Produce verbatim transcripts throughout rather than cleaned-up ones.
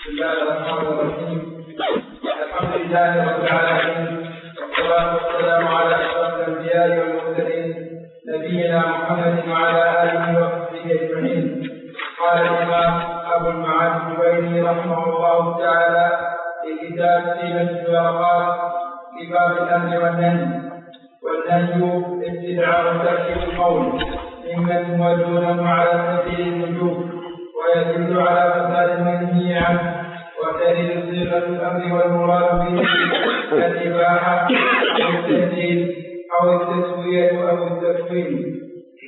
بسم الله الرحمن الرحيم. الحمد لله رب العالمين، والصلاة والسلام على أشرف الأنبياء والمرسلين نبينا محمد وعلى آله وصحبه أجمعين. قال الإمام أبو المعالي الجويني رحمه الله تعالى في كتاب سيرة الورقات في باب الأمر والنهي: والنهي ابتداع ترك القول ممن هو دونه على سبيل الوجوب، ويدل على فساد المنهي عنه، وترد صيغة الأمر والمراد به الإباحة أو التهديد أو التسوية أو التكوين.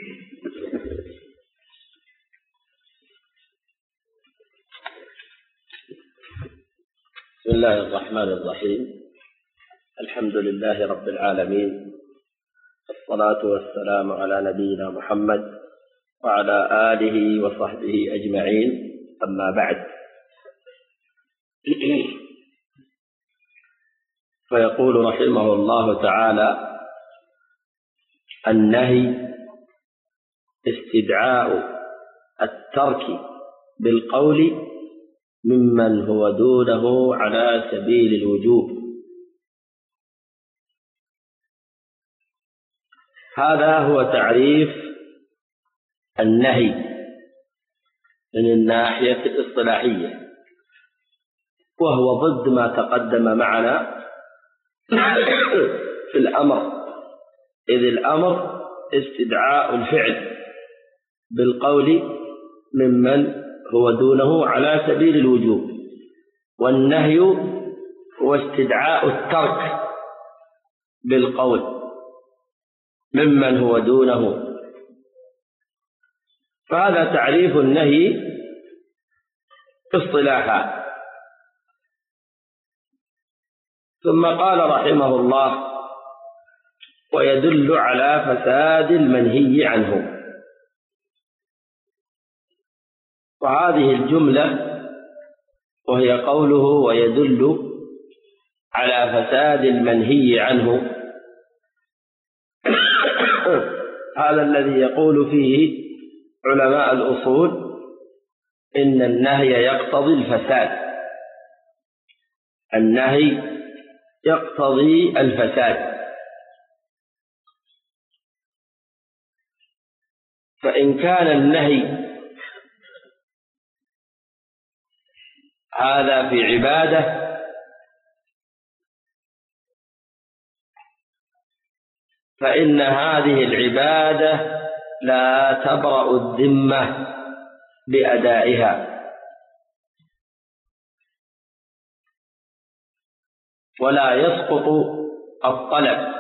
بسم الله الرحمن الرحيم. الحمد لله رب العالمين، الصلاة والسلام على نبينا محمد وعلى آله وصحبه أجمعين، أما بعد. فيقول رحمه الله تعالى: النهي استدعاء الترك بالقول ممن هو دونه على سبيل الوجوب. هذا هو تعريف النهي من الناحية الاصطلاحية، وهو ضد ما تقدم معنا في الأمر، إذ الأمر استدعاء الفعل بالقول ممن هو دونه على سبيل الوجوب، والنهي هو استدعاء الترك بالقول ممن هو دونه. فهذا تعريف النهي اصطلاحا. ثم قال رحمه الله: ويدل على فساد المنهي عنه. وهذه الجملة وهي قوله ويدل على فساد المنهي عنه، هذا الذي يقول فيه علماء الأصول إن النهي يقتضي الفساد. النهي يقتضي الفساد، فإن كان النهي هذا في عبادة فإن هذه العبادة لا تبرأ الذمة بأدائها، ولا يسقط الطلب،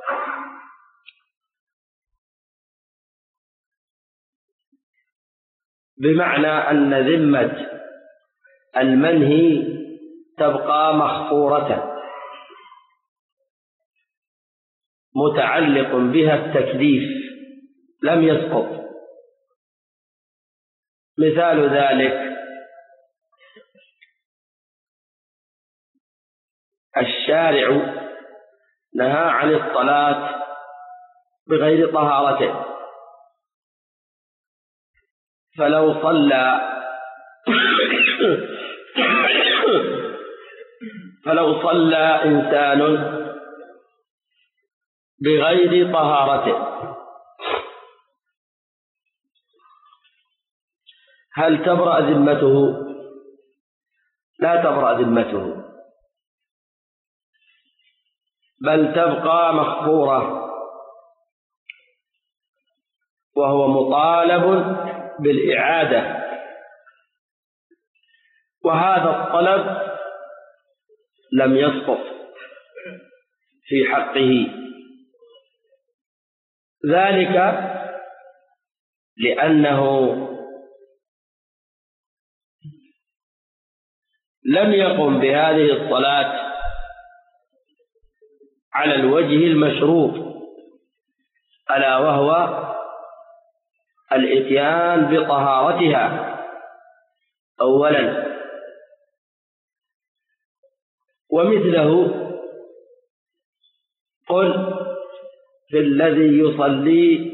بمعنى أن ذمة المنهي تبقى مخفورة متعلق بها التكليف لم يسقط. مثال ذلك: الشارع نهى عن الصلاة بغير طهارة، فلو صلى فلو صلى إنسان بغير طهارة هل تبرأ ذمته؟ لا تبرأ ذمته، بل تبقى مخفورة، وهو مطالب بالإعادة، وهذا الطلب لم يسقط في حقه، ذلك لأنه لم يقم بهذه الصلاة على الوجه المشروط، ألا وهو الإتيان بطهارتها أولا. ومثله قل في الذي يصلي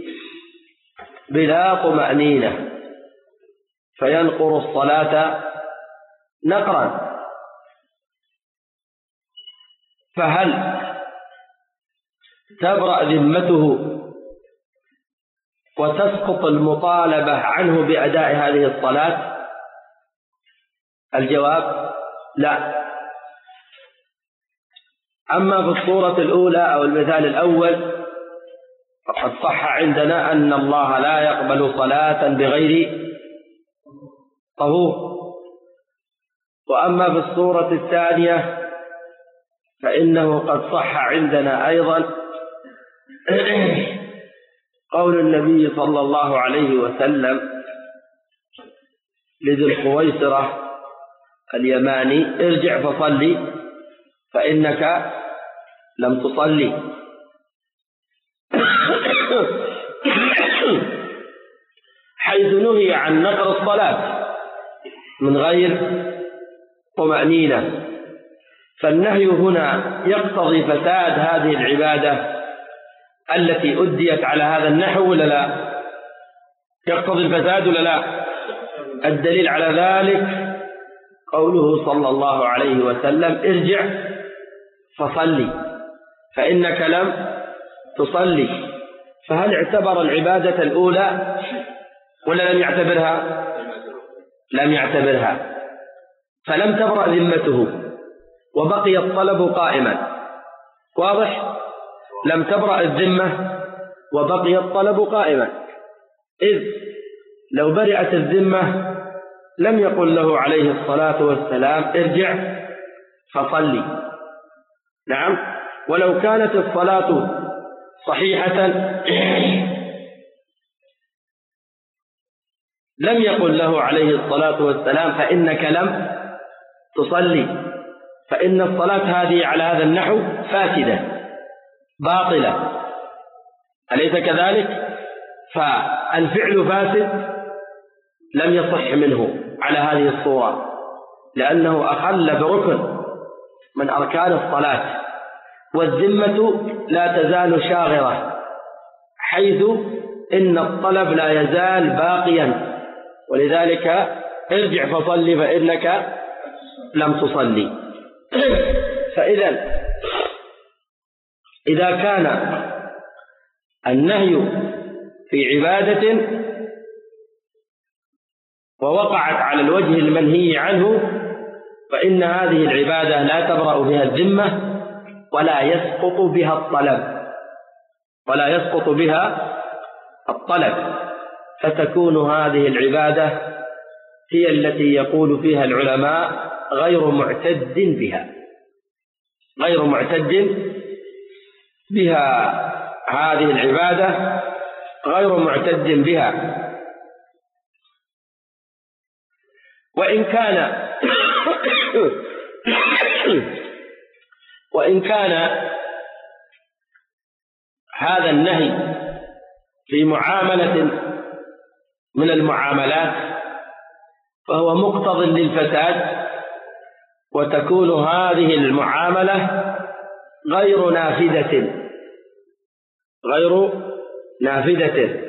بلا طمأنينة فينقر الصلاة نقرا، فهل تبرأ ذمته وتسقط المطالبة عنه بأداء هذه الصلاة؟ الجواب لا. أما في الصورة الأولى أو المثال الأول فقد صح عندنا أن الله لا يقبل صلاة بغير طهور. وأما في الصورة الثانية فإنه قد صح عندنا أيضا قول النبي صلى الله عليه وسلم لذي الخويصرة اليماني: ارجع فصلي فإنك لم تصلي. حيث نهي عن نقر الصلاة من غير طمأنينة، فالنهي هنا يقتضي فساد هذه العبادة التي أديت على هذا النحو ولا لا؟ يقتضي الفساد ولا لا؟ الدليل على ذلك قوله صلى الله عليه وسلم: ارجع فصلي فإنك لم تصلي. فهل اعتبر العبادة الأولى ولا لم يعتبرها؟ لم يعتبرها، فلم تبرأ ذمته وبقي الطلب قائما. واضح؟ لم تبرأ الذمة وبقي الطلب قائما، إذ لو برئت الذمة لم يقل له عليه الصلاة والسلام: ارجع فصلي. نعم، ولو كانت الصلاة صحيحة لم يقل له عليه الصلاة والسلام: فإنك لم تصلي، فإن الصلاة هذه على هذا النحو فاسدة باطلة، أليس كذلك؟ فالفعل فاسد لم يصح منه على هذه الصورة، لأنه أخل بركن من أركان الصلاة، والذمة لا تزال شاغرة، حيث إن الطلب لا يزال باقيا، ولذلك ارجع فصلي فإنك لم تصلي. فإذا إذا كان النهي في عبادة ووقعت على الوجه المنهي عنه فإن هذه العبادة لا تبرأ بها الذمة ولا يسقط بها الطلب ولا يسقط بها الطلب فتكون هذه العبادة هي التي يقول فيها العلماء غير معتد بها غير معتد بها هذه العبادة غير معتد بها. وإن كان وإن كان هذا النهي في معاملة من المعاملات فهو مقتض للفساد، وتكون هذه المعاملة غير نافذة غير نافذة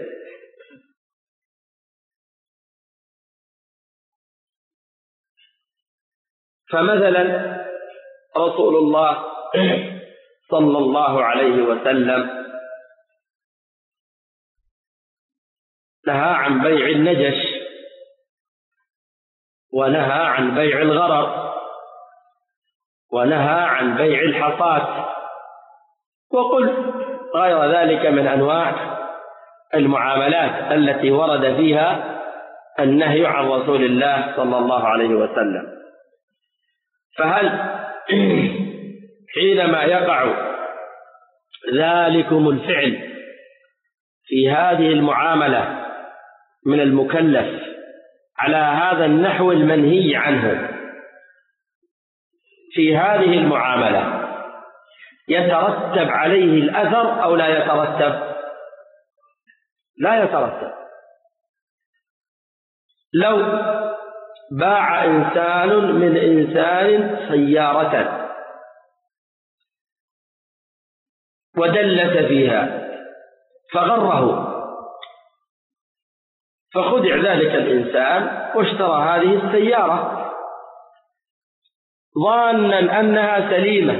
فمثلا رسول الله صلى الله عليه وسلم نهى عن بيع النجش ونهى عن بيع الغرر ونهى عن بيع الحصاة وقل غير ذلك من أنواع المعاملات التي ورد فيها النهي عن رسول الله صلى الله عليه وسلم. فهل حينما يقع ذلكم الفعل في هذه المعاملة من المكلف على هذا النحو المنهي عنه في هذه المعاملة يترتب عليه الأثر أو لا يترتب؟ لا يترتب. لو باع إنسان من إنسان سيارة ودلس فيها فغره فخدع ذلك الإنسان واشترى هذه السيارة ظانا أنها سليمة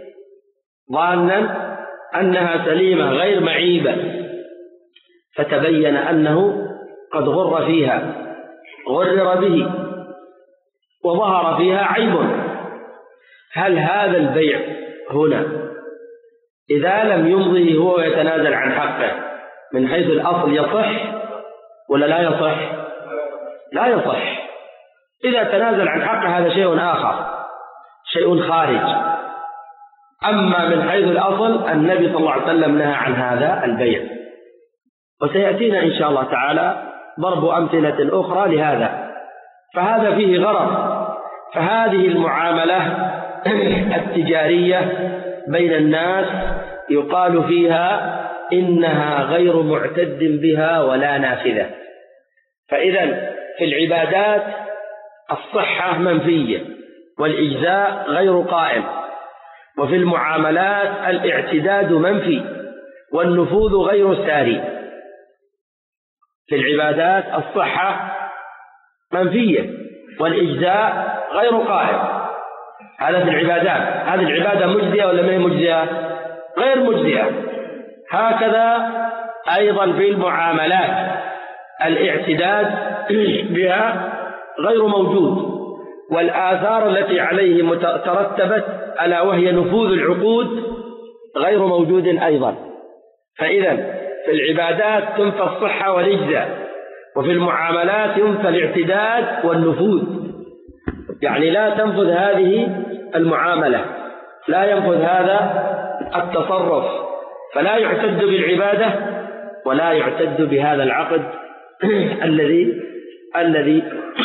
ظانا أنها سليمة غير معيبة، فتبين أنه قد غر فيها غرر به وظهر فيها عيب. هل هذا البيع هنا إذا لم يمضي هو ويتنازل عن حقه من حيث الأصل يصح ولا لا يصح؟ لا يصح. إذا تنازل عن حقه هذا شيء آخر، شيء خارج. أما من حيث الأصل النبي صلى الله عليه وسلم نهى عن هذا البيع، وسيأتينا إن شاء الله تعالى ضرب أمثلة أخرى لهذا. فهذا فيه غرض. فهذه المعاملة التجارية بين الناس يقال فيها إنها غير معتد بها ولا نافذة. فإذا في العبادات الصحة منفية والإجزاء غير قائم، وفي المعاملات الاعتداد منفي والنفوذ غير ساري. في العبادات الصحة منفية والإجزاء غير قائم، هذا في العبادات. هذه العبادة مجزية ولا ما هي مجزية؟ غير مجزية. هكذا أيضا في المعاملات الاعتداد بها غير موجود، والآثار التي عليه ترتبت ألا وهي نفوذ العقود غير موجود أيضا. فإذا في العبادات تنفى الصحة والإجزاء، وفي المعاملات ينفى الاعتداد والنفوذ، يعني لا تنفذ هذه المعاملة، لا ينفذ هذا التصرف، فلا يعتد بالعبادة ولا يعتد بهذا العقد الذي الذي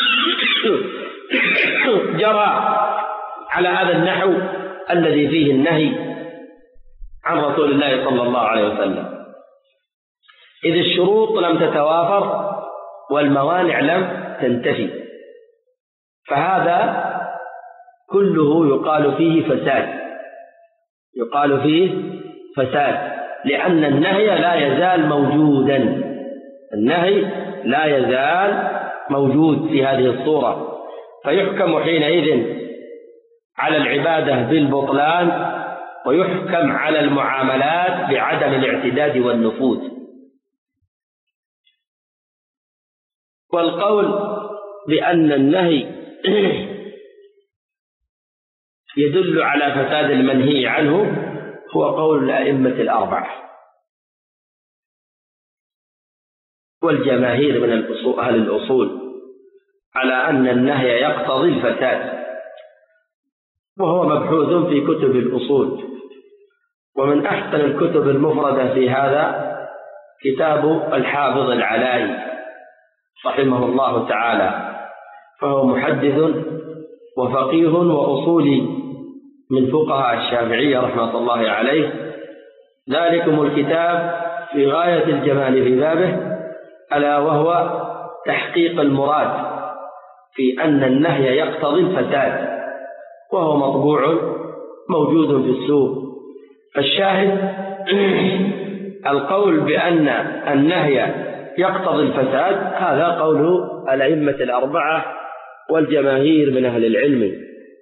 جرى على هذا النحو الذي فيه النهي عن رسول الله صلى الله عليه وسلم، إذ الشروط لم تتوافر والموانع لم تنتفي. فهذا كله يقال فيه فساد، يقال فيه فساد، لأن النهي لا يزال موجودا، النهي لا يزال موجود في هذه الصورة، فيحكم حينئذ على العبادة بالبطلان، ويحكم على المعاملات بعدم الاعتداد والنفوذ. والقول بأن النهي يدل على فساد المنهي عنه هو قول الأئمة الأربعة والجماهير من الأصول أهل الأصول على أن النهي يقتضي الفساد، وهو مبحوث في كتب الأصول. ومن أحسن الكتب المفردة في هذا كتاب الحافظ العلائي رحمه الله تعالى، فهو محدث وفقيه وأصولي من فقهاء الشافعية رحمة الله عليه. ذلكم الكتاب في غاية الجمال في بابه، ألا وهو تحقيق المراد في أن النهي يقتضي الفساد، وهو مطبوع موجود في السوق. فالشاهد القول بأن النهي يقتضي الفساد هذا قول الأئمة الأربعة والجماهير من أهل العلم،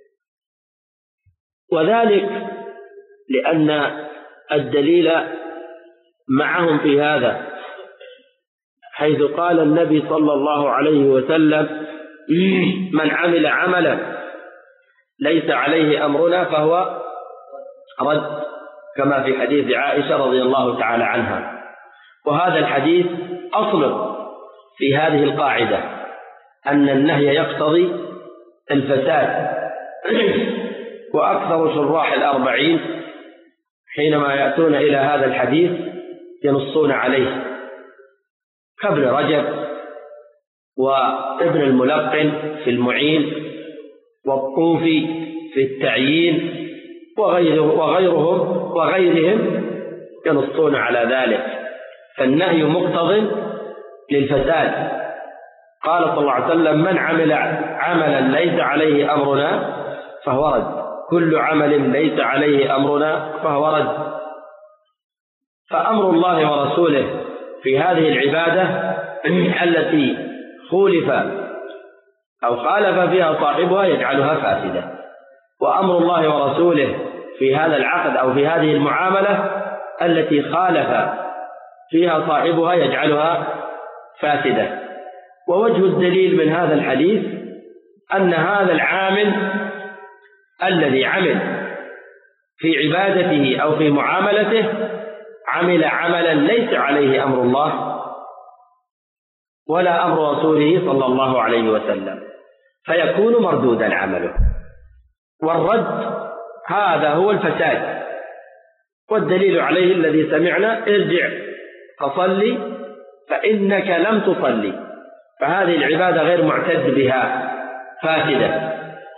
وذلك لأن الدليل معهم في هذا، حيث قال النبي صلى الله عليه وسلم: من عمل عملا ليس عليه أمرنا فهو رد، كما في حديث عائشة رضي الله تعالى عنها. وهذا الحديث أصل في هذه القاعدة أن النهي يقتضي الفساد. وأكثر شراح الأربعين حينما يأتون إلى هذا الحديث ينصون عليه، كابن رجب وابن الملقن في المعين والطوفي في التعيين وغيرهم وغيرهم ينصون على ذلك. فالنهي مقتض للفساد. قال صلى الله عليه وسلم: من عمل عملا ليس عليه أمرنا فهو رد، كل عمل ليس عليه أمرنا فهو رد. فأمر الله ورسوله في هذه العبادة التي خولف أو خالف فيها صاحبها يجعلها فاسدة، وأمر الله ورسوله في هذا العقد أو في هذه المعاملة التي خالف فيها صاحبها يجعلها فاسدة. ووجه الدليل من هذا الحديث أن هذا العامل الذي عمل في عبادته أو في معاملته عمل عملا ليس عليه أمر الله ولا أمر رسوله صلى الله عليه وسلم، فيكون مردودا عمله. والرد هذا هو الفساد، والدليل عليه الذي سمعنا: ارجع فصلي فإنك لم تصلي، فهذه العبادة غير معتد بها، فاسدة.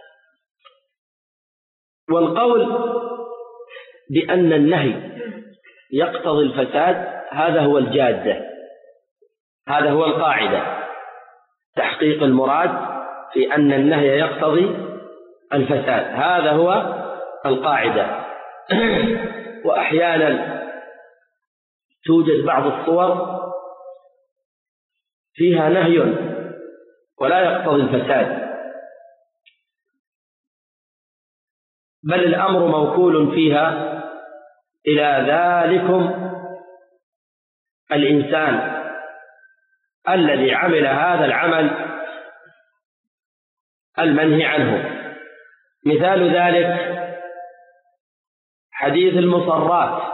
والقول بأن النهي يقتضي الفساد هذا هو الجادة، هذا هو القاعدة، تحقيق المراد في أن النهي يقتضي الفساد، هذا هو القاعدة. وأحيانا توجد بعض الصور فيها نهي ولا يقتضي الفساد، بل الأمر موكول فيها إلى ذلكم الإنسان الذي عمل هذا العمل المنهي عنه. مثال ذلك حديث المصرات،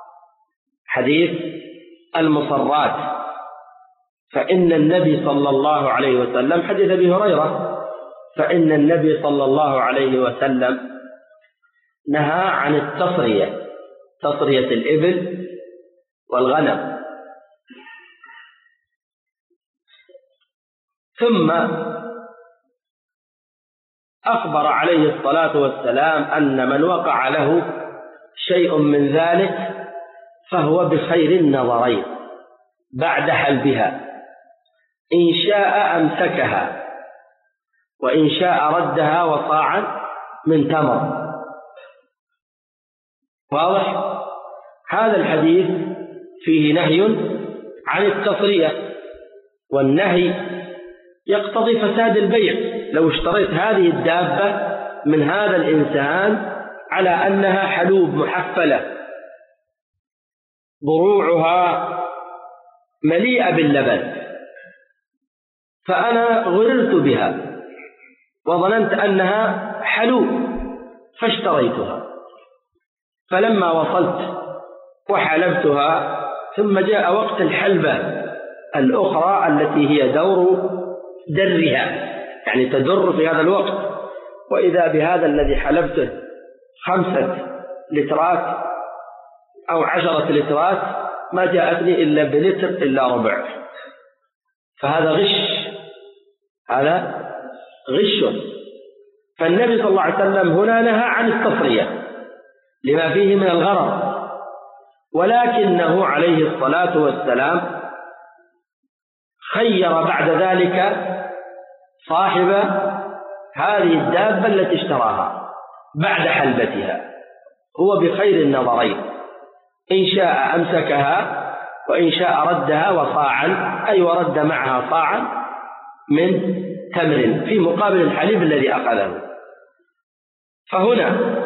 حديث المصرات، فإن النبي صلى الله عليه وسلم، حديث أبي هريرة، فإن النبي صلى الله عليه وسلم نهى عن التصرية، تصرية الإبل والغنم. ثم أخبر عليه الصلاة والسلام أن من وقع له شيء من ذلك فهو بخير النظرين بعد حلبها، إن شاء أمسكها وإن شاء ردها وصاعا من تمر. واضح؟ هذا الحديث فيه نهي عن التصرية، والنهي يقتضي فساد البيع. لو اشتريت هذه الدابة من هذا الإنسان على أنها حلوب محفلة ضروعها مليئة باللبن، فأنا غررت بها وظننت أنها حلوب فاشتريتها، فلما وصلت وحلبتها ثم جاء وقت الحلبة الأخرى التي هي دور درها، يعني تدر في هذا الوقت، وإذا بهذا الذي حلبته خمسة لترات أو عشرة لترات ما جاءتني إلا بلتر إلا ربع، فهذا غش، هذا غش. فالنبي صلى الله عليه وسلم هنا نهى عن التصرية لما فيه من الغرر، ولكنه عليه الصلاة والسلام خير بعد ذلك صاحب هذه الدابة التي اشتراها بعد حلبتها، هو بخير النظرين، إن شاء أمسكها وإن شاء ردها وصاعا، أي ورد معها صاعا من تمر في مقابل الحليب الذي أخذه. فهنا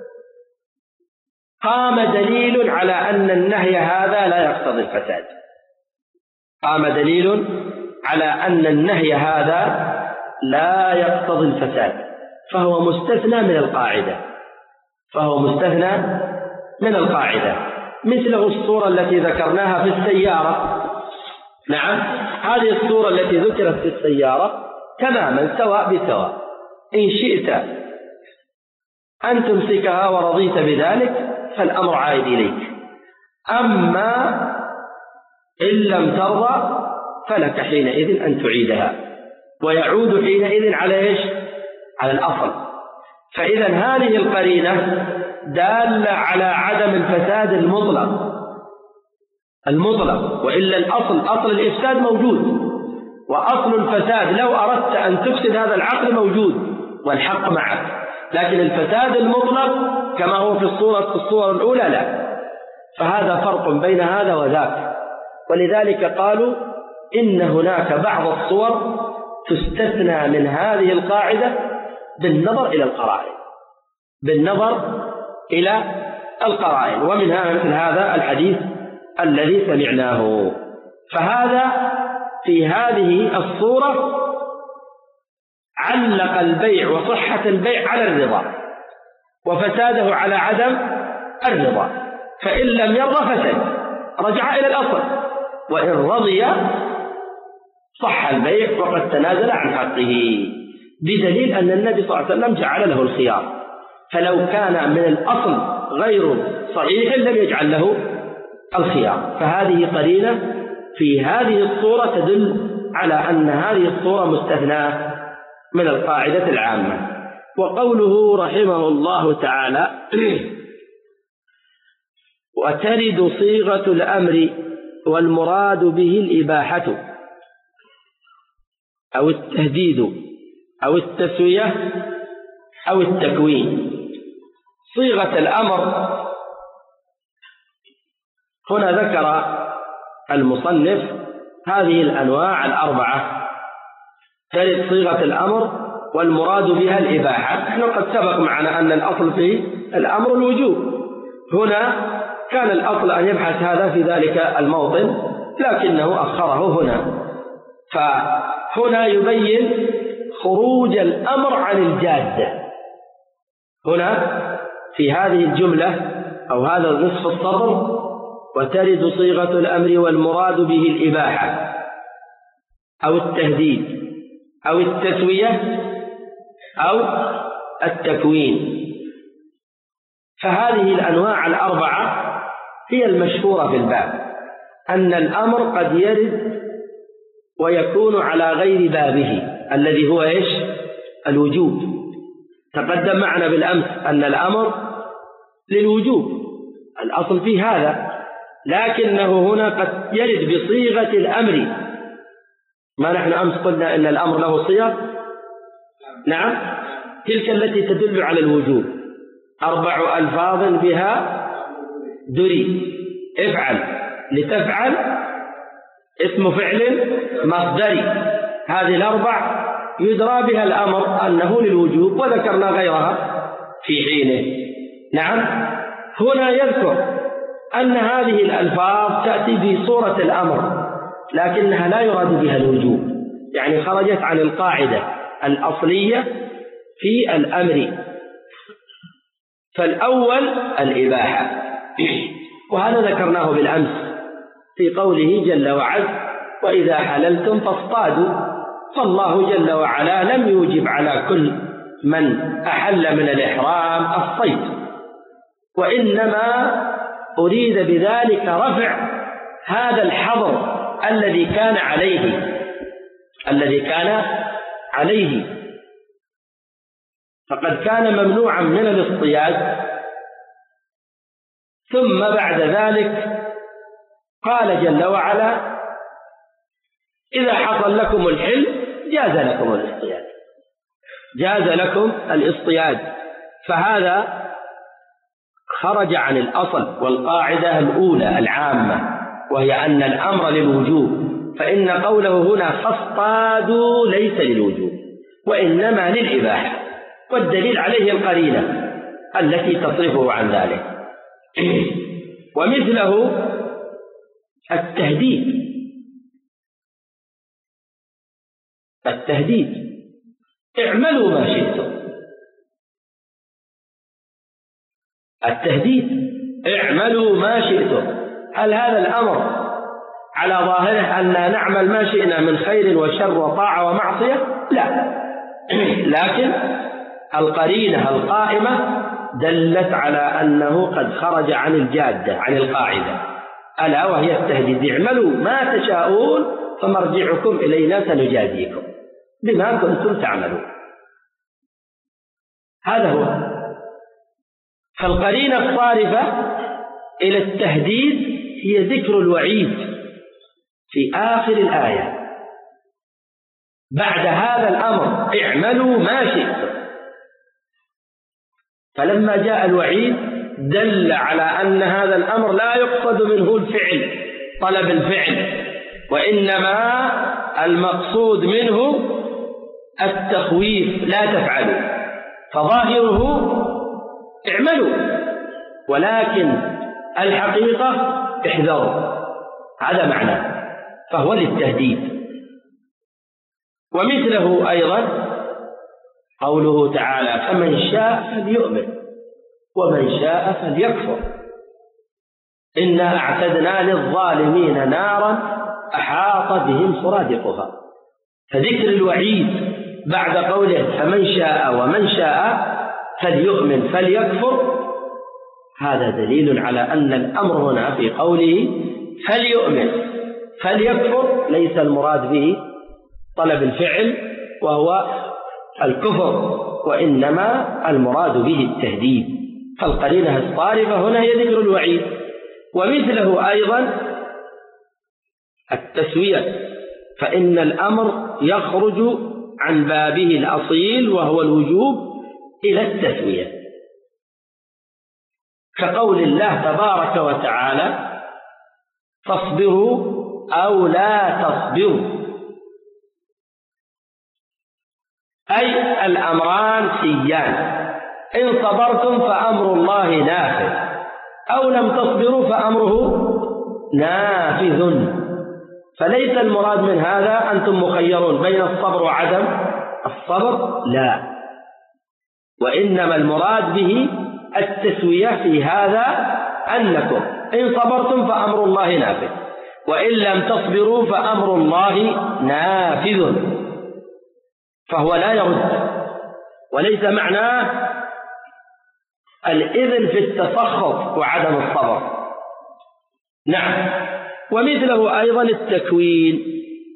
قام دليل على أن النهي هذا لا يقتضي الفساد، قام دليل على أن النهي هذا لا يقتضي الفساد، فهو مستثنى من القاعدة، فهو مستثنى من القاعدة. مثله الصورة التي ذكرناها في السيارة، نعم، هذه الصورة التي ذكرت في السيارة تماما سواء بسواء، إن شئت أن تمسكها ورضيت بذلك فالأمر عائد إليك، أما إن لم ترضى فلك حينئذ أن تعيدها، ويعود حينئذ على إيش؟ على الأصل. فإذا هذه القرينة دالة على عدم الفساد المطلق المطلق وإلا الأصل، أصل الإفساد موجود، وأصل الفساد لو أردت أن تفسد هذا العقل موجود والحق معك، لكن الفساد المطلق كما هو في الصورة في الصورة الأولى لا. فهذا فرق بين هذا وذاك، ولذلك قالوا إن هناك بعض الصور تستثنى من هذه القاعدة بالنظر إلى القرائن، بالنظر إلى القرائن، ومنها مثل هذا الحديث الذي سمعناه. فهذا في هذه الصورة علق البيع وصحة البيع على الرضا، وفساده على عدم الرضا، فإن لم يرضى فسد، رجع إلى الأصل، وإن رضي صح البيع وقد تنازل عن حقه، بدليل أن النبي صلى الله عليه وسلم جعل له الخيار، فلو كان من الأصل غير صحيح لم يجعل له الخيار. فهذه قرينة في هذه الصورة تدل على أن هذه الصورة مستثناة من القاعدة العامة. وقوله رحمه الله تعالى: وترد صيغة الأمر والمراد به الإباحة أو التهديد أو التسوية أو التكوين. صيغة الأمر هنا ذكر المصنف هذه الأنواع الأربعة: ترد صيغة الأمر والمراد بها الإباحة. نحن قد سبق معنا أن الأصل في الأمر الوجوب، هنا كان الأصل أن يبحث هذا في ذلك الموطن لكنه أخره هنا، فهنا يبين خروج الأمر عن الجادة. هنا في هذه الجملة أو هذا نصف السطر: وترد صيغة الأمر والمراد به الإباحة أو التهديد أو التسوية أو التكوين. فهذه الأنواع الأربعة هي المشهورة في الباب، أن الأمر قد يرد ويكون على غير بابه الذي هو إيش؟ الوجوب. تقدم معنا بالأمس أن الأمر للوجوب الأصل في هذا، لكنه هنا قد يرد بصيغة الأمر. ما نحن أمس قلنا أن الأمر له صيغ؟ نعم، تلك التي تدل على الوجوب، أربع ألفاظ بها دري: افعل، لتفعل، اسم فعل، مصدري. هذه الأربع يدرى بها الأمر أنه للوجوب، وذكرنا غيرها في حينه. نعم، هنا يذكر أن هذه الألفاظ تأتي في صورة الأمر لكنها لا يراد بها الوجوب، يعني خرجت عن القاعدة الأصلية في الأمر. فالأول الإباحة، وهذا ذكرناه بالأمس في قوله جل وعز: وإذا حللتم فاصطادوا. فالله جل وعلا لم يوجب على كل من أحل من الإحرام الصيد، وإنما أريد بذلك رفع هذا الحظر الذي كان عليه الذي كان عليه فقد كان ممنوعا من الاصطياد، ثم بعد ذلك قال جل وعلا: إذا حصل لكم الحل جاز لكم الاصطياد، جاز لكم الاصطياد. فهذا خرج عن الأصل والقاعدة الأولى العامة، وهي أن الأمر للوجوب، فإن قوله هنا فاصطادوا ليس للوجوب وإنما للإباحة، والدليل عليه القرينة التي تصرفه عن ذلك. ومثله التهديد التهديد اعملوا ما شئتم. التهديد اعملوا ما شئتم، هل هذا الأمر على ظاهره أن نعمل ما شئنا من خير وشر وطاعة ومعصية؟ لا، لكن القرينة القائمة دلت على أنه قد خرج عن الجادة، عن القاعدة، ألا وهي التهديد: اعملوا ما تشاءون فمرجعكم إلينا سنجازيكم بما كنتم تعملون. هذا هو. فالقرينة الصارفة إلى التهديد هي ذكر الوعيد في آخر الآية بعد هذا الأمر: اعملوا ما شئتم. فلما جاء الوعيد دل على أن هذا الأمر لا يقصد منه الفعل، طلب الفعل، وإنما المقصود منه التخويف: لا تفعلوا. فظاهره اعملوا، ولكن الحقيقة احذروا، هذا معنى، فهو للتهديد. ومثله أيضا قوله تعالى: فمن شاء فليؤمن ومن شاء فليكفر إنا أعتدنا للظالمين نارا أحاط بهم سرادقها. فذكر الوعيد بعد قوله فمن شاء ومن شاء فليؤمن فليكفر، هذا دليل على أن الأمر هنا في قوله فليؤمن فليكفر ليس المراد به طلب الفعل وهو الكفر، وإنما المراد به التهديد، فالقرينة الصارفة هنا هي ذكر الوعيد. ومثله أيضا التسوية، فإن الأمر يخرج عن بابه الأصيل وهو الوجوب إلى التسوية، كقول الله تبارك وتعالى: تصبروا أو لا تصبروا، أي الأمران سيان، إن صبرتم فأمر الله نافذ، أو لم تصبروا فأمره نافذ. فليس المراد من هذا أنتم مخيرون بين الصبر وعدم الصبر، لا، وإنما المراد به التسوية في هذا، أنكم إن صبرتم فأمر الله نافذ، وإن لم تصبروا فأمر الله نافذ، فهو لا يرد، وليس معناه الإذن في التسخط وعدم الصبر. نعم. ومثله أيضا التكوين،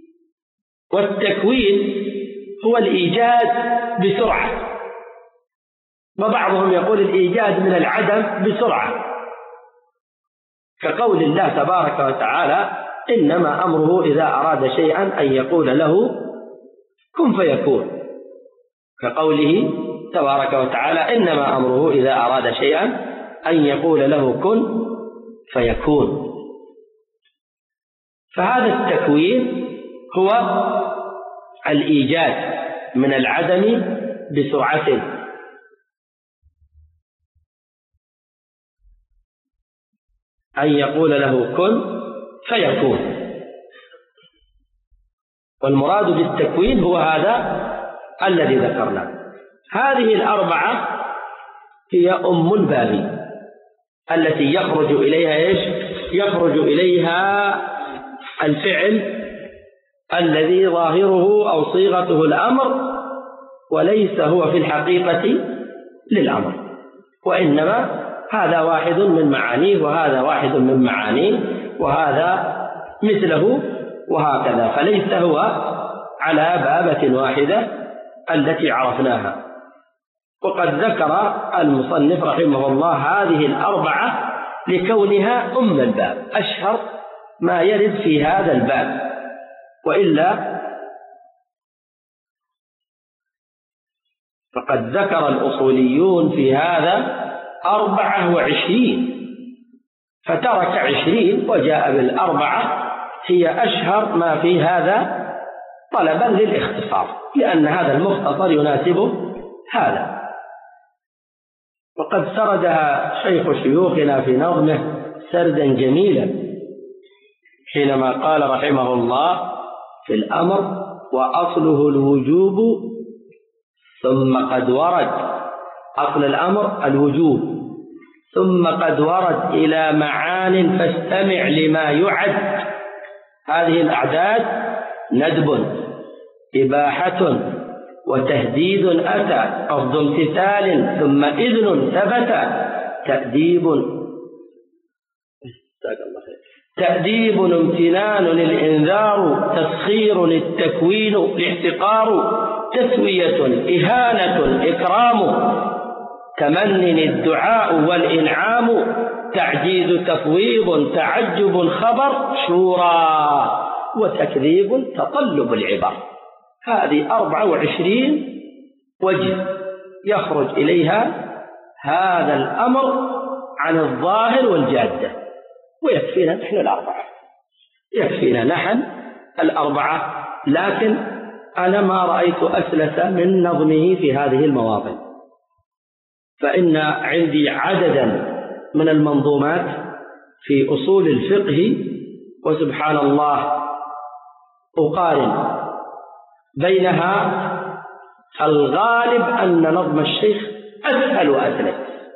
والتكوين هو الإيجاد بسرعة، وبعضهم يقول الإيجاد من العدم بسرعة، كقول الله تبارك وتعالى: إنما أمره إذا أراد شيئا أن يقول له كن فيكون، كقوله تبارك وتعالى: إنما أمره إذا أراد شيئا أن يقول له كن فيكون. فهذا التكوين هو الإيجاد من العدم بسرعة، أن يقول له كن فيكون، والمراد بالتكوين هو هذا الذي ذكرناه. هذه الأربعة هي أم الباب التي يخرج إليها إيش؟ يخرج إليها الفعل الذي ظاهره أو صيغته الأمر، وليس هو في الحقيقة للأمر، وإنما هذا واحد من معانيه وهذا واحد من معانيه وهذا مثله وهكذا، فليس هو على بابة واحدة التي عرفناها. وقد ذكر المصنف رحمه الله هذه الأربعة لكونها أم الباب، أشهر ما يرد في هذا الباب، وإلا فقد ذكر الأصوليون في هذا أربعة وعشرين، فترك عشرين وجاء بالأربعة، هي أشهر ما في هذا طلبا للاختصار، لأن هذا المختصر يناسبه هذا. وقد سردها شيخ شيوخنا في نظمه سردا جميلا حينما قال رحمه الله في الأمر: وأصله الوجوب ثم قد ورد، أصل الأمر الوجوب، ثم قد ورد إلى معان فاستمع لما يعد. هذه الأعداد ندب، إباحة، وتهديد أتى، قصد امتثال، ثم إذن ثبت، تأديب تأديب امتنان الإنذار، تسخير التكوين الاحتقار، تسوية إهانة إكرام، تمن الدعاء والإنعام، تعجيز تفويض تعجب خبر شورى، وتكذيب تطلب العبر. هذه أربعة وعشرين وجه يخرج إليها هذا الأمر عن الظاهر والجادة، ويكفينا نحن الأربعة، يكفينا نحن الأربعة، لكن أنا ما رأيت أسلس من نظمه في هذه المواطن. فإن عندي عددا من المنظومات في أصول الفقه، وسبحان الله أقارن بينها، الغالب أن نظم الشيخ أسهل وأسلم،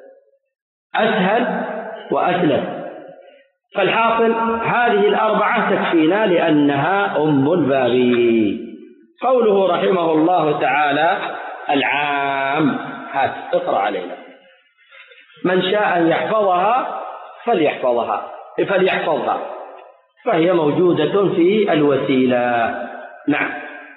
أسهل وأسلم. فالحاصل هذه الأربعة تكفينا لأنها أم الباب. قوله رحمه الله تعالى العام، هات اقرأ علينا. من شاء أن يحفظها فليحفظها فليحفظها فهي موجودة في الوسيلة. نعم.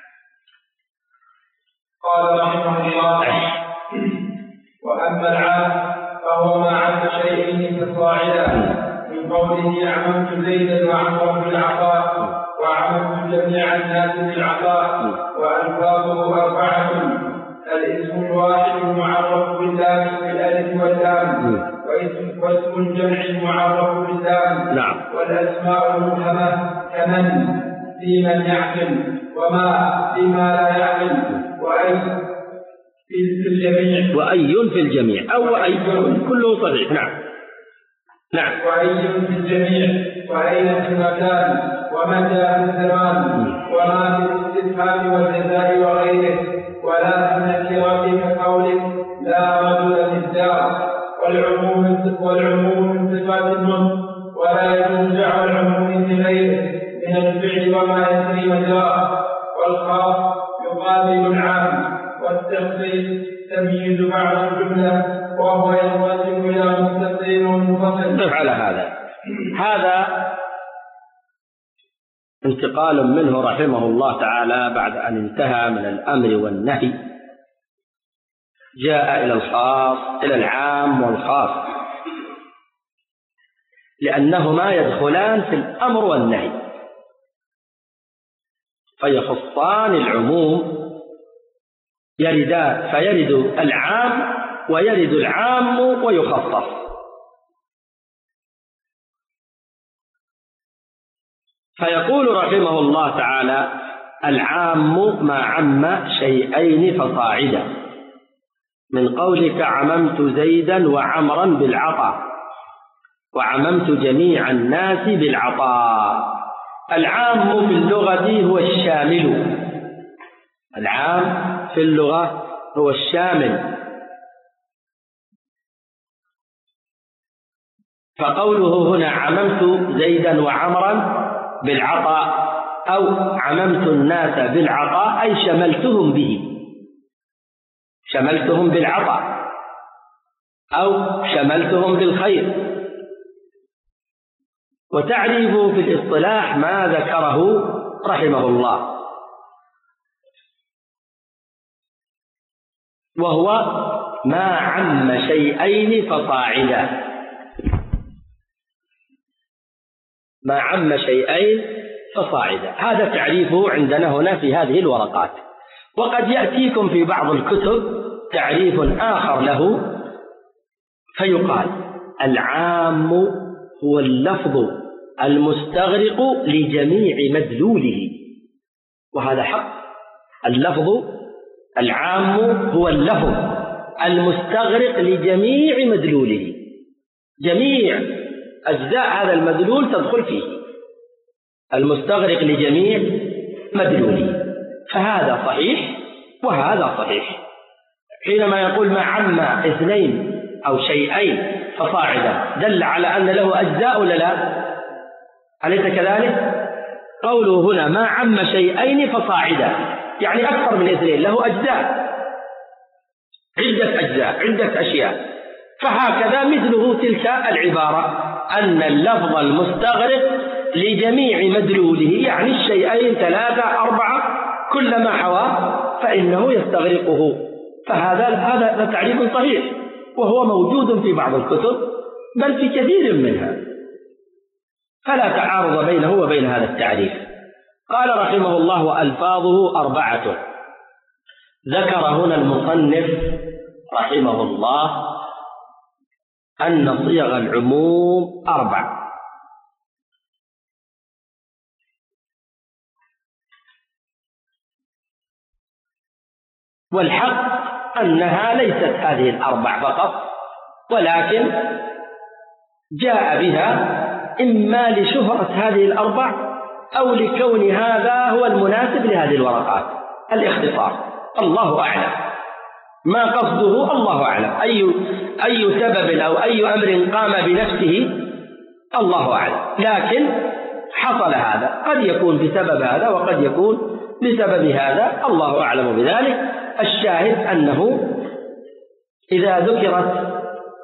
قال رحمه الله: وأما العام فهو ما عم شيئين فصاعدا، من قوله عممت زيدا وعمرا بالعطاء، وعممت جميع الناس بالعطاء. وألفاظه أربعة: الاسم الواحد المعرف باللام بالألف واللام، واسم الجمع المعرف باللام. نعم. والأسماء المبهمة كمن في من يعقل، وما فيما لا يعقل، وأي في الجميع، وأي في الجميع أو أي كله صحيح. نعم. نعم. وأي في الجميع، وأين في المكان، ومتى في الزمان، وما في الاستفهام والجزاء وغيره. ولا في النكرة كقولك لا رجل في الدار، والعموم والعموم من صفات النطق، ولا يجوز جعل العموم في غيره من الفعل وما يسري مجراه. والخاص يقابل العام، والتخصيص تمييز بعض الجملة، وهو ينقسم إلى متصل ومنفصل. نقف على هذا. هذا انتقال منه رحمه الله تعالى بعد أن انتهى من الأمر والنهي، جاء إلى الخاص، إلى العام والخاص، لأنهما يدخلان في الأمر والنهي فيخصان العموم، يردان، فيرد العام ويرد العام ويخصص. فيقول رحمه الله تعالى العام ما عم شيئين فصاعدا، من قولك عممت زيدا وعمرا بالعطاء، وعممت جميع الناس بالعطاء. العام في اللغة هو الشامل، العام في اللغة هو الشامل. فقوله هنا عممت زيدا وعمرا بالعطاء أو عممت الناس بالعطاء أي شملتهم به، شملتهم بالعطاء أو شملتهم بالخير. وتعريفه في الاصطلاح ما ذكره رحمه الله، وهو ما عم شيئين فصاعدا، ما عم شيئين فصاعدا، هذا تعريفه عندنا هنا في هذه الورقات. وقد يأتيكم في بعض الكتب تعريف آخر له، فيقال العام هو اللفظ المستغرق لجميع مدلوله، وهذا حق. اللفظ العام هو اللفظ المستغرق لجميع مدلوله، جميع أجزاء هذا المدلول تدخل فيه، المستغرق لجميع مدلوله. فهذا صحيح وهذا صحيح. حينما يقول ما عم اثنين أو شيئين فصاعدا دل على أن له أجزاء ولا لا؟ أليس كذلك؟ قوله هنا ما عم شيئين فصاعدا يعني أكثر من اثنين، له أجزاء، عدة أجزاء، عدة أشياء. فهكذا مثله تلك العبارة أن اللفظ المستغرق لجميع مدلوله، يعني الشيئين ثلاثة أربعة كل ما حوى فإنه يستغرقه. فهذا هذا تعريف صحيح، وهو موجود في بعض الكتب بل في كثير منها، فلا تعارض بينه وبين هذا التعريف. قال رحمه الله وألفاظه أربعة. ذكر هنا المصنف رحمه الله أن صيغ العموم أربع: والحق أنها ليست هذه الأربع فقط، ولكن جاء بها إما لشهرة هذه الأربع أو لكون هذا هو المناسب لهذه الورقات، الاختصار. الله أعلم، ما قصده الله أعلم، أي أي سبب أو أي أمر قام بنفسه الله أعلم، لكن حصل هذا، قد يكون بسبب هذا وقد يكون بسبب هذا، الله أعلم بذلك. الشاهد أنه إذا ذكرت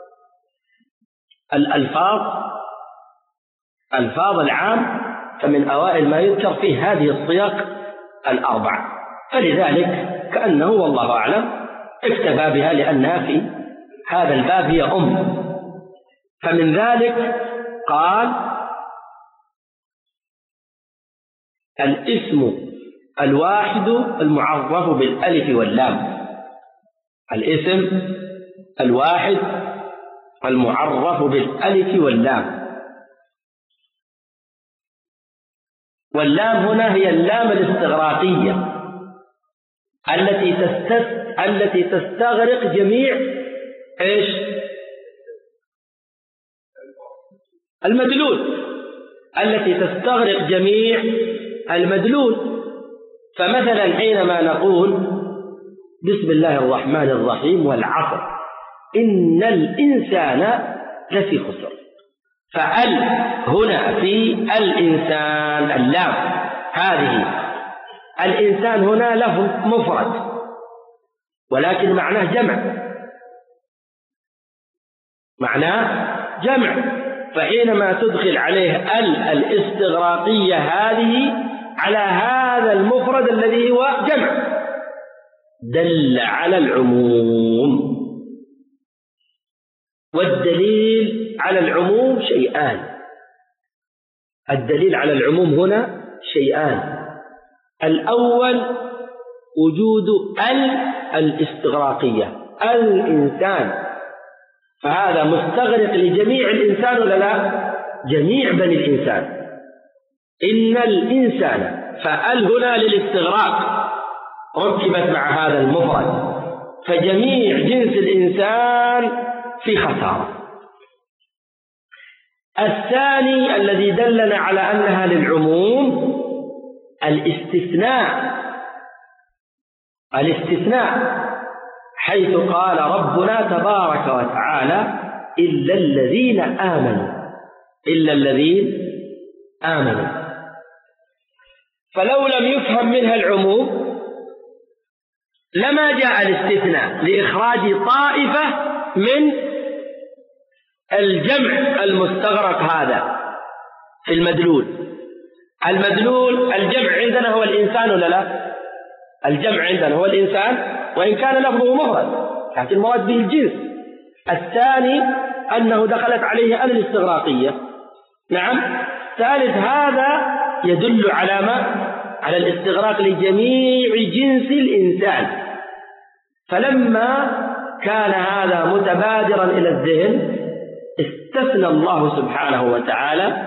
الألفاظ ألفاظ العام فمن أوائل ما يذكر فيه هذه الصيغ الأربع، فلذلك كأنه والله أعلم اكتفى بها لأنها في هذا الباب هي أم. فمن ذلك قال الاسم الواحد المعرف بالألف واللام، الاسم الواحد المعرف بالألف واللام. واللام هنا هي اللام الاستغراقية التي تستس التي تستغرق جميع ايش؟ المدلول، التي تستغرق جميع المدلول. فمثلا حينما نقول بسم الله الرحمن الرحيم والعصر إن الإنسان لفي خسر، فأل هنا في الإنسان اللام هذه، الإنسان هنا له مفرد ولكن معناه جمع، معناه جمع، فحينما تدخل عليه ال الاستغراقية هذه على هذا المفرد الذي هو جمع دل على العموم. والدليل على العموم شيئان، الدليل على العموم هنا شيئان، الأول وجود ال الاستغراقية الإنسان، فهذا مستغرق لجميع الإنسان ولا لا؟ جميع بني الإنسان، إن الإنسان، فأل هنا للاستغراق ركبت مع هذا المفرد، فجميع جنس الإنسان في خسارة. الثاني الذي دلنا على أنها للعموم الاستثناء، الاستثناء حيث قال ربنا تبارك وتعالى إلا الذين آمنوا، إلا الذين آمنوا، فلو لم يفهم منها العموم لما جاء الاستثناء لإخراج طائفة من الجمع المستغرق هذا في المدلول. المدلول الجمع عندنا هو الإنسان ولا لا؟ الجمع عندنا هو الإنسان وإن كان لفظه مفرد لكن المراد به الجنس. الثاني أنه دخلت عليه ال الاستغراقية. نعم. ثالث هذا يدل على ما؟ على الاستغراق لجميع جنس الإنسان. فلما كان هذا متبادرا إلى الذهن استثنى الله سبحانه وتعالى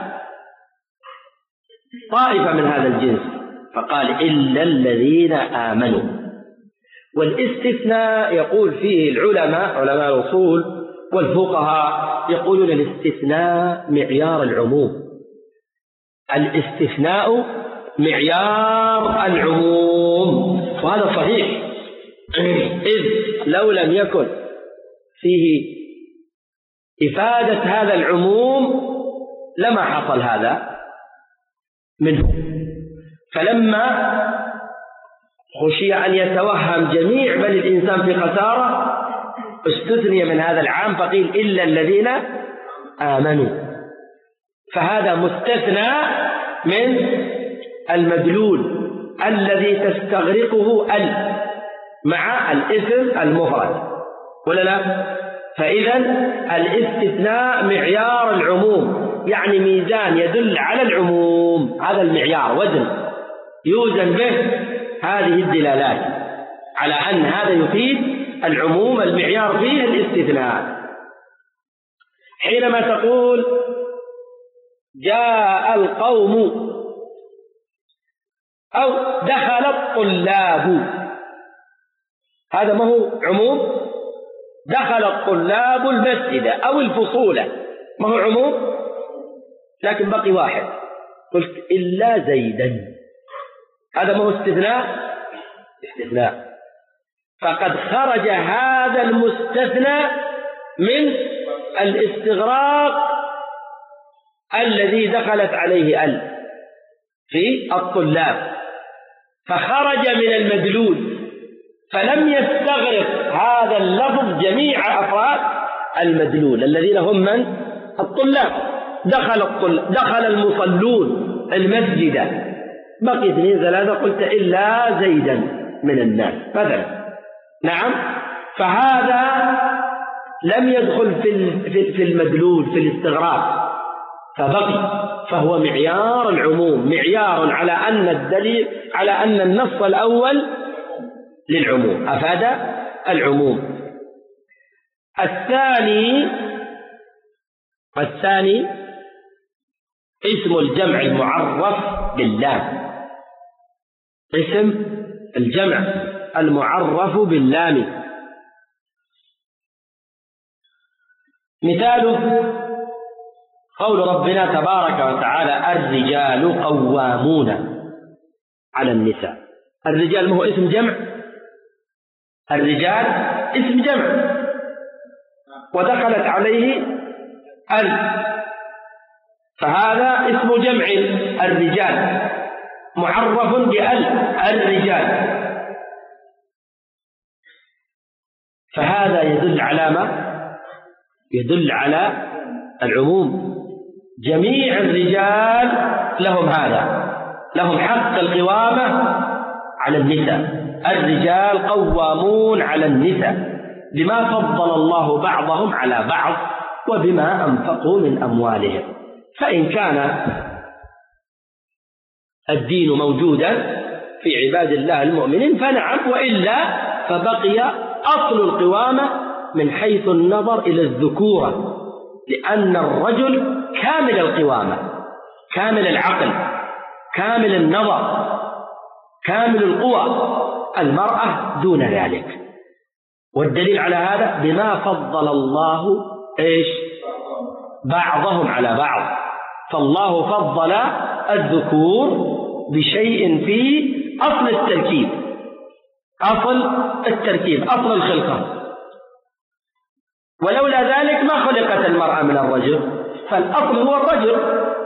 طائفة من هذا الجنس فقال إلا الذين آمنوا. والاستثناء يقول فيه العلماء علماء الأصول والفقهاء يقولون الاستثناء معيار العموم، الاستثناء معيار العموم، وهذا صحيح، إذ لو لم يكن فيه إفادة هذا العموم لما حصل هذا منه. فلما خشي أن يتوهم جميع بني الإنسان في خسارة استثني من هذا العام فقيل إلا الذين آمنوا، فهذا مستثنى من المدلول الذي تستغرقه ال مع الاسم المفرد ولا لا؟ فإذا الاستثناء معيار العموم، يعني ميزان يدل على العموم، هذا المعيار وزن يوزن به هذه الدلالات على أن هذا يفيد العموم. المعيار فيه الاستثناء. حينما تقول جاء القوم أو دخل الطلاب، هذا ما هو عموم؟ دخل الطلاب المسجد أو الفصول، ما هو عموم؟ لكن بقي واحد، قلت إلا زيدا، هذا ما هو استثناء؟ استثناء. فقد خرج هذا المستثنى من الاستغراق الذي دخلت عليه ال في الطلاب، فخرج من المدلول، فلم يستغرق هذا اللفظ جميع أفراد المدلول الذين هم من؟ الطلاب. دخل الطلاب، دخل المصلون المسجد، بقي اثنين ثلاثة، قلت إلا زيدا من الناس مثلا. نعم، فهذا لم يدخل في في المدلول في الاستغراق فبقي، فهو معيار العموم، معيار على أن الدليل على أن النص الأول للعموم، أفاد العموم. الثاني الثاني اسم الجمع المعرف باللام، اسم الجمع المعرف باللام. مثاله قول ربنا تبارك وتعالى الرجال قوامون على النساء. الرجال ما هو اسم جمع؟ الرجال اسم جمع ودخلت عليه ال، فهذا اسم جمع الرجال معرف بال الرجال، فهذا يدل على ما؟ يدل على العموم. جميع الرجال لهم هذا، لهم حق القوامة على النساء. الرجال قوامون على النساء بما فضل الله بعضهم على بعض وبما أنفقوا من أموالهم. فإن كان الدين موجودا في عباد الله المؤمنين فنعم، وإلا فبقي أصل القوامة من حيث النظر إلى الذكورة، لأن الرجل كامل القوامة، كامل العقل، كامل النظر، كامل القوى، المرأة دون ذلك. والدليل على هذا بما فضل الله إيش؟ بعضهم على بعض، فالله فضل الذكور بشيء في أصل التركيب، أصل التركيب، أصل الخلقة، ولولا ذلك ما خلقت المرأة من الرجل، فالأصل هو الرجل.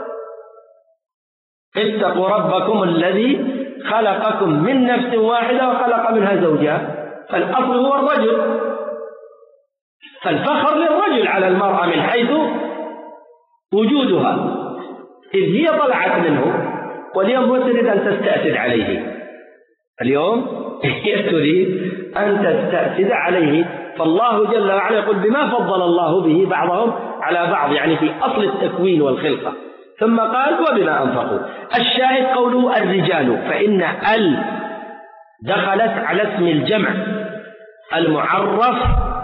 اتقوا ربكم الذي خلقكم من نفس واحدة وخلق منها زوجها، فالأصل هو الرجل، فالفخر للرجل على المرأة من حيث وجودها، إذ هي طلعت منه، واليوم هو تريد أن تستأسد عليه، اليوم هي تريد أن تستأسد عليه. فالله جل وعلا يقول بما فضل الله به بعضهم على بعض، يعني في أصل التكوين والخلقة. ثم قال وبما أنفقوا. الشاهد قوله الرجال، فإن ال دخلت على اسم الجمع المعرف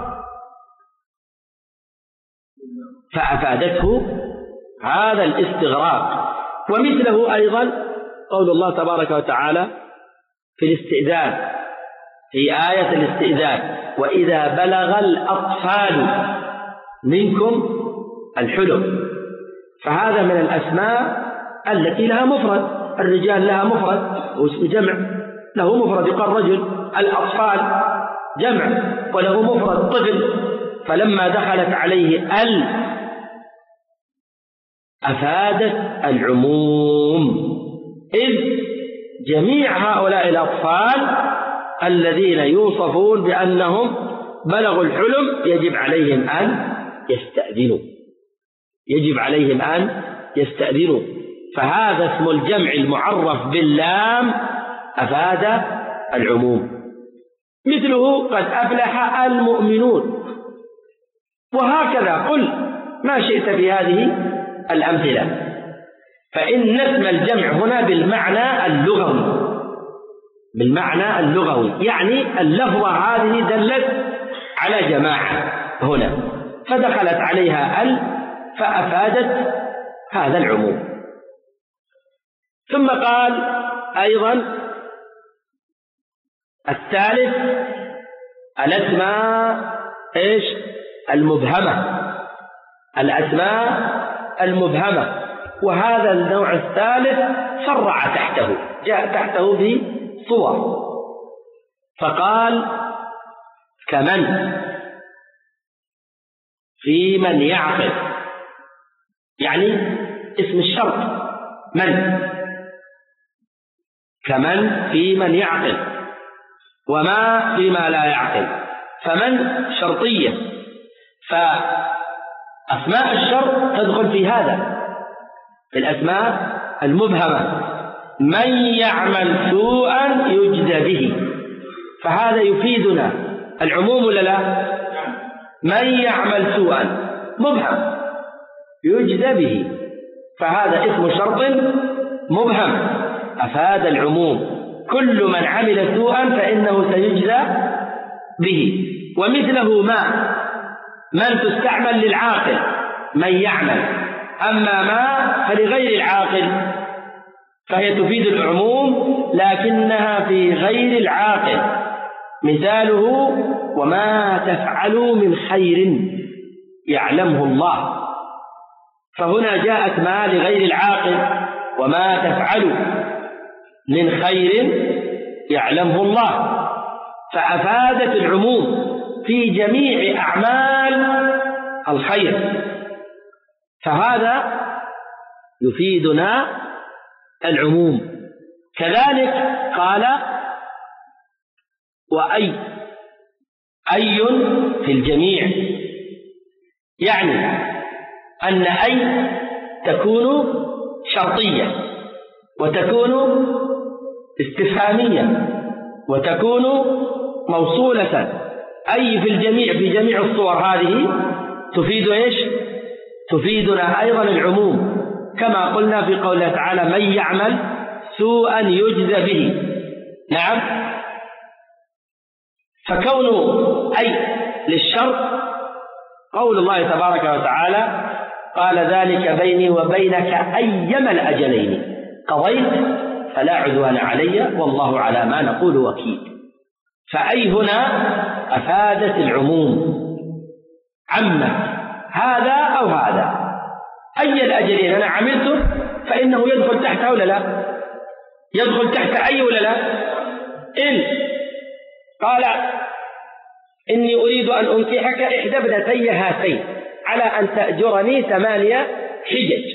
فأفادته هذا الاستغراق. ومثله أيضا قول الله تبارك وتعالى في الاستئذان، في آية الاستئذان وإذا بلغ الأطفال منكم الحلم، فهذا من الأسماء التي لها مفرد، الرجال لها مفرد واسم جمع له مفرد، يقال رجل. الأطفال جمع وله مفرد طفل، فلما دخلت عليه ال أفادت العموم، إذ جميع هؤلاء الأطفال الذين يوصفون بأنهم بلغوا الحلم يجب عليهم أن يستأذنوا، يجب عليهم أن يستأذنوا. فهذا اسم الجمع المعرف باللام أفاد العموم. مثله قد أفلح المؤمنون، وهكذا قل ما شئت في هذه الأمثلة. فإن اسم الجمع هنا بالمعنى اللغوي، بالمعنى اللغوي، يعني اللفظة هذه دلت على جماعة هنا، فدخلت عليها ال فأفادت هذا العموم. ثم قال أيضا الثالث الأسماء إيش؟ المبهمة، الأسماء المبهمة. وهذا النوع الثالث فرع تحته، جاء تحته في صور، فقال كمن في من يعقل، يعني اسم الشرط من، كمن في من يعقل، وما فيما لا يعقل. فمن شرطية، فأسماء الشرط تدخل في هذا، في الأسماء المبهمة. من يعمل سوءا يجزى به، فهذا يفيدنا العموم ولا لا؟ من يعمل سوءا مبهم يجزى به، فهذا اسم شرط مبهم أفاد العموم، كل من عمل سوءا فإنه سيجزى به. ومثله ما، من تستعمل للعاقل من يعمل، أما ما فلغير العاقل، فهي تفيد العموم لكنها في غير العاقل. مثاله وما تفعلوا من خير يعلمه الله، فهنا جاءت ما لغير العاقل، وما تفعلوا من خير يعلمه الله، فأفادت العموم في جميع أعمال الخير، فهذا يفيدنا العموم. كذلك قال وأي، أي في الجميع، يعني أن أي تكون شرطية، وتكون استفهامية، وتكون موصولة. أي في الجميع، في جميع الصور هذه تفيد إيش؟ تفيدنا أيضا العموم، كما قلنا في قوله تعالى من يعمل سوءا يجزى به. نعم، فكون أي للشرط قول الله تبارك وتعالى قال ذلك بيني وبينك أيما الأجلين قضيت فلا عدوان علي والله على ما نقول وكيل. فأي هنا أفادت العموم، عمت هذا أو هذا، أي الأجلين أنا عملته فإنه يدخل تحته ولا لا؟ يدخل تحت أي ولا لا؟ إن قال إني أريد أن أنكحك إحدى ابنتي هاتين على أن تأجرني ثمانية حجج،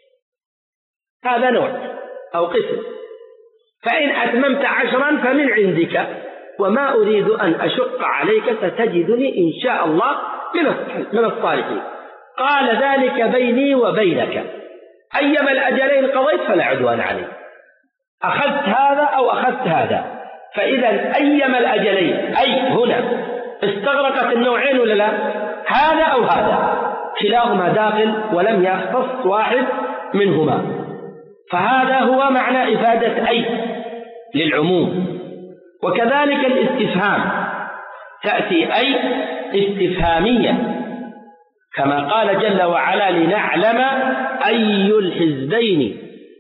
هذا نوع أو قسم. فإن أتممت عشرا فمن عندك وما أريد أن أشق عليك ستجدني إن شاء الله من الصالحين. قال ذلك بيني وبينك أيما الأجلين قضيت فلا عدوان علي، أخذت هذا أو أخذت هذا. فإذا أيما الأجلين أي هنا استغرقت النوعين ولا لا؟ هذا أو هذا، كلاهما داخل ولم يختص واحد منهما. فهذا هو معنى إفادة أي للعموم. وكذلك الاستفهام، تأتي أي استفهامية كما قال جل وعلا لنعلم أي الحزبين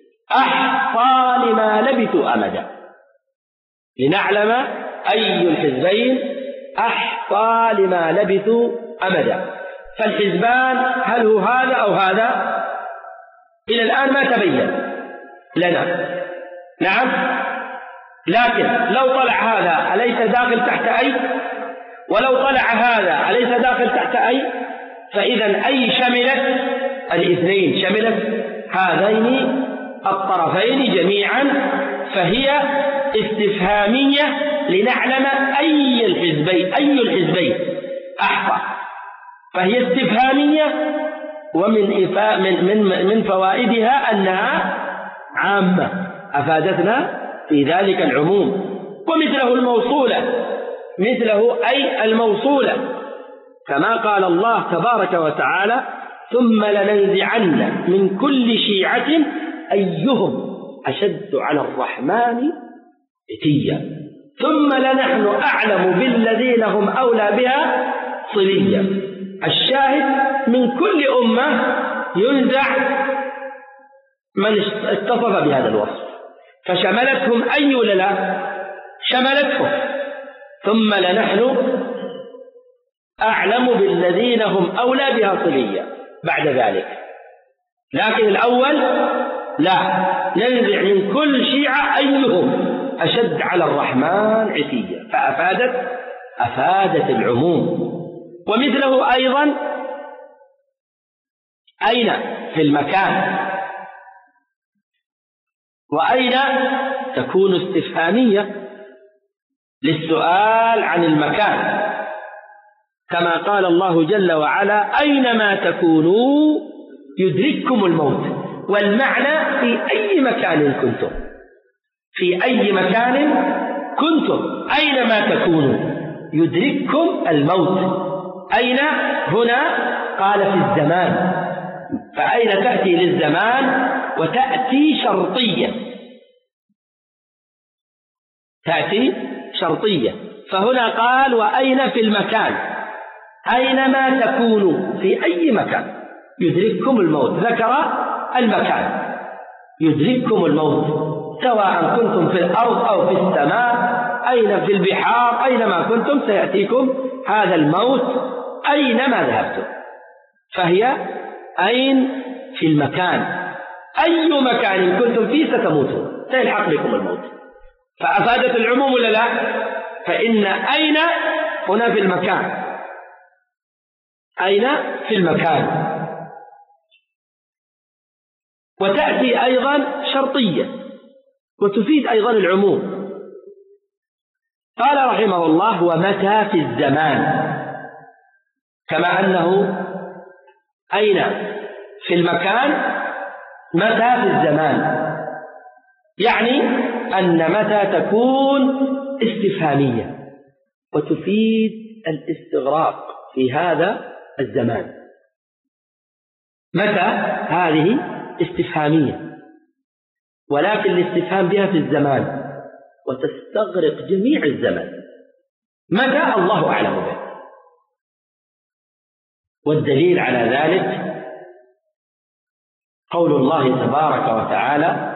أحصى لما لبثوا أمدا، لنعلم أي الحزبين أحصى لما لبثوا أمدا. فالحزبان هل هو هذا أو هذا؟ إلى الآن ما تبين لنا. نعم، لكن لو طلع هذا أليس داخل تحت أي؟ ولو طلع هذا أليس داخل تحت أي؟ فإذا أي شملت الاثنين، شملت هذين الطرفين جميعا، فهي استفهامية لنعلم أي الحزبين، أي الحزبين أحصى، فهي استفهامية. ومن إفاء من من من فوائدها أنها عامة، أفادتنا في ذلك العموم. ومثله الموصولة، مثله أي الموصولة كما قال الله تبارك وتعالى ثم لننزعن من كل شيعة أيهم أشد على الرحمن عتيا ثم لنحن أعلم بالذين هم أولى بها صليا. الشاهد من كل أمة ينزع من اتصف بهذا الوصف، فشملتهم أي ولا لا؟ شملتهم. ثم لنحن أعلم بالذين هم أولى بها صليا بعد ذلك. لكن الأول لا، ننزع من كل شيعة أيهم أشد على الرحمن عتيا، فأفادت أفادت العموم. ومثله أيضا أين في المكان، وأين تكون استفهامية للسؤال عن المكان، كما قال الله جل وعلا أينما تكونوا يدرككم الموت. والمعنى في أي مكان كنتم، في أي مكان كنتم أينما تكونوا يدرككم الموت. أين هنا قال في الزمان، فأين تأتي للزمان وتأتي شرطية، تأتي شرطية. فهنا قال وأين في المكان، أينما تكونوا في أي مكان يدرككم الموت، ذكر المكان يدرككم الموت سواء كنتم في الأرض أو في السماء، أين في البحار، أينما كنتم سيأتيكم هذا الموت أينما ذهبتم. فهي أين في المكان، أي مكان كنتم فيه ستموتون، سيلحق بكم الموت. فأفادت العموم ولا لا؟ فإن أين هنا في المكان، أين في المكان. وتأتي أيضا شرطية وتفيد أيضا العموم. قال رحمه الله ومتى في الزمان، كما أنه أين في المكان متى في الزمان، يعني أن متى تكون استفهامية وتفيد الاستغراق في هذا الزمان. متى هذه استفهامية، ولكن الاستفهام بها في الزمان وتستغرق جميع الزمن. متى الله أعلم به، والدليل على ذلك قول الله تبارك وتعالى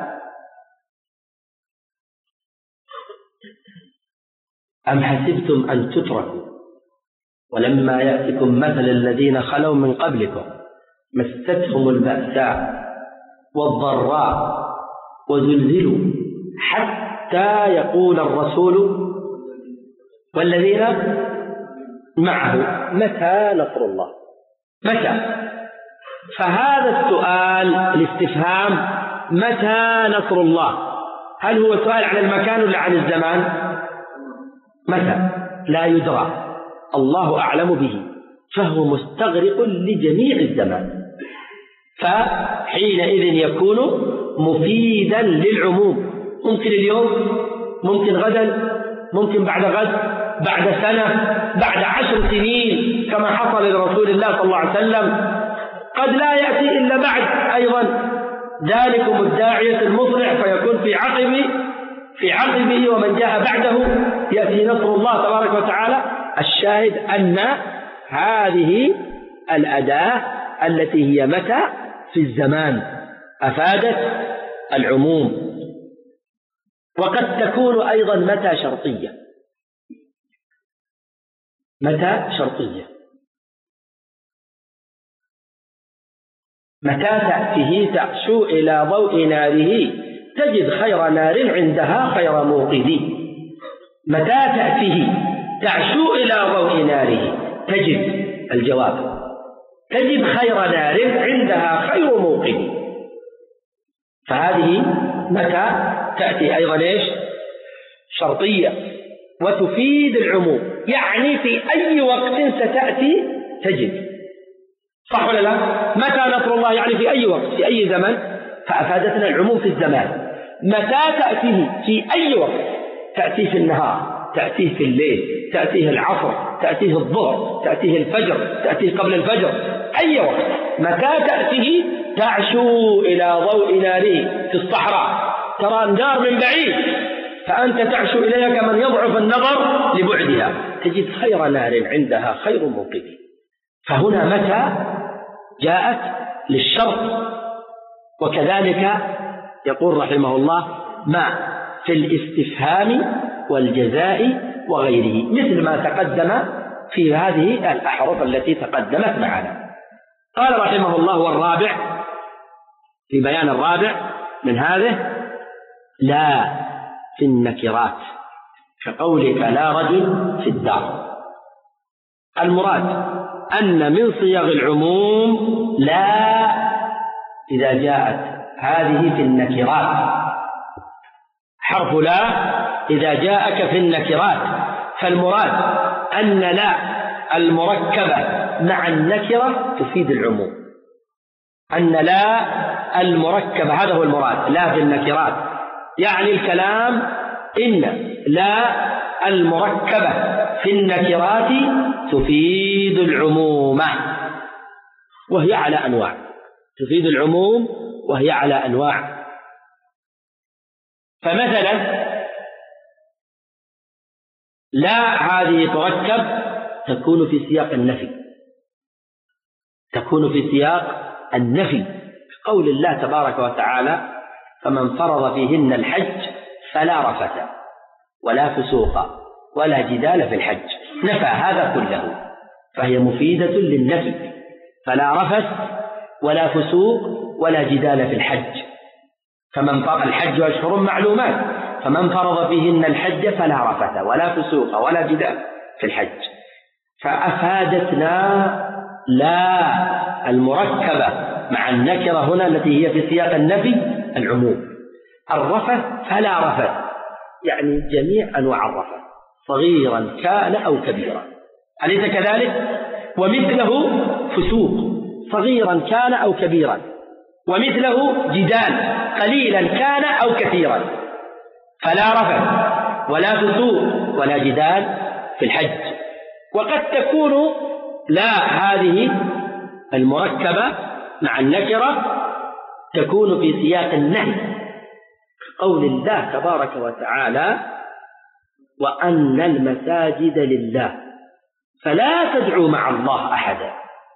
أم حسبتم أن تتركوا ولما يأتكم مثل الذين خلوا من قبلكم مستهم البأساء والضراء وزلزلوا حتى يقول الرسول والذين معه متى نصر الله. متى؟ فهذا السؤال الاستفهام متى نصر الله، هل هو سؤال عن المكان ولا عن الزمان؟ متى لا يدرى، الله أعلم به، فهو مستغرق لجميع الزمان، فحينئذ يكون مفيدا للعموم. ممكن اليوم، ممكن غدا، ممكن بعد غد، بعد سنة، بعد عشر سنين كما حصل لرسول الله صلى الله عليه وسلم، قد لا يأتي إلا بعد أيضا ذلكم الداعية المصلح فيكون في عقبه في عقبه ومن جاء بعده يأتي نصر الله تبارك وتعالى. الشاهد أن هذه الأداة التي هي متى في الزمان أفادت العموم. وقد تكون أيضا متى شرطية، متى شرطية، متى تأتيه تعشو إلى ضوء ناره تجد خير نار عندها خير موقد. متى تأتيه تعشو إلى ضوء ناره تجد الجواب، تجد خير نار عندها خير موقد. فهذه متى تأتي أيضا إيش؟ شرطية وتفيد العموم، يعني في أي وقت ستأتي تجد. صح ولا لا؟ متى نصر الله يعني في أي وقت، في أي زمن، فأفادتنا العموم في الزمان. متى تأتيه في أي وقت، تأتيه في النهار، تأتيه في الليل، تأتيه العصر، تأتيه الظهر، تأتيه الفجر، تأتيه قبل الفجر، أي وقت. متى تأتيه تعشو إلى ضوء ناره في الصحراء، ترى النار من بعيد فأنت تعشو إليها كمن يضعف النظر لبعدها، تجد خير نار عندها خير موقد. فهنا متى جاءت للشرط. وكذلك يقول رحمه الله ما في الاستفهام والجزاء وغيره، مثل ما تقدم في هذه الأحرف التي تقدمت معنا. قال رحمه الله: والرابع، في بيان الرابع من هذه: لا في النكرات، كقولك لا رجل في الدار. المراد أن من صيغ العموم لا إذا جاءت هذه في النكرات، حرف لا إذا جاءك في النكرات، فالمراد أن لا المركبة مع النكرة تفيد العموم. أن لا المركبة، هذا هو المراد، لا في النكرات، يعني الكلام إن لا المركبة في النكرات تفيد العموم، وهي على أنواع، تفيد العموم وهي على أنواع. فمثلا لا هذه تركب تكون في سياق النفي، تكون في سياق النفي، قول الله تبارك وتعالى: فمن فرض فيهن الحج فلا رفث ولا فسوق ولا جدال في الحج، نفى هذا كله، فهي مفيدة للنفي، فلا رفث ولا فسوق ولا جدال في الحج. فمن فرض الحج أشهر معلومات، فمن فرض فيهن الحج فلا رفث ولا فسوق ولا جدال في الحج. فأفادتنا لا المركبة مع النكرة هنا التي هي في سياق النفي العموم. الرفث فلا رفث، يعني جميع أنواع الرفث، صغيرا كان أو كبيرا، أليس كذلك؟ ومثله فسوق، صغيرا كان أو كبيرا، ومثله جدال، قليلا كان أو كثيرا. فلا رفث ولا فسوق ولا جدال في الحج. وقد تكون لا هذه المركبة مع النكرة تكون في سياق النهي، قول الله تبارك وتعالى: وأن المساجد لله فلا تدعوا مع الله أحدا.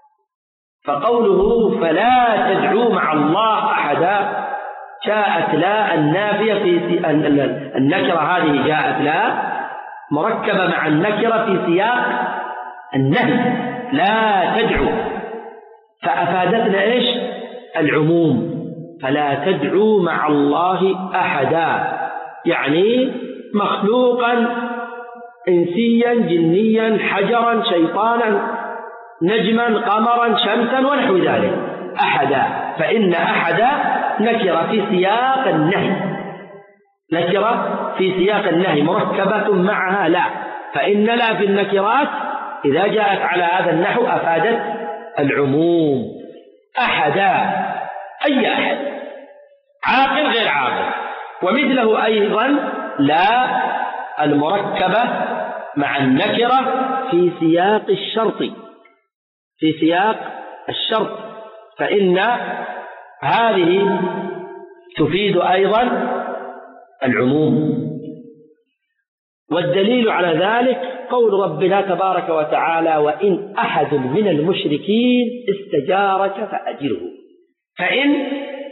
فقوله فلا تدعوا مع الله أحدا جاءت لا النافية في النكرة، هذه جاءت لا مركبة مع النكرة في سياق النهي، لا تدعوا، فأفادتنا إيش؟ العموم. فلا تدعوا مع الله أحدا، يعني مخلوقا إنسيا جنيا حجرا شيطانا نجما قمرا شمسا ونحو ذلك، أحدا. فإن أحدا نكرة في سياق النهي، نكرة في سياق النهي مركبة معها لا، فإن لا في النكرات إذا جاءت على هذا النحو أفادت العموم. أحدا أي أحد، عاقل غير عاقل. ومثله أيضا لا المركبة مع النكرة في سياق الشرط، في سياق الشرط، فإن هذه تفيد أيضا العموم. والدليل على ذلك قول ربنا تبارك وتعالى: وإن أحد من المشركين استجارك فأجره. فإن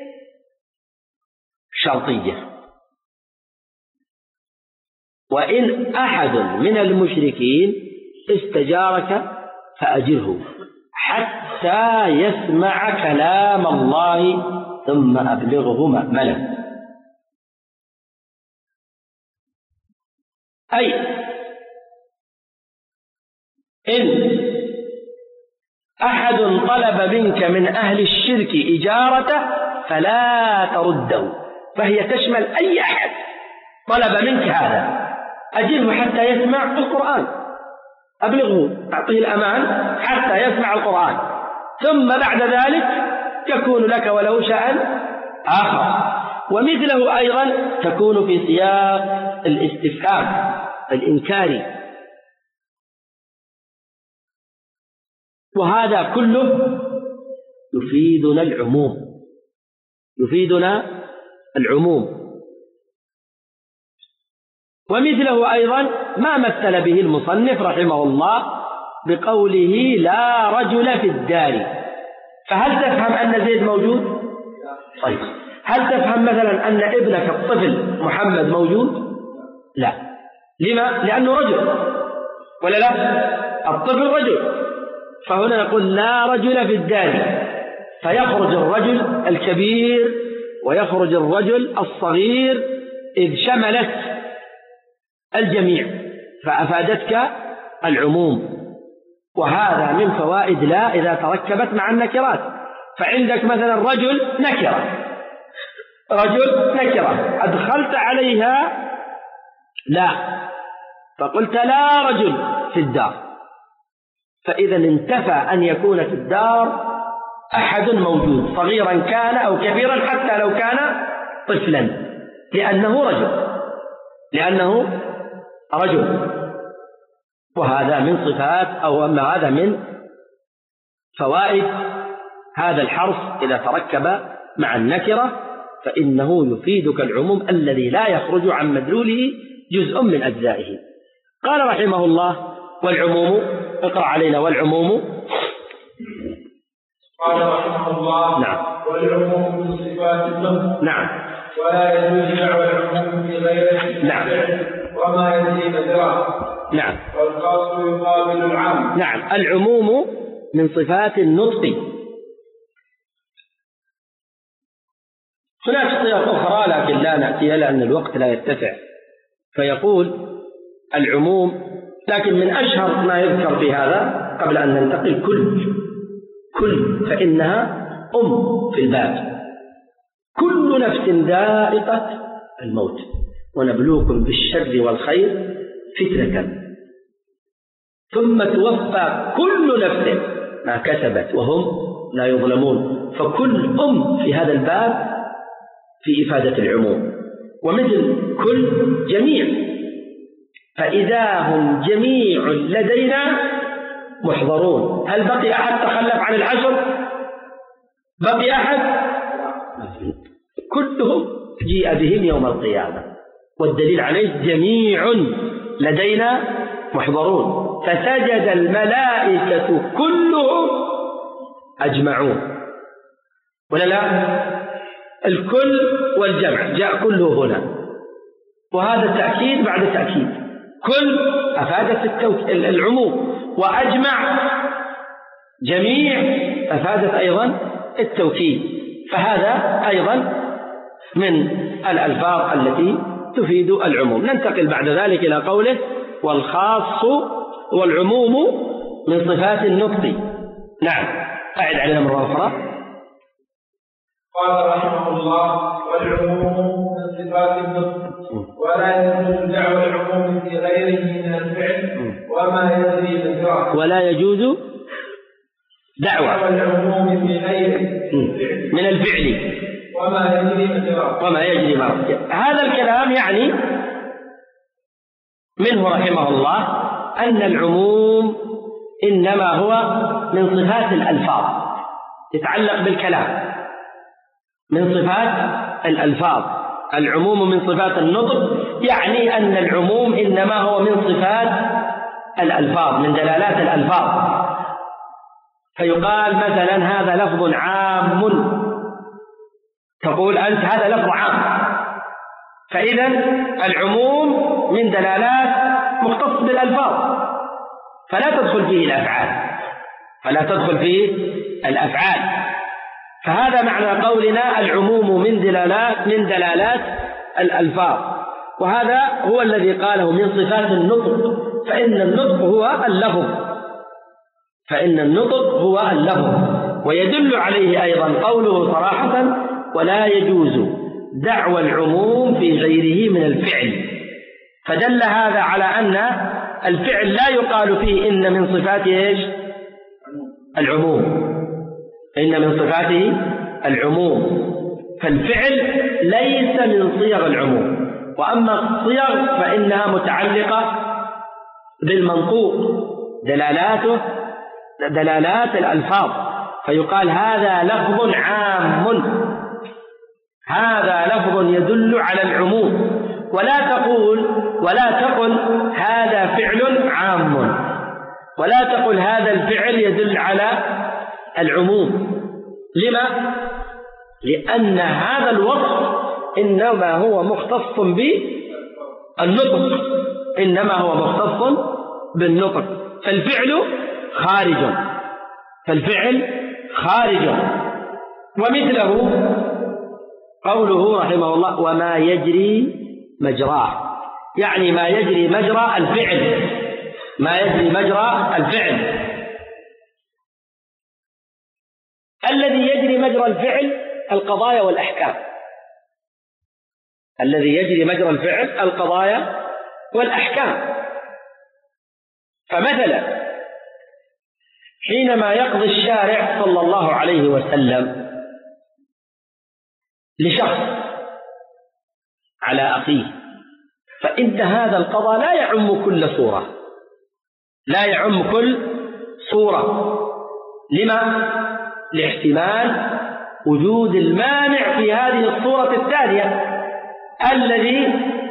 شرطية، وإن أحد من المشركين استجارك فأجره حتى يسمع كلام الله ثم أبلغه مأمنه. أي إن أحد طلب منك من أهل الشرك إجارته فلا ترده، فهي تشمل أي أحد طلب منك هذا، أجله حتى يسمع القرآن، أبلغه، أعطيه الأمان حتى يسمع القرآن، ثم بعد ذلك يكون لك وله شأن آخر. ومثله أيضا تكون في سياق الاستفهام الإنكاري، وهذا كله يفيدنا العموم، يفيدنا العموم. ومثله أيضا ما مثل به المصنف رحمه الله بقوله لا رجل في الدار. فهل تفهم أن زيد موجود؟ طيب، هل تفهم مثلا أن ابنك الطفل محمد موجود؟ لا. لما؟ لأنه رجل ولا لا؟ الطفل رجل، فهنا نقول لا رجل في الدار، فيخرج الرجل الكبير ويخرج الرجل الصغير إذ شملت الجميع فأفادتك العموم. وهذا من فوائد لا إذا تركبت مع النكرات. فعندك مثلا رجل نكرة، رجل نكرة أدخلت عليها لا، فقلت لا رجل في الدار، فإذا انتفى أن يكون في الدار أحد موجود صغيرا كان أو كبيرا حتى لو كان طفلا، لأنه رجل لأنه رجل وهذا من صفات أو أما هذا من فوائد هذا الحرف إذا تركب مع النكرة، فإنه يفيدك العموم الذي لا يخرج عن مدلوله جزء من أجزائه. قال رحمه الله: والعموم، اقرأ علينا والعموم. قال رحمه الله: نعم. والعموم من صفات النطق. نعم. ولا يجوز دعوى العموم في غيره. نعم. وما يدري مجراه. نعم. والخاص يقابل العام. نعم. العموم من صفات النطق. هناك صيغ أخرى لكن لا نأتيها لأن الوقت لا يتسع. فيقول العموم، لكن من أشهر ما يذكر في هذا قبل أن ننتقل كل كل فإنها أم في الباب. كل نفس ذائقة الموت ونبلوكم بالشر والخير فتنة ثم توفى كل نفس ما كسبت وهم لا يظلمون. فكل أم في هذا الباب في إفادة العموم، ومثل كل جميع، فإذا هم جميع لدينا محضرون. هل بقي أحد تخلف عن العشر؟ بقي أحد؟ كلهم جيء بهم يوم القيامة، والدليل عليه جميع لدينا محضرون. فسجد الملائكة كلهم أجمعون، ولا لا؟ الكل والجمع جاء كله هنا، وهذا التأكيد بعد تأكيد. كل أفادت العموم، وأجمع جميع أفادت أيضا التوكيد. فهذا أيضا من الألفاظ التي تفيد العموم. ننتقل بعد ذلك إلى قوله: والخاص والعموم من صفات النطق. نعم. أعد علينا مرة أخرى. قال رحمه الله: والعموم من صفات النطق، ولا يجوز دعوى العموم في غيره من الفعل وما يجري مجراه. ولا يجوز دعوى العموم في غيره من الفعل وما يجري مجراه. وما يجري مجراه. هذا الكلام يعني منه رحمه الله أن العموم إنما هو من صفات الألفاظ، تتعلق بالكلام، من صفات الألفاظ. العموم من صفات النطق يعني أن العموم إنما هو من صفات الألفاظ، من دلالات الألفاظ. فيقال مثلا هذا لفظ عام، تقول أنت هذا لفظ عام، فإذا العموم من دلالات مختص بالألفاظ، فلا تدخل فيه الأفعال فلا تدخل فيه الأفعال. فهذا معنى قولنا العموم من دلالات من دلالات الألفاظ، وهذا هو الذي قاله من صفات النطق. فإن النطق هو اللفظ فإن النطق هو اللفظ ويدل عليه أيضا قوله صراحة: ولا يجوز دعوى العموم في غيره من الفعل. فدل هذا على أن الفعل لا يقال فيه إن من صفاته إيش؟ العموم، إن من صفاته العموم. فالفعل ليس من صيغ العموم، وأما الصيغ فإنها متعلقة بالمنطوق، دلالاته دلالات الألفاظ. فيقال هذا لفظ عام، هذا لفظ يدل على العموم، ولا تقول ولا تقل هذا فعل عام، ولا تقل هذا الفعل يدل على العموم. لما؟ لأن هذا الوصف إنما هو مختص بالنطق إنما هو مختص بالنطق فالفعل خارج فالفعل خارج ومثله قوله رحمه الله وما يجري مجراه، يعني ما يجري مجرى الفعل ما يجري مجرى الفعل الذي يجري مجرى الفعل القضايا والأحكام الذي يجري مجرى الفعل القضايا والأحكام. فمثلا حينما يقضي الشارع صلى الله عليه وسلم لشخص على أخيه، فإن هذا القضاء لا يعم كل صورة لا يعم كل صورة لما؟ لاحتمال وجود المانع في هذه الصورة الثانية الذي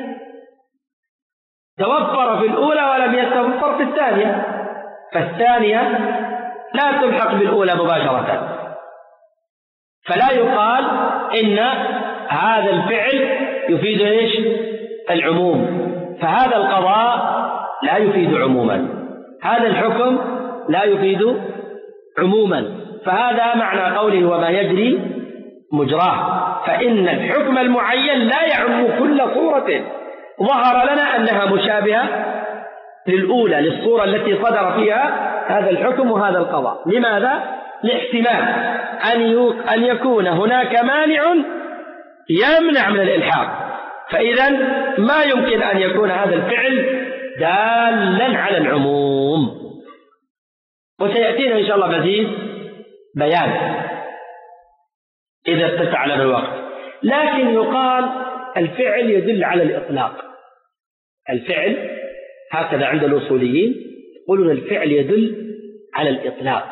توفر في الأولى ولم يتوفر في الثانية، فالثانية لا تلحق بالأولى مباشرة، فلا يقال إن هذا الفعل يفيد إيش؟ العموم، فهذا القضاء لا يفيد عموما، هذا الحكم لا يفيد عموما، فهذا معنى قوله وما يجري مجراه، فإن الحكم المعين لا يعم كل صورة ظهر لنا أنها مشابهة للأولى للصورة التي صدر فيها هذا الحكم وهذا القضاء. لماذا؟ لاحتمال أن يكون هناك مانع يمنع من الإلحاق، فإذا ما يمكن أن يكون هذا الفعل دالا على العموم، وسيأتينا إن شاء الله مزيد بيان إذا اتسع لنا الوقت. لكن يقال الفعل يدل على الإطلاق، الفعل هكذا عند الأصوليين يقولون الفعل يدل على الإطلاق.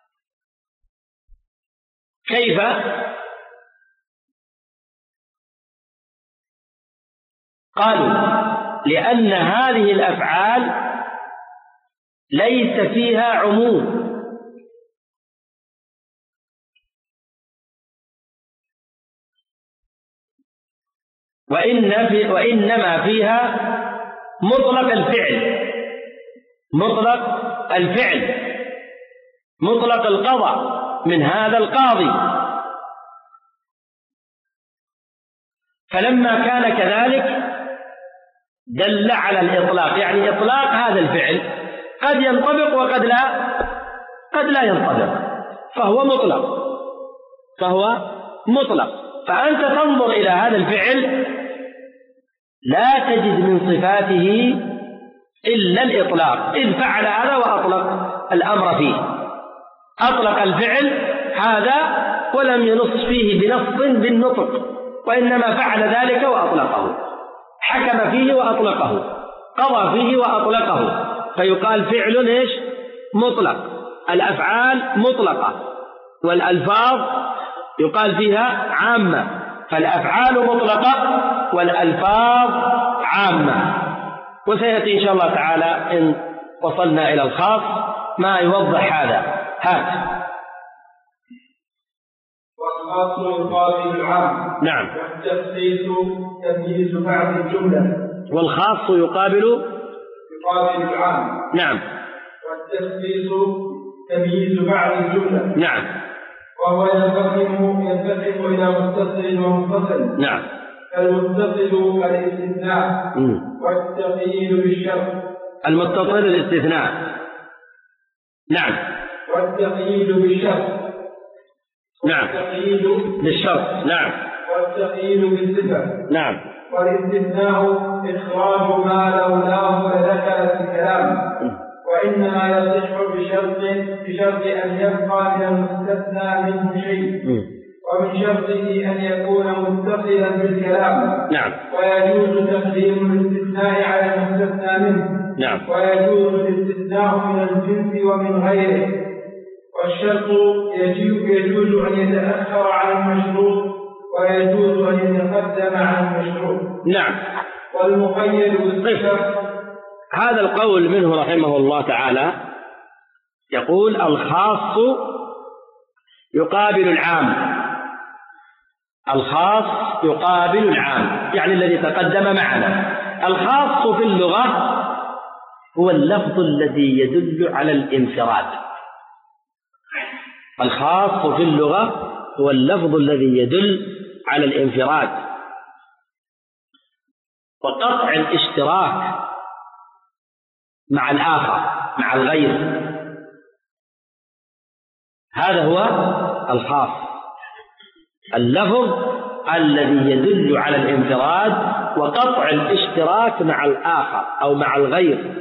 كيف؟ قالوا لأن هذه الأفعال ليس فيها عموم، وإن في وإنما فيها مطلق الفعل مطلق الفعل مطلق القضاء من هذا القاضي، فلما كان كذلك دل على الإطلاق، يعني إطلاق هذا الفعل قد ينطبق وقد لا قد لا ينطبق، فهو مطلق فهو مطلق فأنت تنظر إلى هذا الفعل لا تجد من صفاته إلا الإطلاق، إذ فعل هذا وأطلق الأمر فيه، أطلق الفعل هذا ولم ينص فيه بنص بالنطق، وإنما فعل ذلك وأطلقه، حكم فيه وأطلقه، قضى فيه وأطلقه، فيقال فعل إيش؟ مطلق. الأفعال مطلقة والألفاظ يقال فيها عامة، فالأفعال مطلقة والألفاظ عامة. وسيأتي إن شاء الله تعالى إن وصلنا إلى الخاص ما يوضح هذا. هات والخاص يقابل العام. نعم. والتخصيص تمييز بعض الجملة. والخاص يقابل يقابل العام. نعم. والتخصيص تمييز بعض الجملة. نعم. وهو ينقسم ينقسم إلى متصل ومنفصل. نعم. المتصل الاستثناء والتقييد بالشرط. المتصل الاستثناء. نعم. والتقييد بالشرط. نعم. والتقييد بالشرط. نعم. والتقييد بالصفة. نعم. والاستثناء إخراج ما لولاه لذكر الكلام، وإنما يصح بشرط بشرط أن يبقى من المستثنى منه شيء، ومن شرطه أن يكون متصلا بالكلام. نعم. ويجوز تقديم الاستثناء على المستثنى منه. نعم. ويجوز الاستثناء من الجنس ومن غيره. والشرط يجوز أن يتأخر عن المشروط، ويجوز أن يتقدم عن المشروط. نعم. والمقيد بالصفة. هذا القول منه رحمه الله تعالى يقول الخاص يقابل العام. الخاص يقابل العام يعني الذي تقدم معنا. الخاص في اللغة هو اللفظ الذي يدل على الانفراد. الخاص في اللغة هو اللفظ الذي يدل على الانفراد وقطع الاشتراك مع الآخر مع الغير. هذا هو الخاص، اللفظ الذي يدل على الانفراد وقطع الاشتراك مع الآخر أو مع الغير.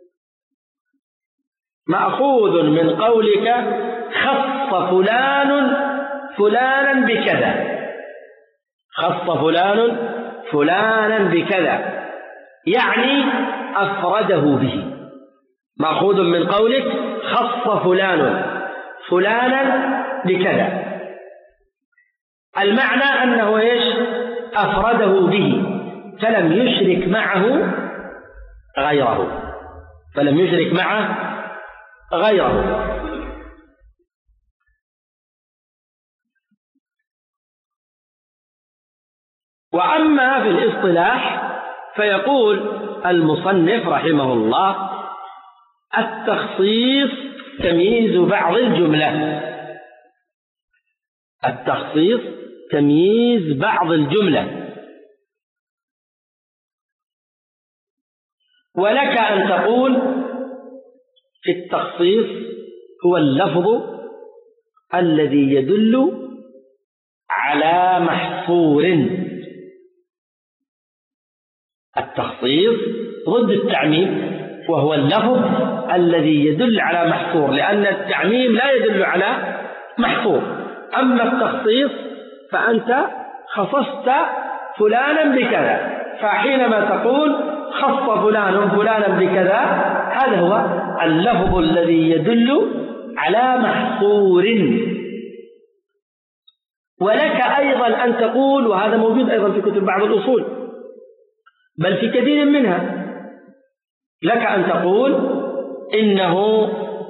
مأخوذ من قولك خص فلان فلانا بكذا، خص فلان فلانا بكذا يعني أفرده به. مأخوذ من قولك خص فلان فلانا بكذا، المعنى أنه إيش؟ أفرده به، فلم يشرك معه غيره، فلم يشرك معه غيره. وأما في الاصطلاح فيقول المصنف رحمه الله: التخصيص تمييز بعض الجملة، التخصيص تمييز بعض الجملة. ولك أن تقول في التخصيص هو اللفظ الذي يدل على محصور. التخصيص ضد التعميم، وهو اللفظ الذي يدل على محصور، لأن التعميم لا يدل على محصور. أما التخصيص فأنت خصصت فلانا بكذا، فحينما تقول خص فلان فلانا بكذا هذا هو اللفظ الذي يدل على محصور. ولك أيضا أن تقول، وهذا موجود أيضا في كتب بعض الأصول بل في كثير منها، لك أن تقول إنه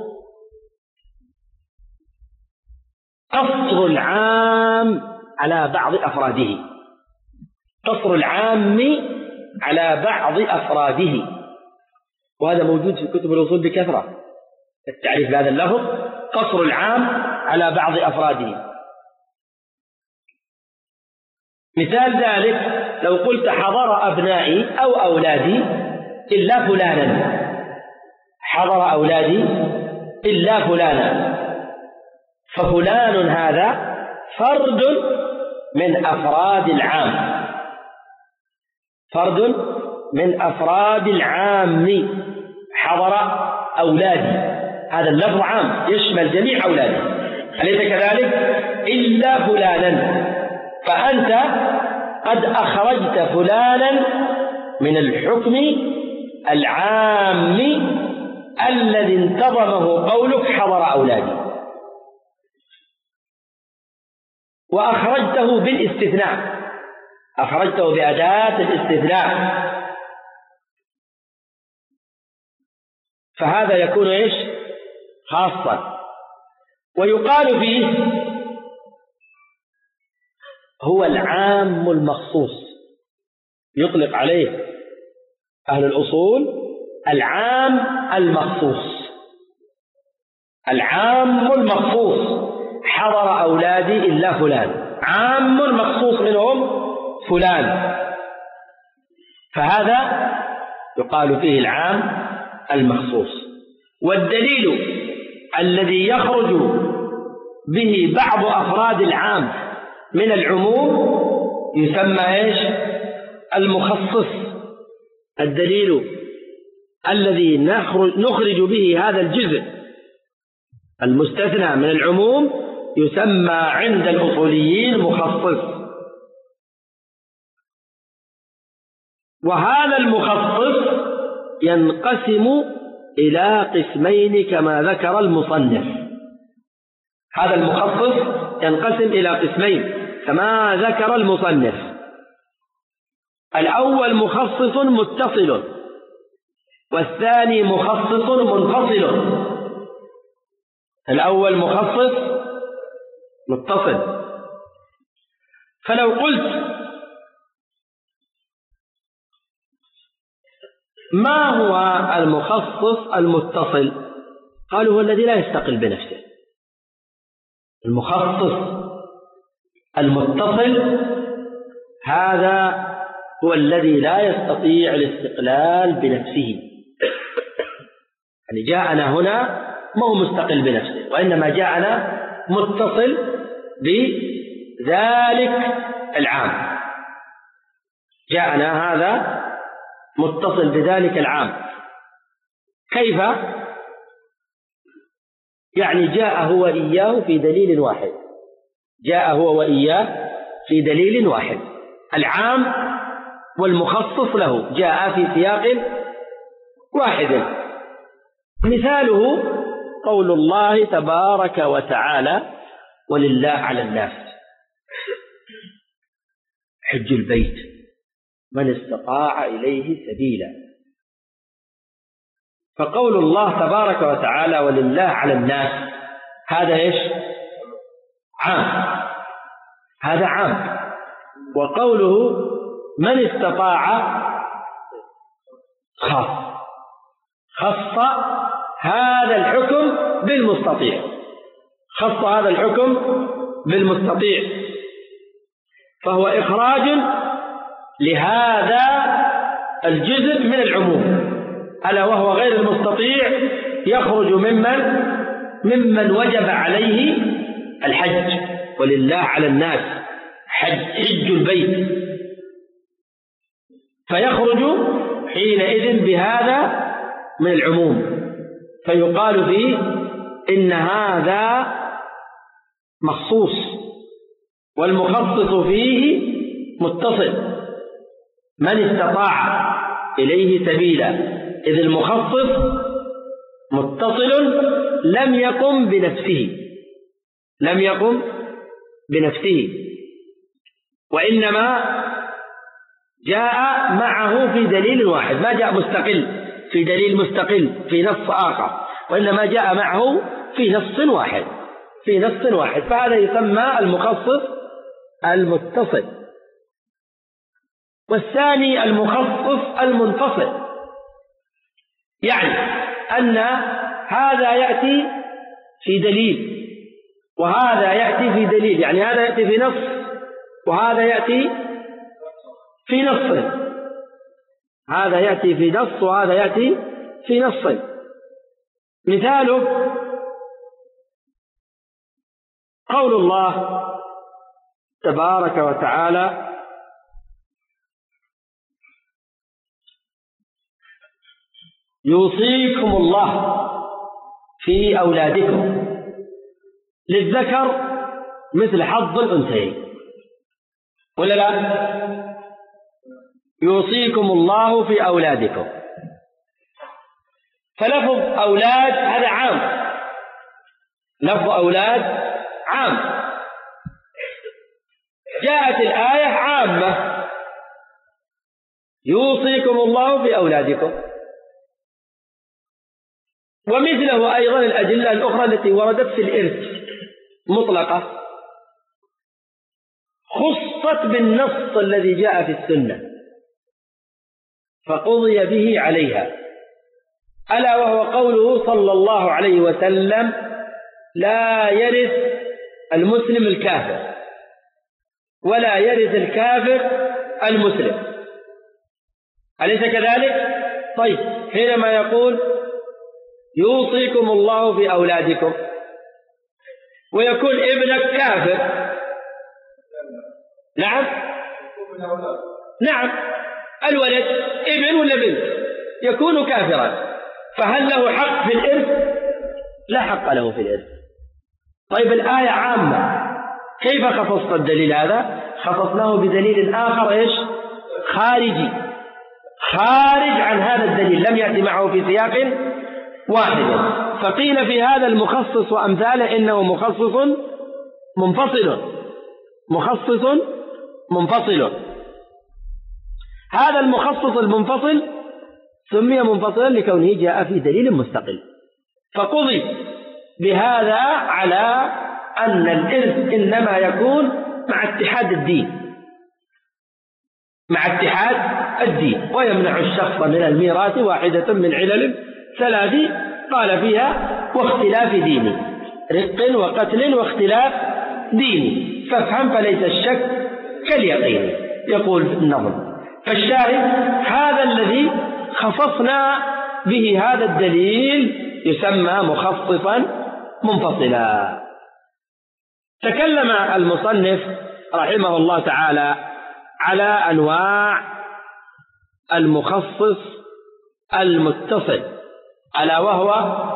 قصر العام على بعض أفراده، قصر العام على بعض أفراده، وهذا موجود في كتب الأصول بكثرة. التعريف بهذا اللفظ قصر العام على بعض أفراده. مثال ذلك لو قلت حضر أبنائي أو أولادي إلا فلانا، حضر أولادي إلا فلانا، ففلان هذا فرد من أفراد العام، فرد من أفراد العام. حضر أولادي هذا اللفظ عام يشمل جميع أولادي، أليس كذلك؟ إلا فلانا، فأنت قد أخرجت فلانا من الحكم العام الذي انتظمه قولك حضر أولادي، وأخرجته بالاستثناء، أخرجته بأداة الاستثناء، فهذا يكون إيش؟ خاصا. ويقال فيه هو العام المخصوص، يطلق عليه أهل الأصول العام المخصوص، العام المخصوص. حضر أولادي إلا فلان، عام مخصوص منهم فلان، فهذا يقال فيه العام المخصوص. والدليل الذي يخرج به بعض أفراد العام من العموم يسمى إيش؟ المخصص. الدليل الذي نخرج به هذا الجزء المستثنى من العموم يسمى عند الأصوليين مخصص. وهذا المخصص ينقسم إلى قسمين كما ذكر المصنف، هذا المخصص ينقسم إلى قسمين كما ذكر المصنف. الأول مخصص متصل، والثاني مخصص منفصل. الأول مخصص متصل، فلو قلت ما هو المخصص المتصل؟ قالوا هو الذي لا يستقل بنفسه. المخصص المتصل هذا هو الذي لا يستطيع الاستقلال بنفسه، يعني جاءنا هنا ما هو مستقل بنفسه، وإنما جاءنا متصل بذلك العام. جاءنا هذا متصل بذلك العام. كيف؟ يعني جاء هو وإياه في دليل واحد. جاء هو وإياه في دليل واحد. العام والمخصص له جاء في سياق واحد. مثاله قول الله تبارك وتعالى: ولله على الناس حج البيت من استطاع إليه سبيلا. فقول الله تبارك وتعالى ولله على الناس هذا إيش؟ عام، هذا عام. وقوله من استطاع خاص، خص هذا الحكم بالمستطيع، خص هذا الحكم بالمستطيع، فهو إخراج لهذا الجزء من العموم، ألا وهو غير المستطيع يخرج ممن ممن وجب عليه الحج. ولله على الناس حج, حج البيت، فيخرج حينئذ بهذا من العموم، فيقال فيه إن هذا مخصوص، والمخصص فيه متصل. من استطاع إليه سبيلا، إذ المخصص متصل لم يقم بنفسه، لم يقم بنفسه، وإنما جاء معه في دليل واحد، ما جاء مستقل في دليل مستقل في نص آخر، وإنما جاء معه في نص واحد، في نص واحد، فهذا يسمى المخصص المتصل. والثاني المخصص المنفصل، يعني أن هذا يأتي في دليل وهذا يأتي في دليل، يعني هذا يأتي في نص وهذا يأتي في نص، هذا يأتي في نص وهذا يأتي في نص. مثاله قول الله تبارك وتعالى: يوصيكم الله في أولادكم للذكر مثل حظ الأنثيين، ولا لا؟ يوصيكم الله في أولادكم، فلفظ أولاد هذا عام، لفظ أولاد عام. جاءت الآية عامة: يوصيكم الله في أولادكم. ومثله أيضا الأدلة الأخرى التي وردت في الإرث مطلقة، خصت بالنص الذي جاء في السنة فقضي به عليها، ألا وهو قوله صلى الله عليه وسلم: لا يرث المسلم الكافر ولا يرث الكافر المسلم. أليس كذلك؟ طيب، حينما يقول يوصيكم الله في أولادكم ويكون ابنك كافر، نعم نعم الولد ابن ولا بنت يكون كافرا، فهل له حق في الإرث؟ لا حق له في الإرث. طيب، الآية عامة، كيف خصصت الدليل هذا؟ خصصناه بدليل آخر إيش؟ خارجي، خارج عن هذا الدليل، لم يأتي معه في سياق واحد. فقيل في هذا المخصص وأمثاله إنه مخصص منفصل، مخصص منفصل. هذا المخصص المنفصل سمي منفصلا لكونه جاء في دليل مستقل، فقضي بهذا على أن الإرث إنما يكون مع اتحاد الدين، مع اتحاد الدين، ويمنع الشخص من الميراث واحدة من علل ثلاث قال فيها واختلاف ديني، رق وقتل واختلاف ديني، فافهم فليس الشك كاليقين. يقول النظم: فالشاهد هذا الذي خصصنا به هذا الدليل يسمى مخصصا منفصلا. تكلم المصنف رحمه الله تعالى على أنواع المخصص المتصل، ألا وهو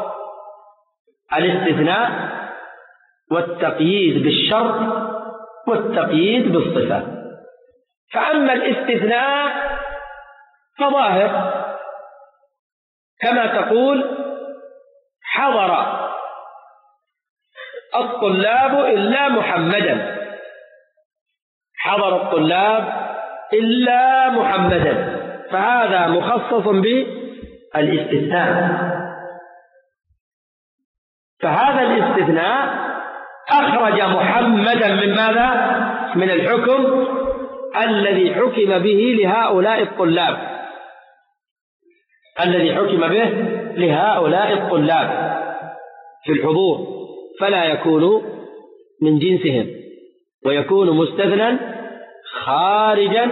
الاستثناء والتقييد بالشرط والتقييد بالصفة. فأما الاستثناء فظاهر، كما تقول: حضر الطلاب إلا محمدا، حضر الطلاب إلا محمدا، فهذا مخصص بالاستثناء. فهذا الاستثناء أخرج محمدا من ماذا؟ من الحكم الذي حكم به لهؤلاء الطلاب، الذي حكم به لهؤلاء الطلاب في الحضور، فلا يكون من جنسهم، ويكون مستثنى خارجا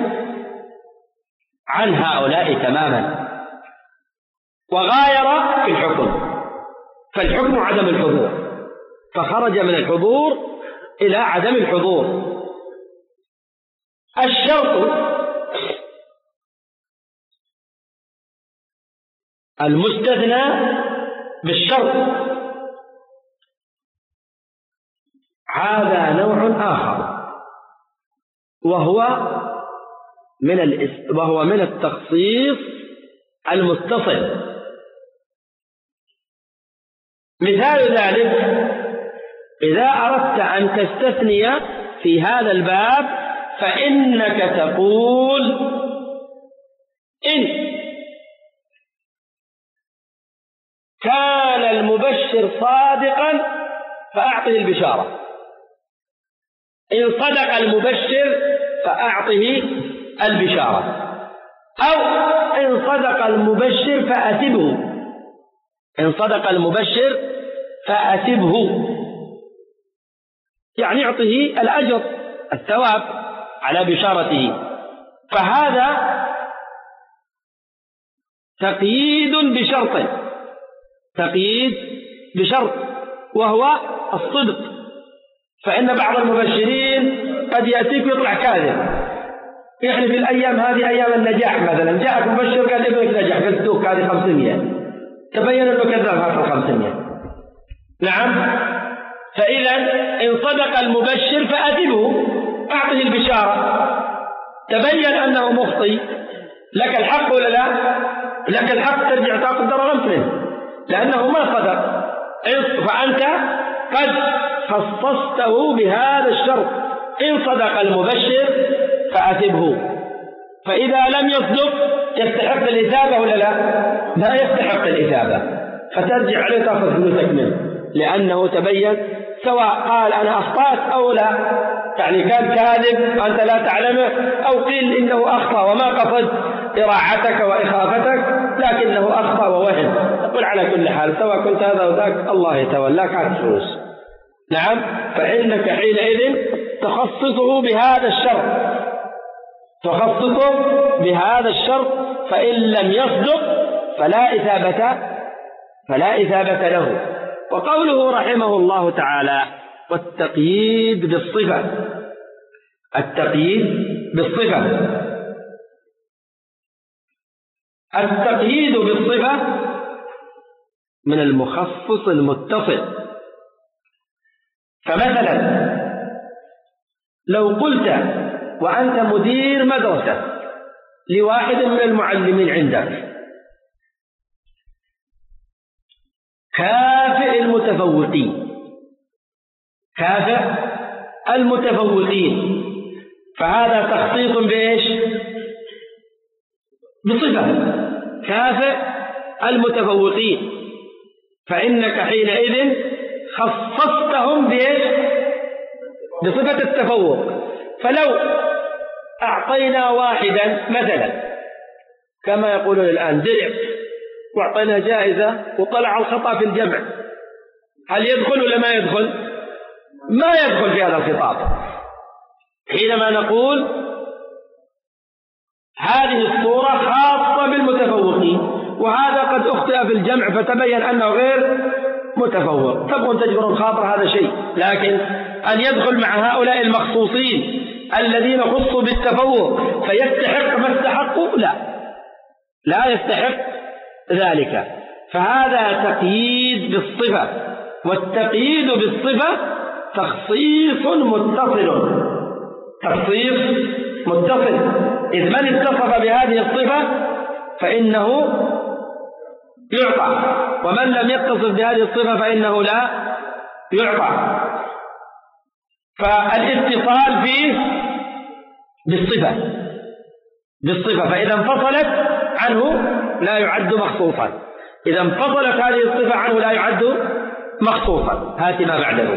عن هؤلاء تماما، وغاير في الحكم، فالحكم عدم الحضور، فخرج من الحضور إلى عدم الحضور. الشرط المستثنى بالشرط هذا نوع آخر، وهو من الاس... وهو من التخصيص المتصل. مثال ذلك: إذا أردت أن تستثني في هذا الباب فإنك تقول: إن كان المبشر صادقا فأعطه البشارة، إن صدق المبشر فأعطه البشارة، أو إن صدق المبشر فأثبه، إن صدق المبشر فأثبه، يعني يعطيه الأجر الثواب على بشارته. فهذا تقييد بشرط، تقييد بشرط وهو الصدق. فإن بعض المبشرين قد يأتيك ويطلع كاذب، يعني في الأيام هذه أيام النجاح مثلا، جاءك مبشر قال ابنك نجح، قلتوك هذه خمسمية، تبين أنه كذاب هذا الخمسمية. نعم، فإذا إن صدق المبشر فأثبه، أعطه البشارة، تبين أنه مخطئ، لك الحق ولا لا؟ لك الحق ترجع تأخذ درجة منه لأنه ما صدق، فأنت قد خصصته بهذا الشرط: إن صدق المبشر فأثبه. فإذا لم يصدق يستحق الإثابة ولا لا؟ لا يستحق الإثابة، فترجع عليه تأخذ فلوسك منه، لأنه تبين سواء قال أنا أخطأت أو لا، يعني كان كاذب أنت لا تعلمه، أو قيل إنه أخطأ وما قصد إراعتك وإخافتك لكنه أخطأ ووهم، تقول على كل حال سواء كنت هذا وذاك الله يتولاك على الفلوس. نعم، فإنك حينئذ تخصصه بهذا الشرط، تخصصه بهذا الشرط، فإن لم يصدق فلا إثابة فلا إثابة له. وقوله رحمه الله تعالى: والتقييد بالصفة، التقييد بالصفة، التقييد بالصفة من المخصص المتصل. فمثلا لو قلت وأنت مدير مدرسة لواحد من المعلمين عندك: كافئ المتفوقين، كافئ المتفوقين، فهذا تخصيص بإيش؟ بصفة، كافئ المتفوقين، فإنك حينئذ خصصتهم بإيش؟ بصفة التفوق. فلو أعطينا واحدا مثلا كما يقولون الآن درع وأعطينا جائزة وطلع الخطأ في الجمع، هل يدخل ولا ما يدخل؟ ما يدخل في هذا الخطاب. حينما نقول هذه الصورة خاصة بالمتفوقين وهذا قد أخطأ في الجمع فتبين أنه غير متفوق، تبغون تجبرون خاطر هذا شيء، لكن أن يدخل مع هؤلاء المخصوصين الذين خصوا بالتفوق فيستحق ما استحقوا، لا لا يستحق ذلك. فهذا تقييد بالصفة، والتقييد بالصفة تخصيص متصل، تخصيص متصل، إذ من اتصف بهذه الصفة فإنه يعطى، ومن لم يتصف بهذه الصفة فإنه لا يعطى. فالاتصال فيه بالصفة بالصفة فإذا انفصلت عنه لا يعد مخصوصا، إذا انفصلت هذه الصفة عنه لا يعد مخصوصا. هات ما بعده.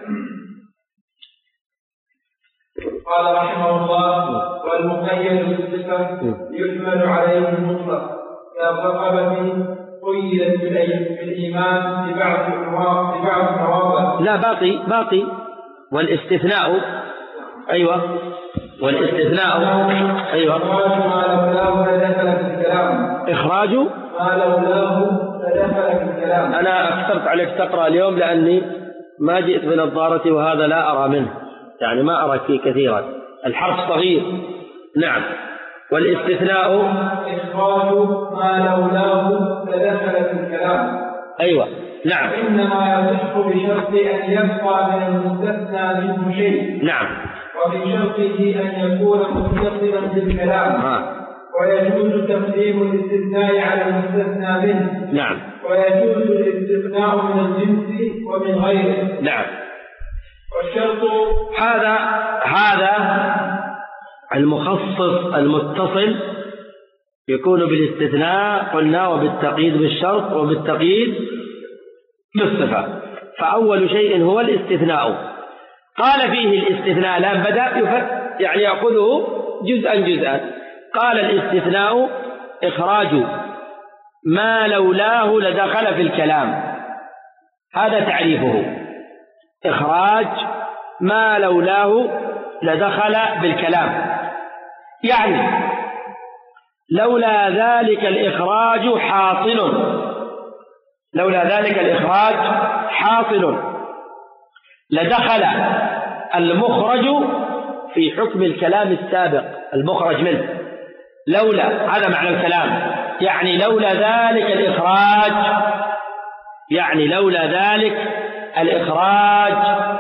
قال رحمه الله: والمقيد بالصفة يحمل عليه المطلق كالرقبة قيدت بالإيمان ببعض ببعض المواضع. لا باقي باقي والاستثناء. أيوة والاستثناء. أيوة إخراج ما لولاه فدخل في الكلام. إخراج ما لولاه فدخل في الكلام. أنا أكثرت عليك تقرأ اليوم لأني ما جئت بنظارتي وهذا لا أرى منه، يعني ما أرى فيه كثيرا، الحرف صغير. نعم. والاستثناء إخراج ما لولاه فدخل في الكلام. أيوة نعم. إنما يصح بشرط أن يبقى من المستثنى منه شيء. نعم. وبشرطه أن يكون متصلا بالكلام. ها. ويجوز تقديم الاستثناء على المستثنى منه. نعم. ويجوز الاستثناء من الجنس ومن غيره. نعم. والشرط هذا هذا المخصص المتصل يكون بالاستثناء قلنا، وبالتقييد بالشرط، وبالتقييد بالصفة. فأول شيء هو الاستثناء. قال فيه الاستثناء الآن بدأ يعني يأخذه جزءا جزءا. قال الاستثناء إخراج ما لولاه لدخل في الكلام، هذا تعريفه. إخراج ما لولاه لدخل بالكلام، يعني لولا ذلك الإخراج حاصل، لولا ذلك الإخراج حاصل لدخل المخرج في حكم الكلام السابق، المخرج منه. لولا هذا معنى الكلام، يعني لولا ذلك الإخراج، يعني لولا ذلك الإخراج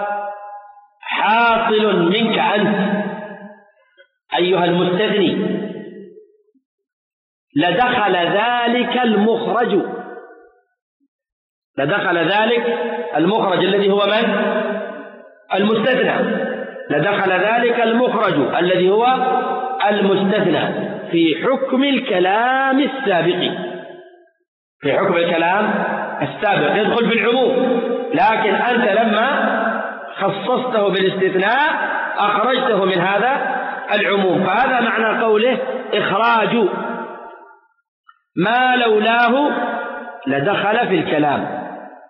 حاصل منك أنت أيها المستثني لدخل ذلك المخرج، لدخل ذلك المخرج الذي هو من؟ المستثنى. لدخل ذلك المخرج الذي هو المستثنى في حكم الكلام السابق، في حكم الكلام السابق يدخل في العموم، لكن أنت لما خصصته بالاستثناء أخرجته من هذا العموم. فهذا معنى قوله إخراج ما لولاه لدخل في الكلام.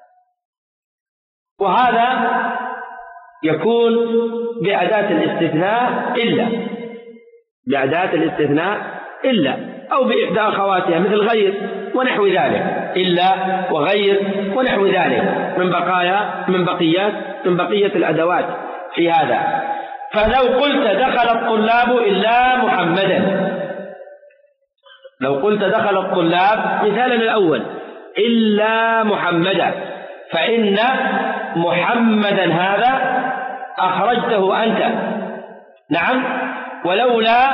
وهذا يكون بأداة الاستثناء إلا، بأداة الاستثناء إلا، أو بإحدى أخواتها مثل غير ونحو ذلك، إلا وغير ونحو ذلك من بقايا من بقيات من بقية الأدوات في هذا. فلو قلت دخل الطلاب إلا محمدا، لو قلت دخل الطلاب مثالا الأول إلا محمدا، فإن محمدا هذا أخرجته أنت. نعم. ولولا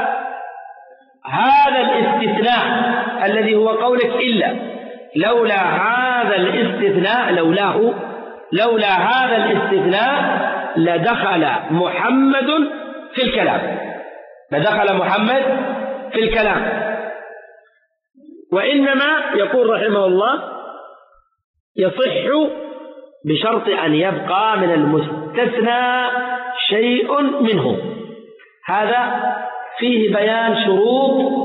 هذا الاستثناء الذي هو قولك إلا، لولا هذا الاستثناء لولاه لولا هذا الاستثناء لدخل محمد في الكلام، لدخل محمد في الكلام. وإنما يقول رحمه الله يصح بشرط أن يبقى من المستثنى شيء منه. هذا فيه بيان شروط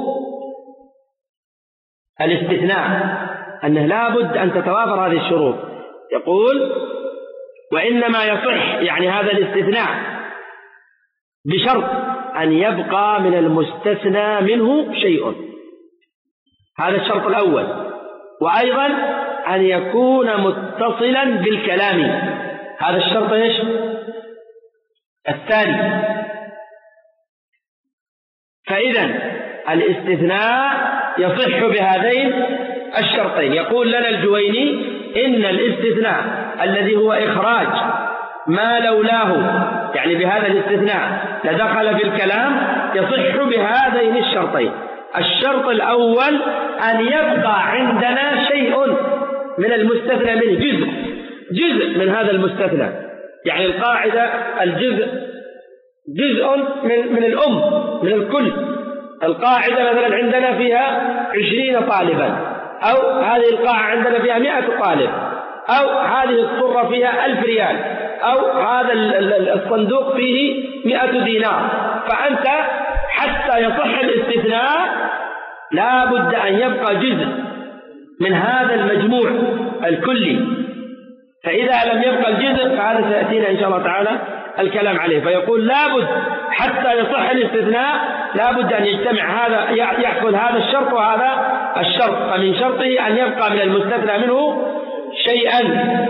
الاستثناء، أنه لا بد أن تتوافر هذه الشروط. يقول: وإنما يصح يعني هذا الاستثناء بشرط أن يبقى من المستثنى منه شيء، هذا الشرط الأول، وأيضا أن يكون متصلا بالكلام، هذا الشرط إيش؟ الثاني. فإذا الاستثناء يصح بهذين الشرطين. يقول لنا الجويني: إن الاستثناء الذي هو إخراج ما لولاه، يعني بهذا الاستثناء لدخل في الكلام، يصح بهذين الشرطين. الشرط الأول أن يبقى عندنا شيء من المستثنى منه، جزء جزء من هذا المستثنى، يعني القاعدة الجزء جزء من من الأم من الكل. القاعدة مثلا عندنا فيها عشرين طالبا، أو هذه القاعدة عندنا فيها مئة طالب، أو هذه الصرة فيها ألف ريال، أو هذا الصندوق فيه مئة دينار. فأنت حتى يصح الاستثناء لا بد أن يبقى جزء من هذا المجموع الكلي، فإذا لم يبقى الجزء فهذا سيأتينا إن شاء الله تعالى الكلام عليه. فيقول لا بد حتى يصح الاستثناء لا بد أن يجتمع هذا، يحصل هذا الشرط وهذا الشرط. فمن شرطه أن يبقى من المستثنى منه شيئا.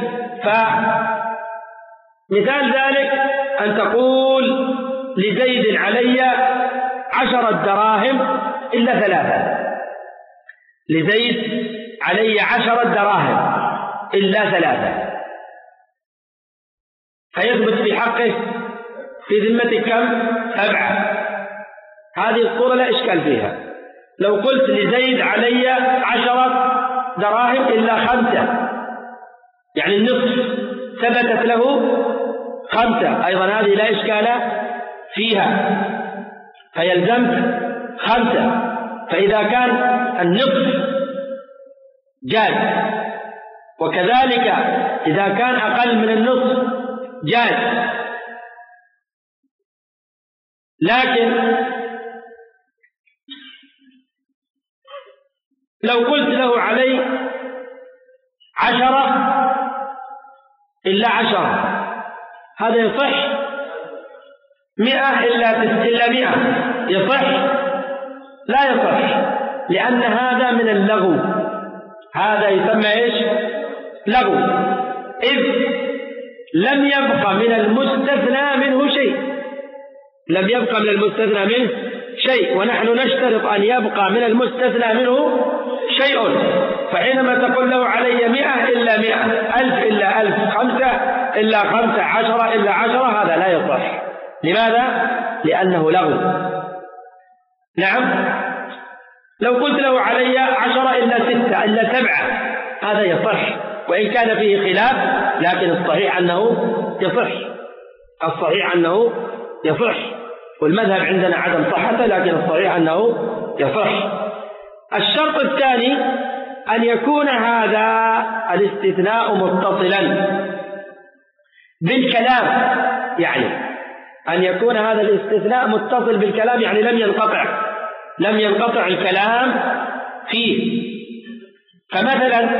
فمثال ذلك أن تقول لزيد علي عشرة دراهم إلا ثلاثة، لزيد علي عشرة دراهم إلا ثلاثة، فيثبت في حقه في ذمتك كم؟ سبعة. هذه الصورة لا إشكال فيها. لو قلت لزيد علي عشرة دراهم إلا خمسة، يعني النصف، ثبتت له خمسة، أيضا هذه لا إشكال فيها، فيلزمت خمسة. فإذا كان النصف جاز، وكذلك إذا كان أقل من النصف جاز. لكن لو قلت له علي عشرة إلا عشرة، هذا يصح؟ مئة إلا إلا مئة يصح؟ لا يصح، لأن هذا من اللغو، هذا يسمى إيش؟ لغو، إذ لم يبقى من المستثنى منه شيء، لم يبقى من المستثنى منه شيء، ونحن نشترط أن يبقى من المستثنى منه شيء. فحينما تقول له علي مئة إلا مئة، ألف إلا ألف، خمسة إلا خمسة، عشرة إلا عشرة، هذا لا يصح. لماذا؟ لأنه لغو. نعم. لو قلت له علي عشرة إلا ستة إلا سبعة، هذا يصح، وإن كان فيه خلاف، لكن الصحيح أنه يصح، الصحيح أنه يصح، والمذهب عندنا عدم صحته، لكن الصحيح أنه يصح. الشرط الثاني أن يكون هذا الاستثناء متصلا بالكلام، يعني أن يكون هذا الاستثناء متصل بالكلام، يعني لم ينقطع لم ينقطع الكلام فيه. فمثلا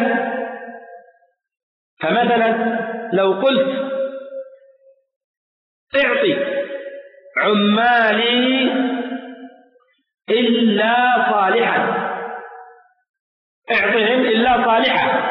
فمثلا لو قلت اعطي عمالي إلا صالحا، اعطهم إلا صالحا،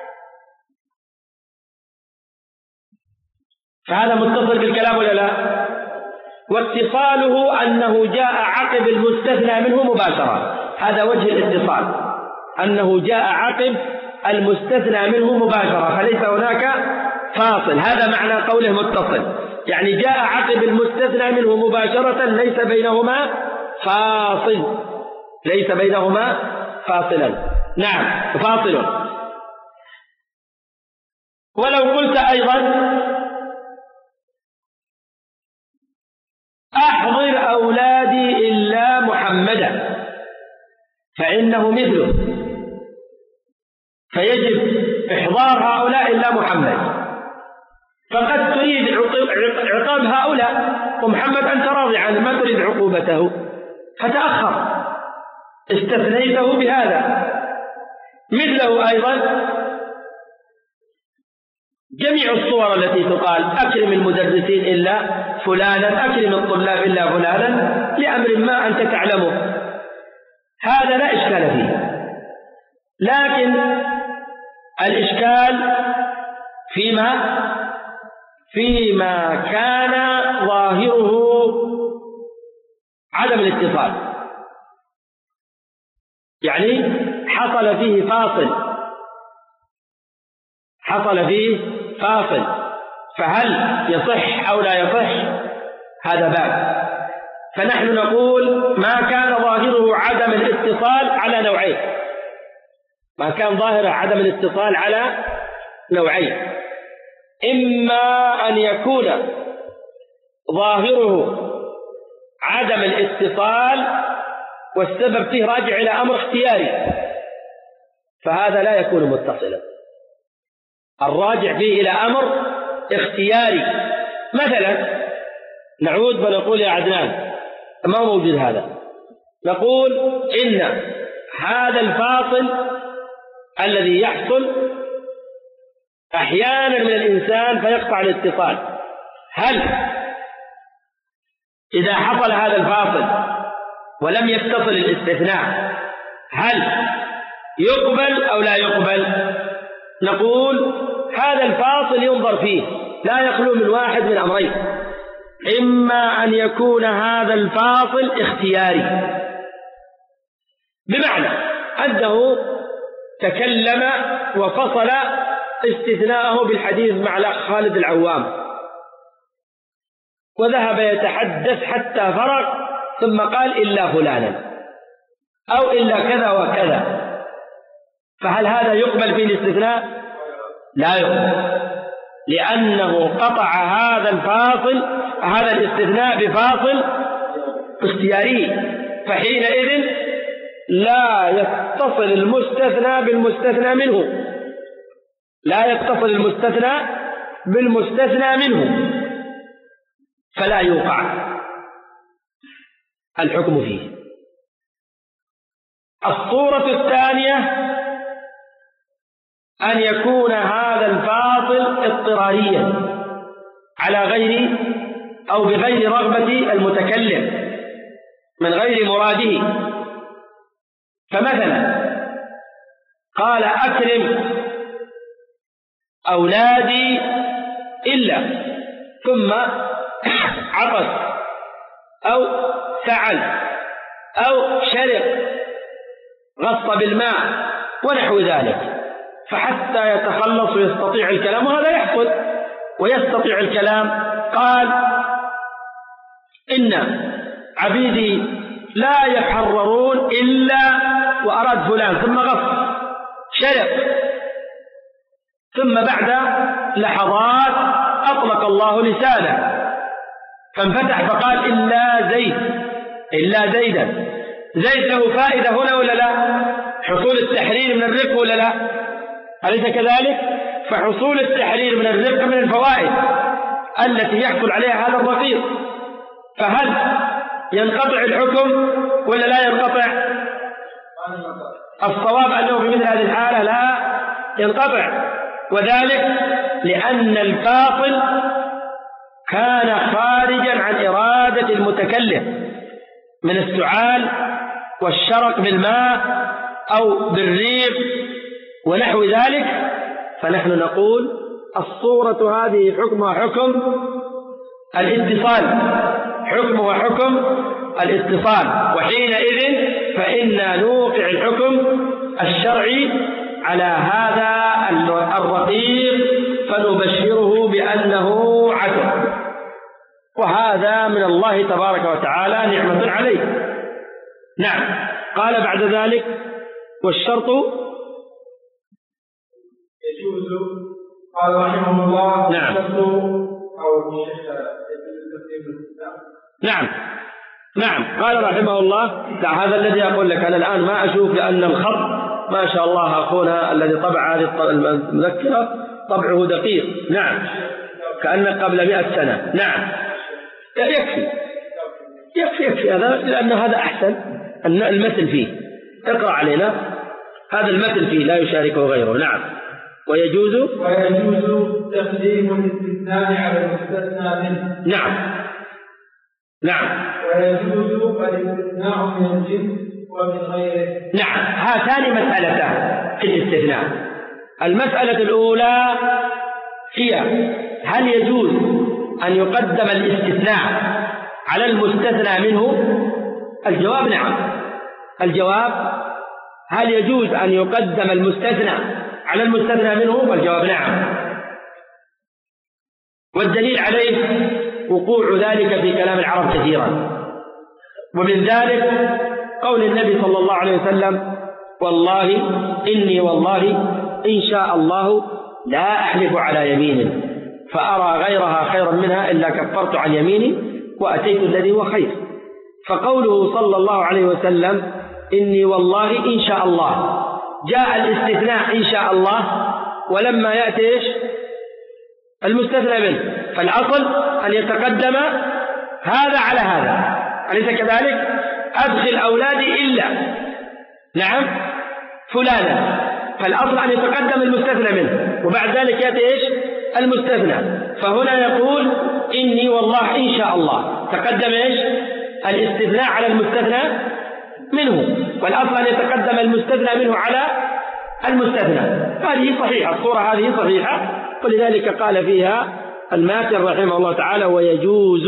فهذا متصل بالكلام ولا لا؟ واتصاله أنه جاء عقب المستثنى منه مباشرة، هذا وجه الاتصال، أنه جاء عقب المستثنى منه مباشرة، فليس هناك فاصل. هذا معنى قوله متصل، يعني جاء عقب المستثنى منه مباشرة، ليس بينهما فاصل، ليس بينهما فاصلا. نعم، فاصل. ولو قلت أيضا أحضر أولادي إلا محمدا فإنه مثله، فيجب إحضار هؤلاء إلا محمد، فقد تريد عقاب هؤلاء، ومحمد أنت راضي عنه، ما تريد عقوبته، فتأخر استثنيته بهذا. مثله أيضا جميع الصور التي تقال أكرم المدرسين إلا فلانا، أكرم الطلاب إلا فلانا، لأمر ما أنت تعلمه، هذا لا إشكال فيه. لكن الإشكال فيما فيما كان ظاهره عدم الاتصال، يعني حصل فيه فاصل حصل فيه فاصل فهل يصح أو لا يصح؟ هذا باب. فنحن نقول ما كان ظاهره عدم الاتصال على نوعين، ما كان ظاهره عدم الاتصال على نوعين: إما أن يكون ظاهره عدم الاتصال والسبب فيه راجع إلى أمر اختياري، فهذا لا يكون متصلا. الراجع فيه إلى أمر اختياري. مثلا نعود ونقول يا عدنان، ما موجود هذا، نقول إن هذا الفاصل الذي يحصل أحيانا من الإنسان فيقطع الاتصال، هل إذا حصل هذا الفاصل ولم يتصل الاستثناء هل يقبل أو لا يقبل؟ نقول هذا الفاصل ينظر فيه، لا يخلو من واحد من أمرين: إما أن يكون هذا الفاصل اختياري، بمعنى أنه تكلم وفصل استثناءه بالحديث مع الأخ خالد العوام، وذهب يتحدث حتى فرغ ثم قال إلا فلانا أو إلا كذا وكذا، فهل هذا يقبل فيه الاستثناء؟ لا يقبل، لأنه قطع هذا الفاصل هذا الاستثناء بفاصل اختياري، فحينئذ لا يتصل المستثنى بالمستثنى منه لا يتصل المستثنى بالمستثنى منه فلا يوقع الحكم فيه. الصورة الثانية أن يكون هذا الفاصل اضطراريا على غير أو بغير رغبة المتكلم من غير مراده. فمثلا قال أكرم أولادي إلا، ثم عطس أو سعل أو شرق غص بالماء ونحو ذلك، فحتى يتخلص ويستطيع الكلام، وهذا يحصل ويستطيع الكلام، قال إن عبيدي لا يحررون إلا وأراد فلان، ثم غص شرق، ثم بعد لحظات أطلق الله لسانه فانفتح فقال إلا زيد إلا زيدا. زيد له فائدة هنا ولا لا؟ حصول التحرير من الرق ولا لا؟ أليس كذلك؟ فحصول التحرير من الرق من الفوائد التي يحصل عليها هذا الرقيق، فهل ينقطع الحكم ولا لا ينقطع؟ الصواب أنه في مثل هذه الحالة لا ينقطع، وذلك لأن الفاصل كان خارجا عن إرادة المتكلم من السعال والشرق بالماء أو بالريق ونحو ذلك. فنحن نقول الصورة هذه حكمها حكم الاتصال حكمها حكم الاتصال وحينئذ فإنا نوقع الحكم الشرعي على هذا الرقيق فنبشره بأنه عتق، وهذا من الله تبارك وتعالى نعمة عليه. نعم. قال بعد ذلك والشرط يجوز. قال رحمه الله نعم. أو نعم نعم قال رحمه الله لا، هذا الذي أقول لك أنا الآن ما أشوف، لأن الخط ما شاء الله أخونا الذي طبع هذه المذكرة طبعه دقيق. نعم، كأنك قبل مئة سنة. نعم، يكفي يكفي يكفي يكفي هذا لأن هذا أحسن أن المثل فيه. اقرأ علينا هذا المثل فيه لا يشاركه غيره. نعم. ويجوز ويجوز تقديم الاستثناء على المستثنى منه. نعم نعم. ويجوز الاستثناء من الجنس ومن غيره. نعم. هاتان مسألتان في الاستثناء. المسألة الأولى هي هل يجوز أن يقدم الاستثناء على المستثنى منه؟ الجواب نعم. الجواب هل يجوز أن يقدم المستثنى على المستثنى منه؟ الجواب نعم. والدليل عليه وقوع ذلك في كلام العرب كثيرا، ومن ذلك قول النبي صلى الله عليه وسلم: والله إني والله إن شاء الله لا أحلف على يمين فأرى غيرها خيرا منها إلا كفرت عن يميني وأتيت الذي هو خير. فقوله صلى الله عليه وسلم إني والله إن شاء الله، جاء الاستثناء إن شاء الله ولما يأتي إيش؟ المستثنى منه، فالأصل أن يتقدم هذا على هذا، أليس كذلك؟ أدخل أولادي إلا نعم فلانا، فالأصل أن يتقدم المستثنى منه وبعد ذلك يأتي إيش؟ المستثنى. فهنا يقول إني والله إن شاء الله، تقدم إيش؟ الاستثناء على المستثنى منه، والأصل أن يتقدم المستثنى منه على المستثنى. هذه صحيحة، الصورة هذه صحيحة، ولذلك قال فيها الماتن رحمه الله تعالى: ويجوز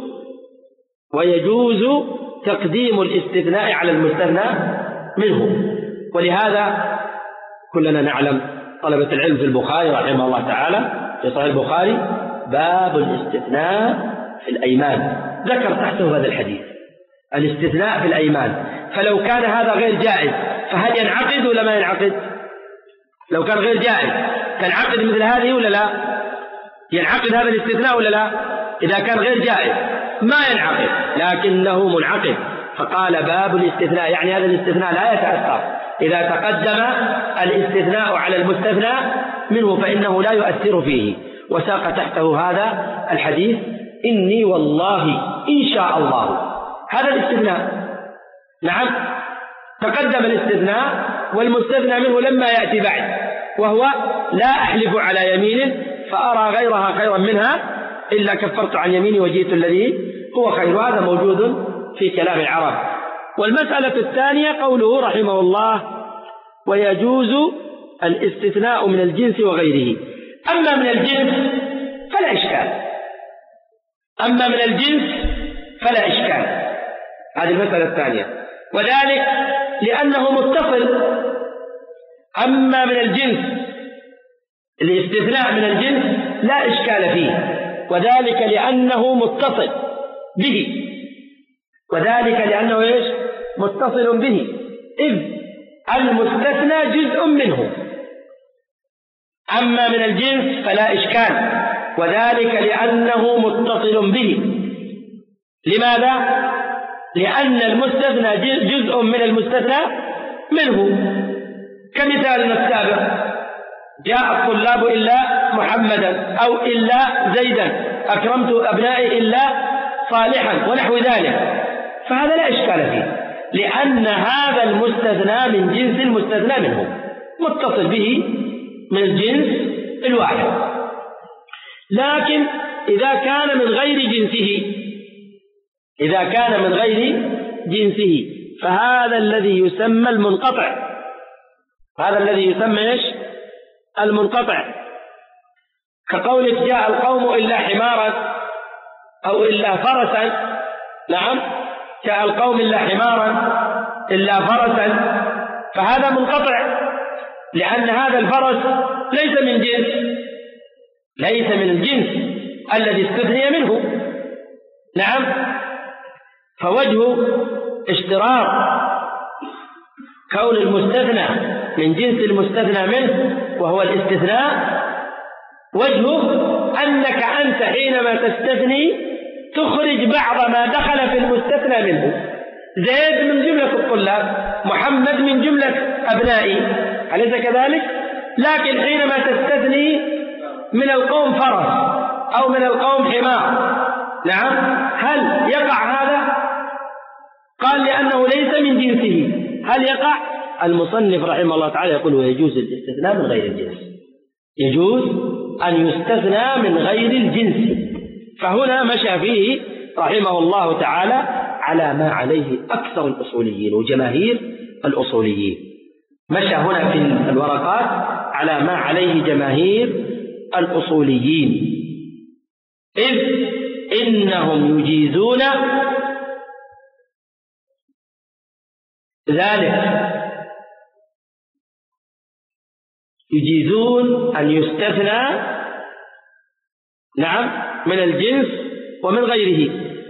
ويجوز تقديم الاستثناء على المستثنى منه. ولهذا كلنا نعلم طلبة العلم في البخاري رحمه الله تعالى في صحيح البخاري باب الاستثناء في الأيمان، ذكر تحته هذا الحديث الاستثناء في الأيمان. فلو كان هذا غير جائز فهل ينعقد ولا ما ينعقد؟ لو كان غير جائز تنعقد مثل هذه ولا لا؟ ينعقد هذا الاستثناء ولا لا؟ إذا كان غير جائز ما ينعقد، لكنه منعقد. فقال باب الاستثناء، يعني هذا الاستثناء لا يتأثر إذا تقدم الاستثناء على المستثنى منه فإنه لا يؤثر فيه. وساق تحته هذا الحديث: إني والله إن شاء الله، هذا الاستثناء. نعم، تقدم الاستثناء والمستثنى منه لما يأتي بعد، وهو لا أحلف على يمين فأرى غيرها خيرا منها إلا كفرت عن يميني وجئت الذي هو خير. هذا موجود في كلام العرب. والمسألة الثانية قوله رحمه الله: ويجوز الاستثناء من الجنس وغيره. أما من الجنس فلا إشكال، أما من الجنس فلا إشكال، هذه المسألة الثانية، وذلك لأنه متصل. أما من الجنس، الاستثناء من الجنس لا إشكال فيه، وذلك لأنه متصل به، وذلك لأنه إيش؟ متصل به، إذ المستثنى جزء منه. أما من الجنس فلا إشكال، وذلك لأنه متصل به. لماذا؟ لأن المستثنى جزء من المستثنى منه. كمثالنا السابق: جاء الطلاب إلا محمدا، أو إلا زيدا، أكرمت أبنائي إلا صالحا، ونحو ذلك. فهذا لا إشكال فيه، لأن هذا المستثنى من جنس المستثنى منه، متصل به من الجنس الواحد. لكن إذا كان من غير جنسه، إذا كان من غير جنسه فهذا الذي يسمى المنقطع، هذا الذي يسمى إيش؟ المنقطع. كقولك: جاء القوم إلا حمارا أو إلا فرسا. نعم، جاء القوم إلا حمارا إلا فرسا، فهذا منقطع، لأن هذا الفرس ليس من جنس، ليس من الجنس الذي استثني منه. نعم، فوجه اشتراط كون المستثنى من جنس المستثنى منه وهو الاستثناء، وجهه أنك أنت حينما تستثني تخرج بعض ما دخل في المستثنى منه. زيد من جملة الطلاب، محمد من جملة أبنائي، أليس كذلك؟ لكن حينما تستثني من القوم فرس أو من القوم حمار، نعم، هل يقع هذا؟ قال لأنه ليس من جنسه هل يقع؟ المصنف رحمه الله تعالى يقول ويجوز الاستثناء من غير الجنس، يجوز أن يستثنى من غير الجنس. فهنا مشى فيه رحمه الله تعالى على ما عليه أكثر الأصوليين وجماهير الأصوليين، مشى هنا في الورقات على ما عليه جماهير الأصوليين، إذ إنهم يجيزون ذلك، يجيزون أن يستثنى نعم من الجنس ومن غيره،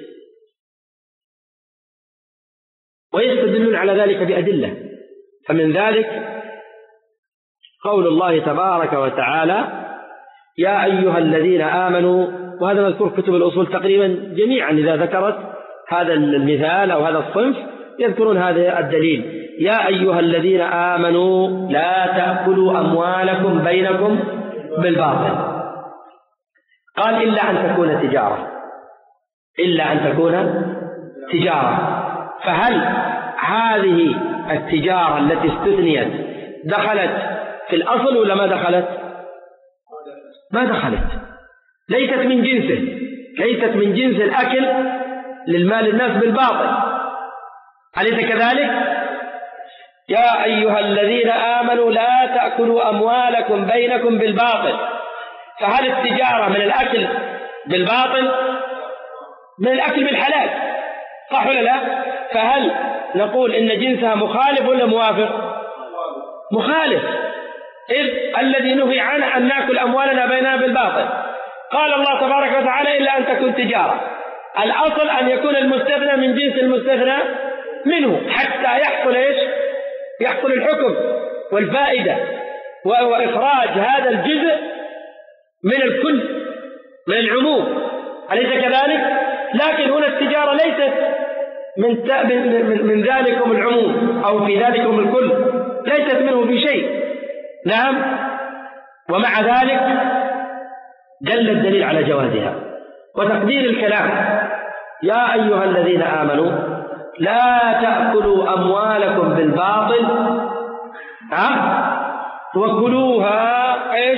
ويستدلون على ذلك بأدلة. فمن ذلك قول الله تبارك وتعالى يا أيها الذين آمنوا، وهذا مذكور كتب الأصول تقريبا جميعا إذا ذكرت هذا المثال أو هذا الصنف يذكرون هذا الدليل، يا أيها الذين آمنوا لا تأكلوا أموالكم بينكم بالباطل، قال إلا أن تكون تجارة، إلا أن تكون تجارة. فهل هذه التجارة التي استثنيت دخلت في الأصل ولا ما دخلت؟ ما دخلت، ليست من جنسه، ليست من جنس الأكل للمال الناس بالباطل، أليس كذلك؟ يا أيها الذين آمنوا لا تأكلوا أموالكم بينكم بالباطل، فهل التجارة من الأكل بالباطل؟ من الأكل بالحلال، صح ولا لا؟ فهل نقول إن جنسها مخالف ولا موافق؟ مخالف، إذ الذي نهي عنه أن نأكل أموالنا بيننا بالباطل. قال الله تبارك وتعالى إلا أن تكون تجارة، الأصل أن يكون المستثنى من جنس المستثنى منه حتى يحصل إيش؟ يحصل الحكم والفائدة وإخراج هذا الجزء من الكل من العموم، أليس كذلك؟ لكن هنا التجارة ليست من من من ذلكم العموم أو في ذلكم الكل، ليست منه بشيء. نعم، ومع ذلك دل الدليل على جوازها. وتقدير الكلام يا أيها الذين آمنوا لا تأكلوا أموالكم بالباطل ها وكلوها إيش؟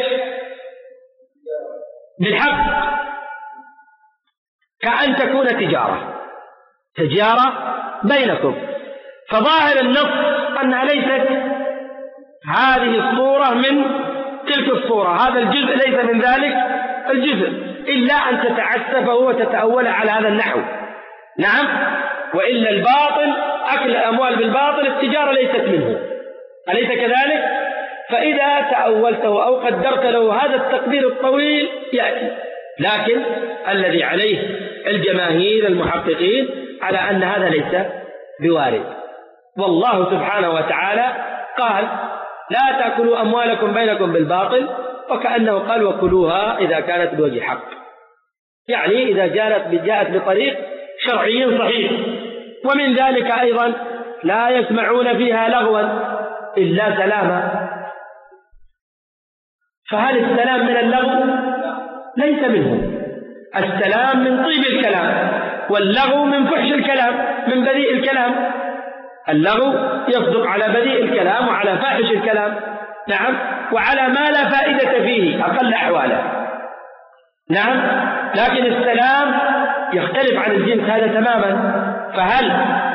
بالحق، كأن تكون تجارة تجارة بينكم. فظاهر النص أنها ليست هذه الصورة من تلك الصورة، هذا الجزء ليس من ذلك الجزء، إلا أن تتعسفه وتتأول على هذا النحو. نعم، وإلا الباطل أكل الأموال بالباطل التجارة ليست منه، أليس كذلك؟ فإذا تأولته أو قدرت له هذا التقدير الطويل يأتي، لكن الذي عليه الجماهير المحققين على أن هذا ليس بوارد. والله سبحانه وتعالى قال لا تأكلوا أموالكم بينكم بالباطل، وكأنه قال وكلوها إذا كانت بوجه حق، يعني إذا جاءت جاءت بطريق شرعي صحيح. ومن ذلك أيضا لا يسمعون فيها لغوا إلا سلاما، فهل السلام من اللغو؟ ليس منه، السلام من طيب الكلام، واللغو من فحش الكلام، من بذيء الكلام. اللغو يصدق على بذيء الكلام وعلى فاحش الكلام، نعم، وعلى ما لا فائدة فيه أقل أحواله. نعم، لكن السلام يختلف عن الجنس هذا تماما. فهل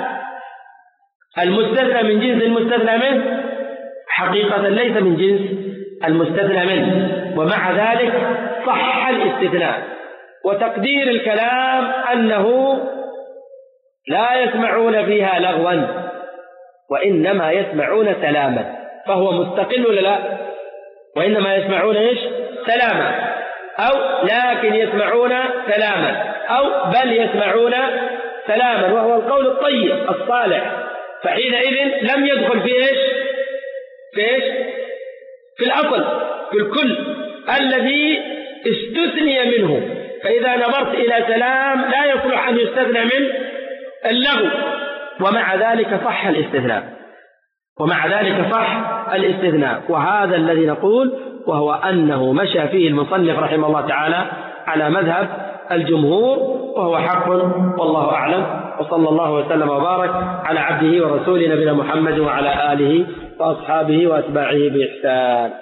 المستثنى من جنس المستثنى منه؟ حقيقة ليس من جنس المستثنى منه، ومع ذلك صح الاستثناء. وتقدير الكلام أنه لا يسمعون فيها لغوا وإنما يسمعون سلاما، فهو مستقل ولا لا؟ وإنما يسمعون إيش؟ سلاما، أو لكن يسمعون سلاما، أو بل يسمعون سلاما، وهو القول الطيب الصالح. فحينئذ لم يدخل في إيش؟ في إيش؟ في الأصل، في الكل الذي استثني منه. فإذا نظرت إلى سلام لا يصلح أن يستثنى من اللغو، ومع ذلك صح الاستثناء، ومع ذلك صح الاستثناء. وهذا الذي نقول، وهو أنه مشى فيه المصنف رحمه الله تعالى على مذهب الجمهور، وهو حق، والله أعلم. وصلى الله وسلم وبارك على عبده ورسوله نبينا محمد وعلى آله وأصحابه وأتباعه بإحسان.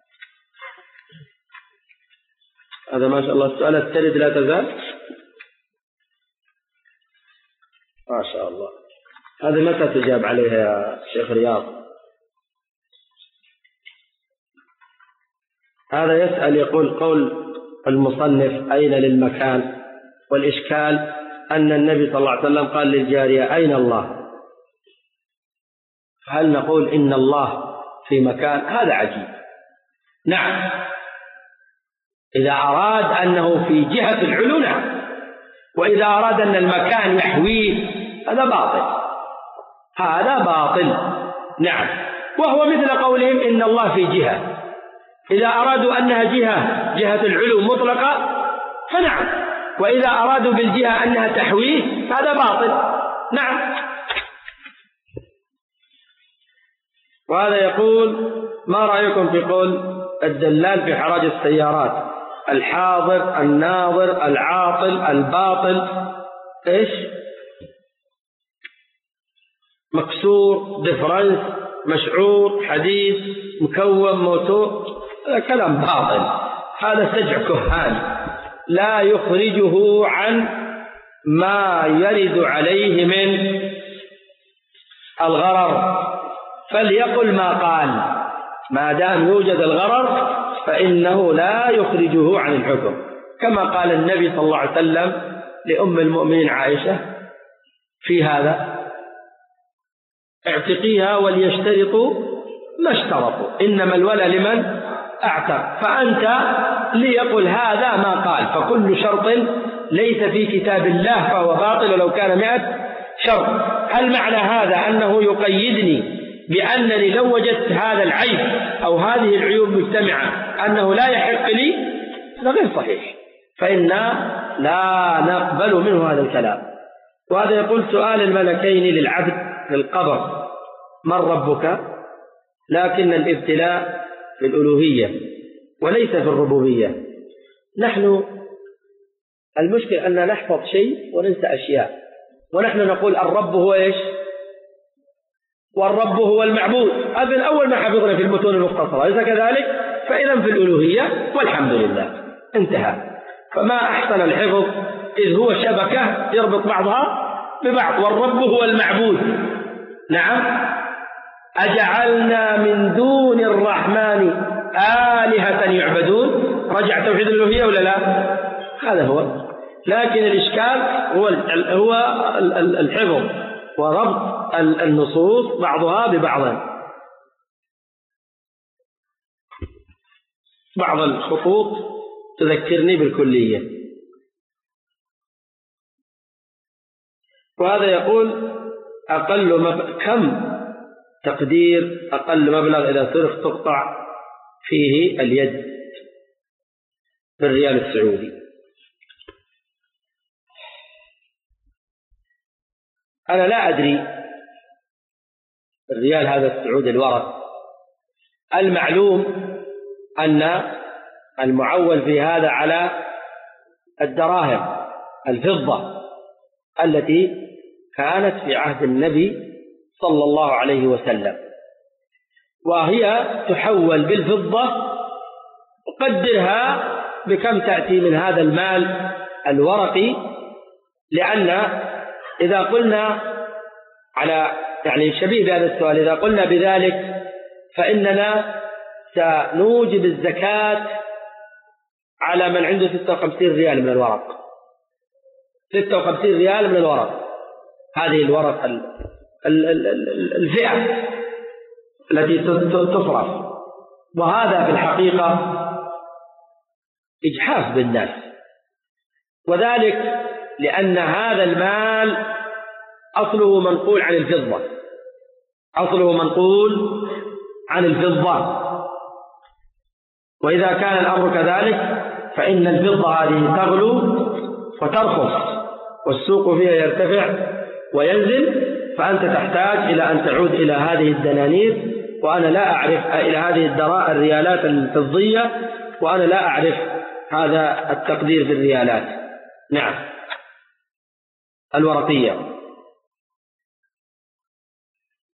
هذا ما شاء الله. السؤال الثالث لا تزال ما شاء الله. هذا متى تجاب عليها يا شيخ رياض؟ هذا يسأل يقول قول المصنف أين للمكان، والإشكال أن النبي صلى الله عليه وسلم قال للجارية أين الله؟ هل نقول إن الله في مكان؟ هذا عجيب. نعم إذا أراد أنه في جهة العلو نعم، وإذا أراد أن المكان يحويه هذا باطل، هذا باطل. نعم، وهو مثل قولهم إن الله في جهة. إذا أرادوا أنها جهة جهة العلو مطلقة فنعم، وإذا أرادوا بالجهة أنها تحويه هذا باطل. نعم. وهذا يقول ما رأيكم في قول الدلال في حراج السيارات الحاضر الناظر العاطل الباطل إيش مكسور ديفرنس مشعور حديث مكون موتور؟ هذا كلام باطل، هذا سجع كهان لا يخرجه عن ما يرد عليه من الغرر، فليقل ما قال ما دام يوجد الغرر فإنه لا يخرجه عن الحكم، كما قال النبي صلى الله عليه وسلم لأم المؤمنين عائشة في هذا اعتقيها وليشترطوا ما اشترطوا إنما الولى لمن أعتق، فأنت ليقل هذا ما قال، فكل شرط ليس في كتاب الله فهو باطل ولو كان مئة شرط. هل معنى هذا أنه يقيدني بأنني لو وجدت هذا العيب أو هذه العيوب مجتمعة أنه لا يحق لي؟ هذا غير صحيح، فإنا لا نقبل منه هذا الكلام. وهذا يقول سؤال الملكين للعبد في القبر من ربك، لكن الابتلاء في الألوهية وليس في الربوبية. نحن المشكلة أننا نحفظ شيء وننسى أشياء، ونحن نقول الرب هو إيش؟ والرب هو المعبود، هذا أول ما حفظنا في المتون المختصرة، إذا كذلك فإذا في الألوهية والحمد لله انتهى. فما أحسن الحفظ إذ هو شبكة يربط بعضها ببعض، والرب هو المعبود. نعم، أجعلنا من دون الرحمن آلهة يعبدون، رجع توحيد الألوهية ولا لا؟ هذا هو. لكن الإشكال هو هو الحفظ وربط النصوص بعضها ببعض. بعض الخطوط تذكرني بالكلية. وهذا يقول أقل مبلغ كم تقدير أقل مبلغ إذا صرف تقطع فيه اليد بالريال السعودي؟ أنا لا أدري الريال هذا السعودي الورق. المعلوم أن المعول في هذا على الدراهم الفضة التي كانت في عهد النبي صلى الله عليه وسلم، وهي تحول بالفضة، وقدرها بكم تأتي من هذا المال الورقي، لأن إذا قلنا على يعني شبيه بهذا السؤال، إذا قلنا بذلك فإننا سنوجب الزكاة على من عنده ستة وخمسين ريال من الورق، ستة وخمسين ريال من الورق، هذه الورق الفئة التي تصرف، وهذا في الحقيقة إجحاف بالناس، وذلك لأن هذا المال أصله منقول عن الفضة، أصله منقول عن الفضة، وإذا كان الأمر كذلك فإن الفضة هذه تغلو وترخص والسوق فيها يرتفع وينزل، فأنت تحتاج إلى أن تعود إلى هذه الدنانير، وأنا لا أعرف إلى هذه الدراء الريالات الفضية، وأنا لا أعرف هذا التقدير بالريالات. نعم الورقية.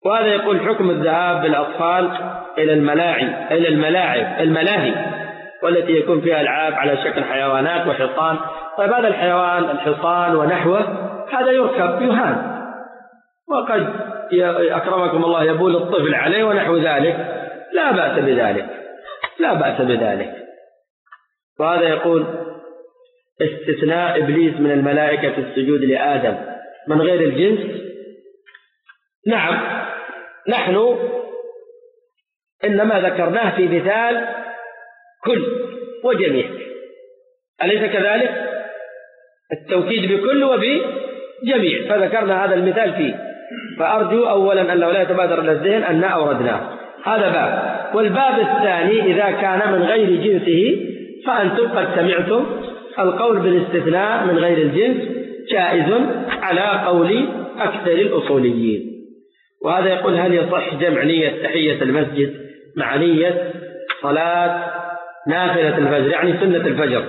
وهذا يقول حكم الذهاب بالأطفال إلى الملاعب إلى الملاعب الملاهي والتي يكون فيها ألعاب على شكل حيوانات وحصان. طيب هذا الحيوان الحصان ونحوه هذا يركب يهان، وقد أكرمكم الله يبول الطفل عليه ونحو ذلك، لا بأس بذلك لا بأس بذلك. وهذا يقول استثناء إبليس من الملائكة في السجود لآدم من غير الجنس. نعم، نحن إنما ذكرناه في مثال كل وجميع، أليس كذلك؟ التوكيد بكل وبجميع، فذكرنا هذا المثال فيه. فأرجو أولا أنه لا يتبادر إلى الذهن أن أوردناه، هذا باب. والباب الثاني إذا كان من غير جنسه فأنتم قد سمعتم القول بالاستثناء من غير الجنس جائز على قول أكثر الأصوليين. وهذا يقول هل يصح جمع نية تحية المسجد مع نية صلاة نافلة الفجر يعني سنة الفجر؟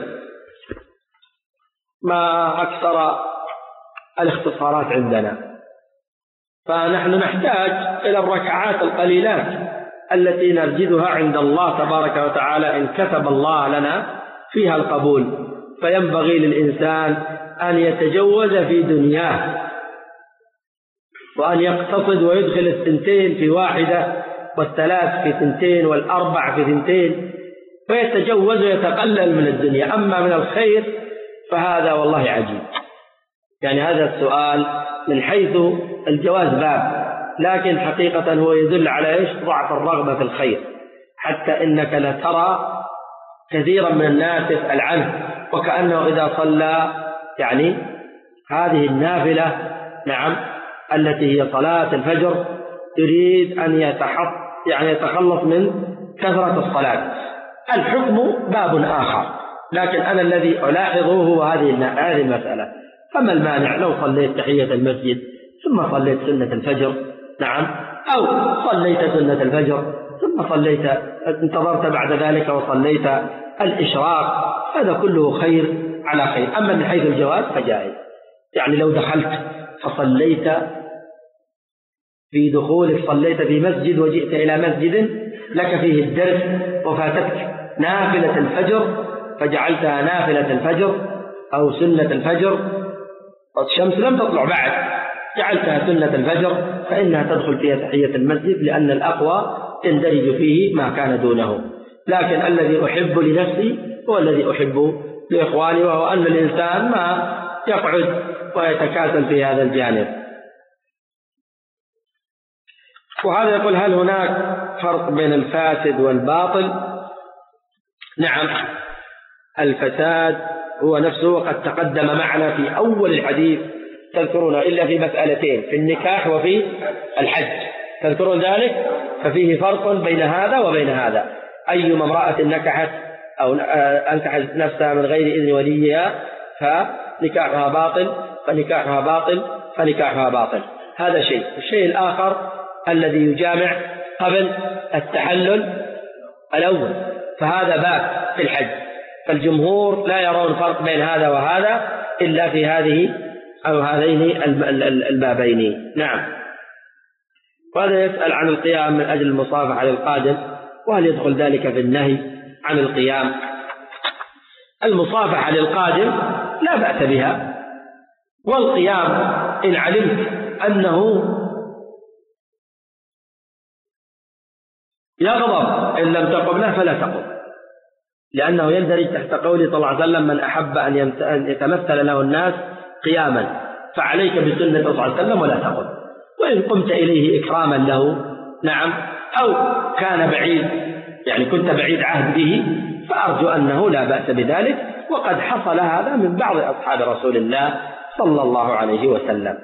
ما أكثر الاختصارات عندنا، فنحن نحتاج إلى الركعات القليلات التي نرجدها عند الله تبارك وتعالى إن كتب الله لنا فيها القبول. فينبغي للإنسان أن يتجوز في دنياه وأن يقتصد ويدخل الثنتين في واحدة والثلاث في ثنتين والأربع في ثنتين، فيتجوز ويتقلل من الدنيا. أما من الخير فهذا والله عجيب. يعني هذا السؤال من حيث الجواز باب، لكن حقيقة هو يدل على إيش؟ ضعف الرغبة في الخير، حتى إنك لترى كثيرا من الناس يسأل عنه وكأنه إذا صلى يعني هذه النافلة نعم التي هي صلاة الفجر يريد أن يتحط يعني يتخلص من كثرة الصلاة. الحكم باب آخر، لكن أنا الذي ألاحظه هو هذه هذه المسألة. فما المانع لو صليت تحية المسجد ثم صليت سنة الفجر نعم، أو صليت سنة الفجر ثم صليت انتظرت بعد ذلك وصليت الإشراق، هذا كله خير على خير. أما من حيث الجواز فجائز، يعني لو دخلت فصليت في دخولك صليت في مسجد وجئت إلى مسجد لك فيه الدرس وفاتتك نافلة الفجر فجعلتها نافلة الفجر أو سنة الفجر والشمس لم تطلع بعد جعلتها سنة الفجر، فإنها تدخل فيها تحية المسجد، لأن الأقوى تندرج فيه ما كان دونه. لكن الذي أحب لنفسي هو الذي أحب لإخواني، وهو أن الإنسان ما يقعد ويتكاسل في هذا الجانب. وهذا يقول هل هناك فرق بين الفاسد والباطل؟ نعم، الفساد هو نفسه وقد تقدم معنا في أول الحديث تذكرون، إلا في مسألتين في النكاح وفي الحج تذكرون ذلك، ففيه فرق بين هذا وبين هذا. أيما امرأة نكحت أو أنكحت نفسها من غير إذن وليها فنكاحها باطل فنكاحها باطل فنكاحها باطل، هذا شيء. الشيء الآخر الذي يجامع قبل التحلل الأول، فهذا باب في الحج. فالجمهور لا يرون فرق بين هذا وهذا إلا في هذه أو هذين البابين. نعم. وهذا يسأل عن القيام من أجل المصافحة للقادم، وهل يدخل ذلك في النهي عن القيام؟ المصافحة للقادم لا بأس بها، والقيام إن علمت أنه يغضب إن لم تقم له فلا تقم، لأنه يندرج تحت قوله صلى الله عليه وسلم من أحب أن يتمثل له الناس قياما فعليك بسنة صلى الله عليه وسلم ولا تقم. وإن قمت إليه إكراما له نعم، أو كان بعيد يعني كنت بعيد عهد به، فأرجو أنه لا بأس بذلك، وقد حصل هذا من بعض أصحاب رسول الله صلى الله عليه وسلم.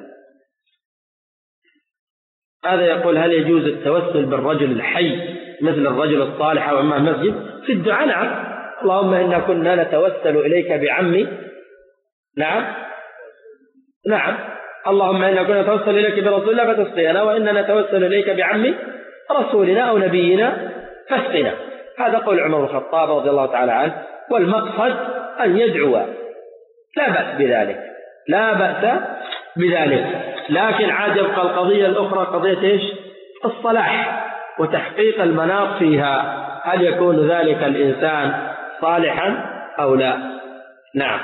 هذا يقول هل يجوز التوسل بالرجل الحي مثل الرجل الصالح أو إمام المسجد في الدعاء؟ نعم، اللهم إنا كنا نتوسل إليك بعمي نعم نعم اللهم إنا كنا نتوسل إليك برسول الله فتسقينا، وإنا نتوسل إليك بعمي رسولنا أو نبينا فاسقنا. هذا قول عمر بن الخطاب رضي الله تعالى عنه، والمقصد أن يدعو، لا بأس بذلك لا بأس بذلك. لكن عاد يبقى القضية الأخرى قضية إيش؟ الصلاح وتحقيق المناط فيها، هل يكون ذلك الإنسان صالحا أو لا؟ نعم.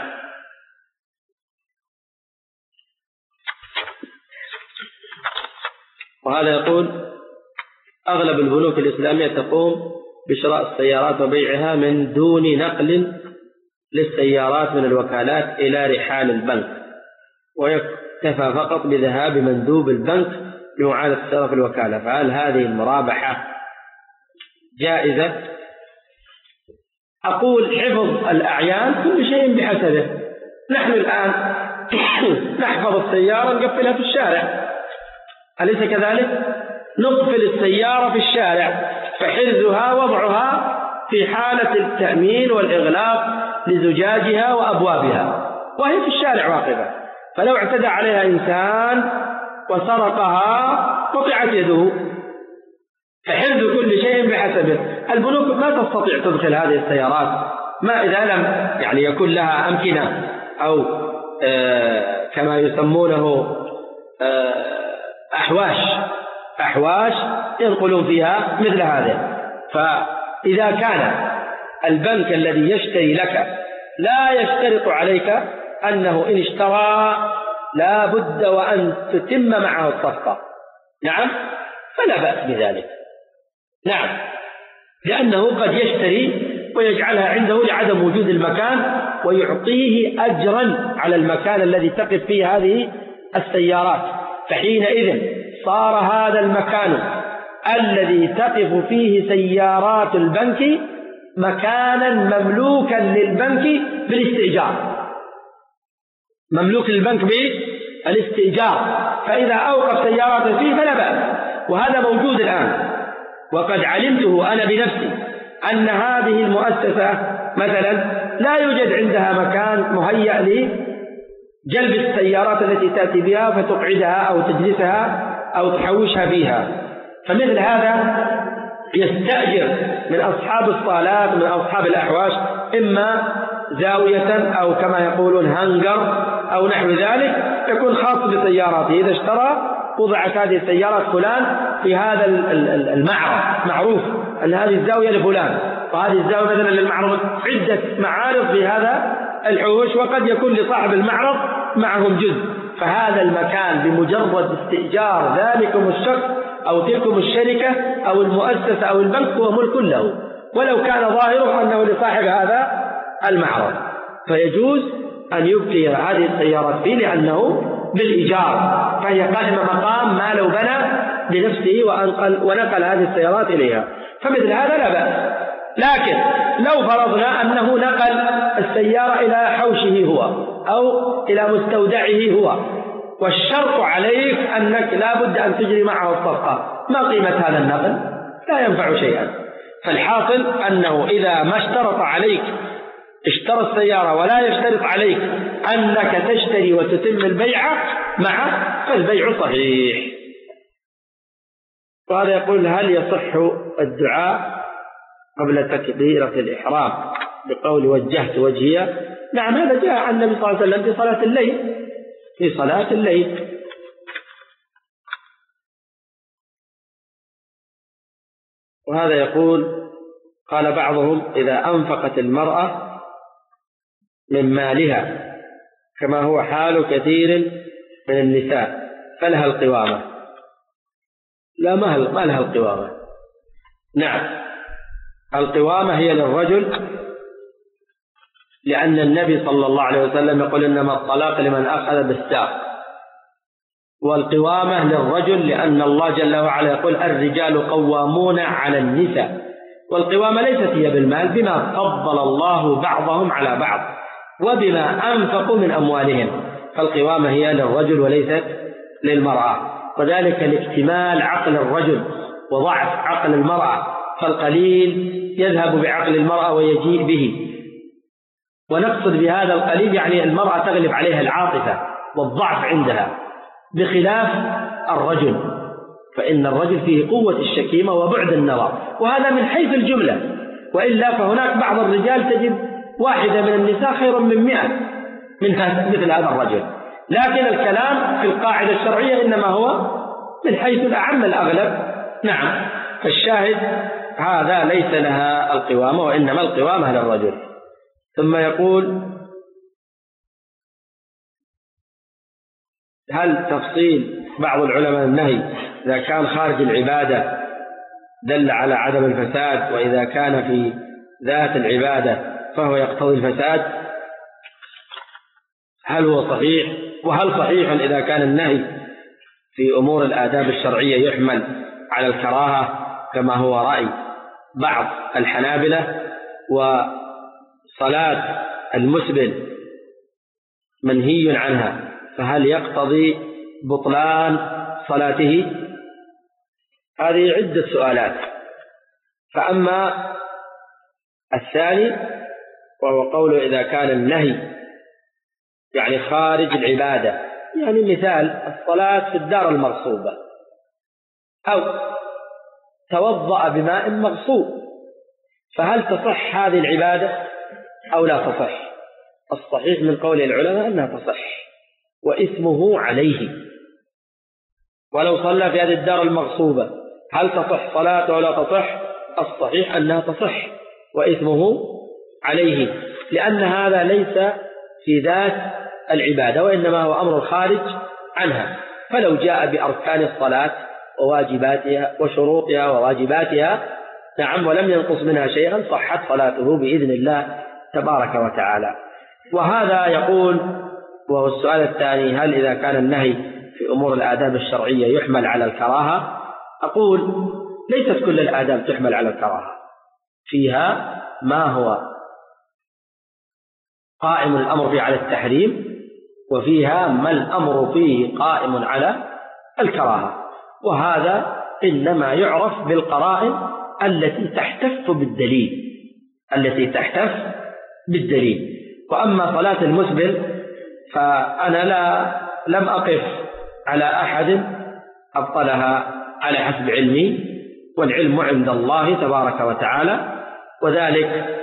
وهذا يقول أغلب البنوك الإسلامية تقوم بشراء السيارات وبيعها من دون نقل للسيارات من الوكالات إلى رحال البنك، ويكتفى فقط بذهاب مندوب البنك لمعادلة السيارة في الوكالة، فهل هذه المرابحة جائزة؟ أقول حفظ الأعيان كل شيء بحسبه. نحن الآن نحفظ السيارة نقفلها في الشارع، أليس كذلك؟ نقفل السيارة في الشارع، فحرزها وضعها في حالة التأمين والإغلاق لزجاجها وأبوابها وهي في الشارع واقفة، فلو اعتدى عليها إنسان وسرقها قطعت يده. فحرز كل شيء بحسبه. البنوك ما تستطيع تدخل هذه السيارات ما إذا لم يعني يكون لها أمكنة أو آه كما يسمونه آه أحواش أحواش ينقلون فيها مثل هذا. فإذا كان البنك الذي يشتري لك لا يشترط عليك أنه إن اشترى لا بد وأن تتم معه الصفقة، نعم، فلا بأس بذلك، نعم، لأنه قد يشتري ويجعلها عنده لعدم وجود المكان ويعطيه أجرا على المكان الذي تقف فيه هذه السيارات، فحينئذ صار هذا المكان الذي تقف فيه سيارات البنك مكانا مملوكا للبنك بالاستئجار، مملوك للبنك بالاستئجار، فإذا أوقف سيارات فيه فلا بأس. وهذا موجود الآن، وقد علمته أنا بنفسي أن هذه المؤسسة مثلا لا يوجد عندها مكان مهيأ لجلب السيارات التي تأتي بها فتقعدها أو تجلسها أو تحوشها فيها، فمثل هذا يستأجر من أصحاب الصالات من أصحاب الأحواش إما زاوية أو كما يقولون هنجر أو نحو ذلك يكون خاص بسياراته، إذا اشترى وضعت هذه السيارات فلان في هذا المعرض، معروف أن هذه الزاوية لفلان، وهذه الزاوية مثلا للمعرض، عدة معارض في هذا الحوش، وقد يكون لصاحب المعرض معهم جزء، فهذا المكان بمجرد استئجار ذلكم الشخص أو تلكم الشركة أو المؤسسة أو البنك هو ملك له، ولو كان ظاهره أنه لصاحب هذا المعرض، فيجوز أن يبقي هذه السيارات فيه لأنه بالإيجار، فهي قائمة مقام ما لو بنى لنفسه وأنقل ونقل هذه السيارات إليها، فمثل هذا لا بأس. لكن لو فرضنا أنه نقل السيارة إلى حوشه هو أو إلى مستودعه هو، والشرط عليك أنك لا بد أن تجري معه الصفقة، ما قيمة هذا النقل؟ لا ينفع شيئا. فالحاصل أنه إذا ما اشترط عليك اشترى السيارة ولا يشترط عليك أنك تشتري وتتم البيعة معه فالبيع صحيح. وهذا يقول هل يصح الدعاء قبل تكبيرة الإحرام بقول وجهت وجهي؟ نعم، هذا جاء عن النبي صلى الله عليه وسلم في صلاة الليل في صلاة الليل. وهذا يقول قال بعضهم إذا أنفقت المرأة من مالها كما هو حال كثير من النساء فلها القوامة. لا، ما لها القوامة. نعم، القوامة هي للرجل، لأن النبي صلى الله عليه وسلم يقول إنما الطلاق لمن أخذ بالساق، والقوامة للرجل لأن الله جل وعلا يقول الرجال قوامون على النساء، والقوامة ليست هي بالمال، بما فضل الله بعضهم على بعض وبما أنفقوا من أموالهم، فالقوامة هي للرجل وليست للمرأة، وذلك لاكتمال عقل الرجل وضعف عقل المرأة، فالقليل يذهب بعقل المرأة ويجيء به، ونقصد بهذا القليل يعني المرأة تغلب عليها العاطفة والضعف عندها، بخلاف الرجل فإن الرجل فيه قوة الشكيمة وبعد النظر، وهذا من حيث الجملة، وإلا فهناك بعض الرجال تجد واحدة من النساء خير من مئة من مثل هذا الرجل، لكن الكلام في القاعدة الشرعية إنما هو من حيث الأعم الأغلب، نعم، فالشاهد هذا ليس لها القوامة، وإنما القوامة للرجل. ثم يقول: هل تفصيل بعض العلماء النهي إذا كان خارج العبادة دل على عدم الفساد، وإذا كان في ذات العبادة فهو يقتضي الفساد؟ هل هو صحيح؟ وهل صحيح إذا كان النهي في أمور الآداب الشرعية يحمل على الكراهة كما هو رأي بعض الحنابلة، وصلاة المسبل منهي عنها، فهل يقتضي بطلان صلاته؟ هذه عدة سؤالات. فأما الثاني وهو قوله إذا كان النهي يعني خارج العبادة، يعني مثال الصلاة في الدار المغصوبة، أو توضأ بماء مغصوب، فهل تصح هذه العبادة أو لا تصح؟ الصحيح من قول العلماء أنها تصح وإثمه عليه. ولو صلى في هذه الدار المغصوبة هل تصح صلاته أو لا تصح؟ الصحيح أنها تصح وإثمه عليه، لأن هذا ليس في ذات العبادة، وإنما هو أمر خارج عنها. فلو جاء بأركان الصلاة وواجباتها وشروطها وواجباتها نعم ولم ينقص منها شيئا صحت صلاته بإذن الله تبارك وتعالى. وهذا يقول، وهو السؤال الثاني: هل إذا كان النهي في أمور الآداب الشرعية يحمل على الكراهة؟ أقول: ليست كل الآداب تحمل على الكراهة، فيها ما هو قائم الأمر فيه على التحريم، وفيها ما الأمر فيه قائم على الكراهة، وهذا إنما يعرف بالقرائن التي تحتف بالدليل التي تحتف بالدليل. وأما صلاة المسبل فأنا لا لم أقف على أحد أبطلها على حسب علمي، والعلم عند الله تبارك وتعالى، وذلك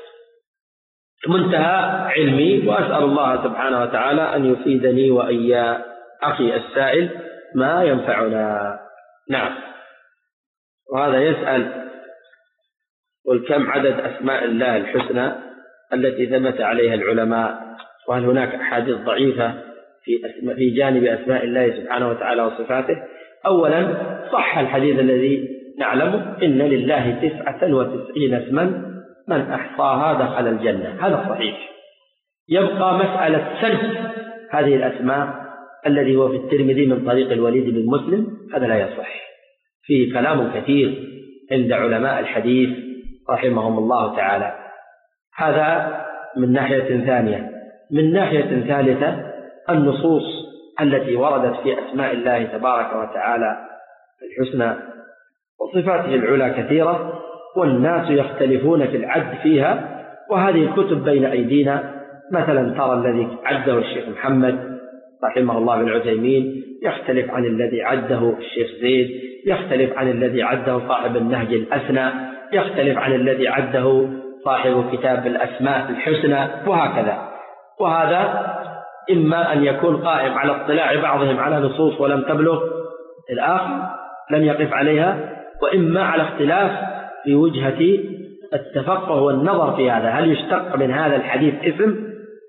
منتهى علمي، وأسأل الله سبحانه وتعالى أن يفيدني وإيا أخي السائل ما ينفعنا. نعم. وهذا يسأل: قل كم عدد أسماء الله الحسنى التي ثبت عليها العلماء، وهل هناك أحاديث ضعيفة في في جانب أسماء الله سبحانه وتعالى وصفاته؟ أولا صح الحديث الذي نعلمه: إن لله تسعة وتسعين اسما من أحصاها دخل الجنة، هذا صحيح. يبقى مسألة سلب هذه الأسماء الذي هو في الترمذي من طريق الوليد بن مسلم، هذا لا يصح، فيه كلام كثير عند علماء الحديث رحمهم الله تعالى. هذا من ناحية ثانية. من ناحية ثالثة النصوص التي وردت في أسماء الله تبارك وتعالى الحسنى وصفاته العلى كثيرة، والناس يختلفون في العد فيها، وهذه الكتب بين أيدينا. مثلا ترى الذي عده الشيخ محمد رحمه الله بن عثيمين يختلف عن الذي عده الشيخ زيد، يختلف عن الذي عده صاحب النهج الأثنى، يختلف عن الذي عده صاحب كتاب الأسماء الحسنى، وهكذا. وهذا إما أن يكون قائم على اطلاع بعضهم على نصوص ولم تبلغ الآخر لم يقف عليها، وإما على اختلاف في وجهة التفقه والنظر في هذا، هل يشتق من هذا الحديث اسم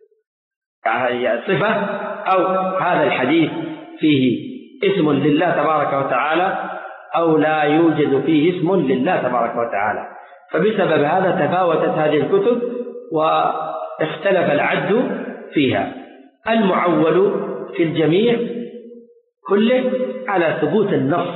صفة، أو هذا الحديث فيه اسم لله تبارك وتعالى أو لا يوجد فيه اسم لله تبارك وتعالى. فبسبب هذا تفاوتت هذه الكتب واختلف العد فيها. المعول في الجميع كله على ثبوت النص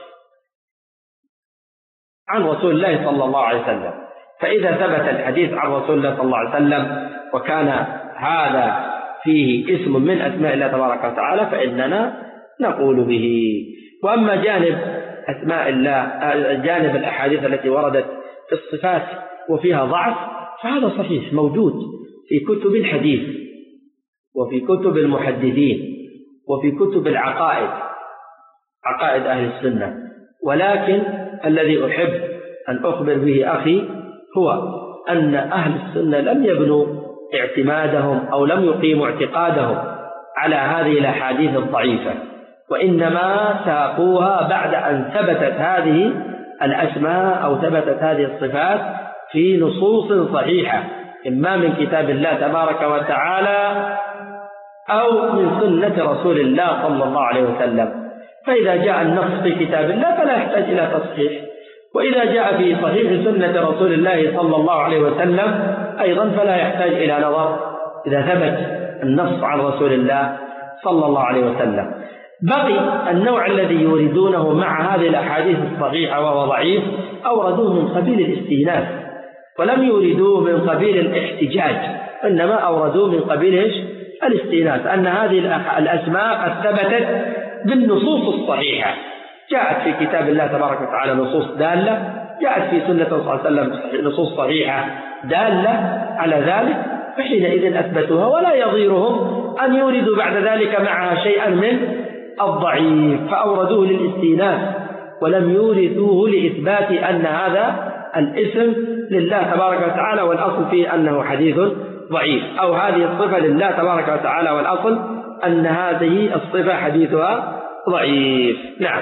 عن رسول الله صلى الله عليه وسلم، فإذا ثبت الحديث عن رسول الله صلى الله عليه وسلم وكان هذا فيه اسم من أسماء الله تبارك وتعالى فإننا نقول به. وأما جانب أسماء الله، جانب الأحاديث التي وردت في الصفات وفيها ضعف، فهذا صحيح موجود في كتب الحديث وفي كتب المحدثين وفي كتب العقائد، عقائد أهل السنة. ولكن الذي أحب أن أخبر به أخي هو أن أهل السنة لم يبنوا اعتمادهم أو لم يقيموا اعتقادهم على هذه الأحاديث الضعيفة، وإنما ساقوها بعد أن ثبتت هذه الأسماء أو ثبتت هذه الصفات في نصوص صحيحة، إما من كتاب الله تبارك وتعالى أو من سنة رسول الله صلى الله عليه وسلم. فإذا جاء النص في كتاب الله فلا يحتاج إلى تصحيح، وإذا جاء في صحيح سنة رسول الله صلى الله عليه وسلم أيضا فلا يحتاج إلى نظر إذا ثبت النص عن رسول الله صلى الله عليه وسلم. بقي النوع الذي يريدونه مع هذه الأحاديث الصحيحة وهو ضعيف، أوردوه من قبيل الاستئناس ولم يريدوه من قبيل الاحتجاج، إنما أوردوه من قبيل إيش؟ الاستئناس، أن هذه الأسماء قد ثبتت بالنصوص الصحيحة، جاءت في كتاب الله تبارك وتعالى نصوص دالة، جاءت في سنة صلى الله عليه وسلم نصوص صحيحة دالة على ذلك، فحينئذ أثبتوها، ولا يضيرهم أن يوردوا بعد ذلك معها شيئا من الضعيف، فأوردوه للاستئناس ولم يوردوه لإثبات أن هذا الاسم لله تبارك وتعالى والأصل فيه أنه حديث ضعيف، أو هذه الصفة لله تبارك وتعالى والأصل أن هذه الصفة حديثها ضعيف. نعم.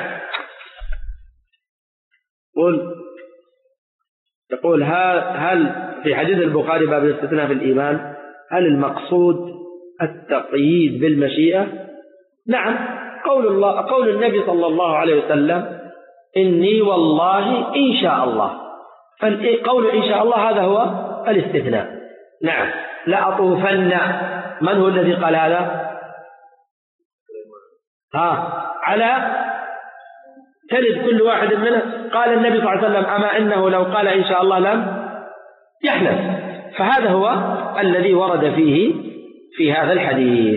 قل يقول هل في حديث البخاري باب الاستثناء في الإيمان هل المقصود التقييد بالمشيئة؟ نعم، قول الله قول النبي صلى الله عليه وسلم إني والله إن شاء الله، فالقول إن شاء الله هذا هو الاستثناء. نعم. لا أطوفن، من هو الذي قال هذا؟ ها على تلد كل واحد منه. قال النبي صلى الله عليه وسلم أما إنه لو قال إن شاء الله لم يحلف، فهذا هو الذي ورد فيه في هذا الحديث.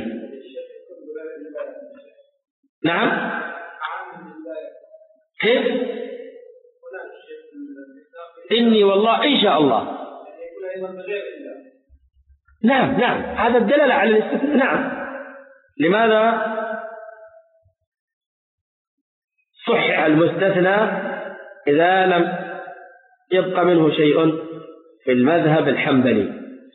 نعم. كيف؟ إني والله إن شاء الله. نعم نعم، هذا الدلالة على الاستثناء. نعم. لماذا صحح المستثنى إذا لم يبقى منه شيء في المذهب الحنبلي؟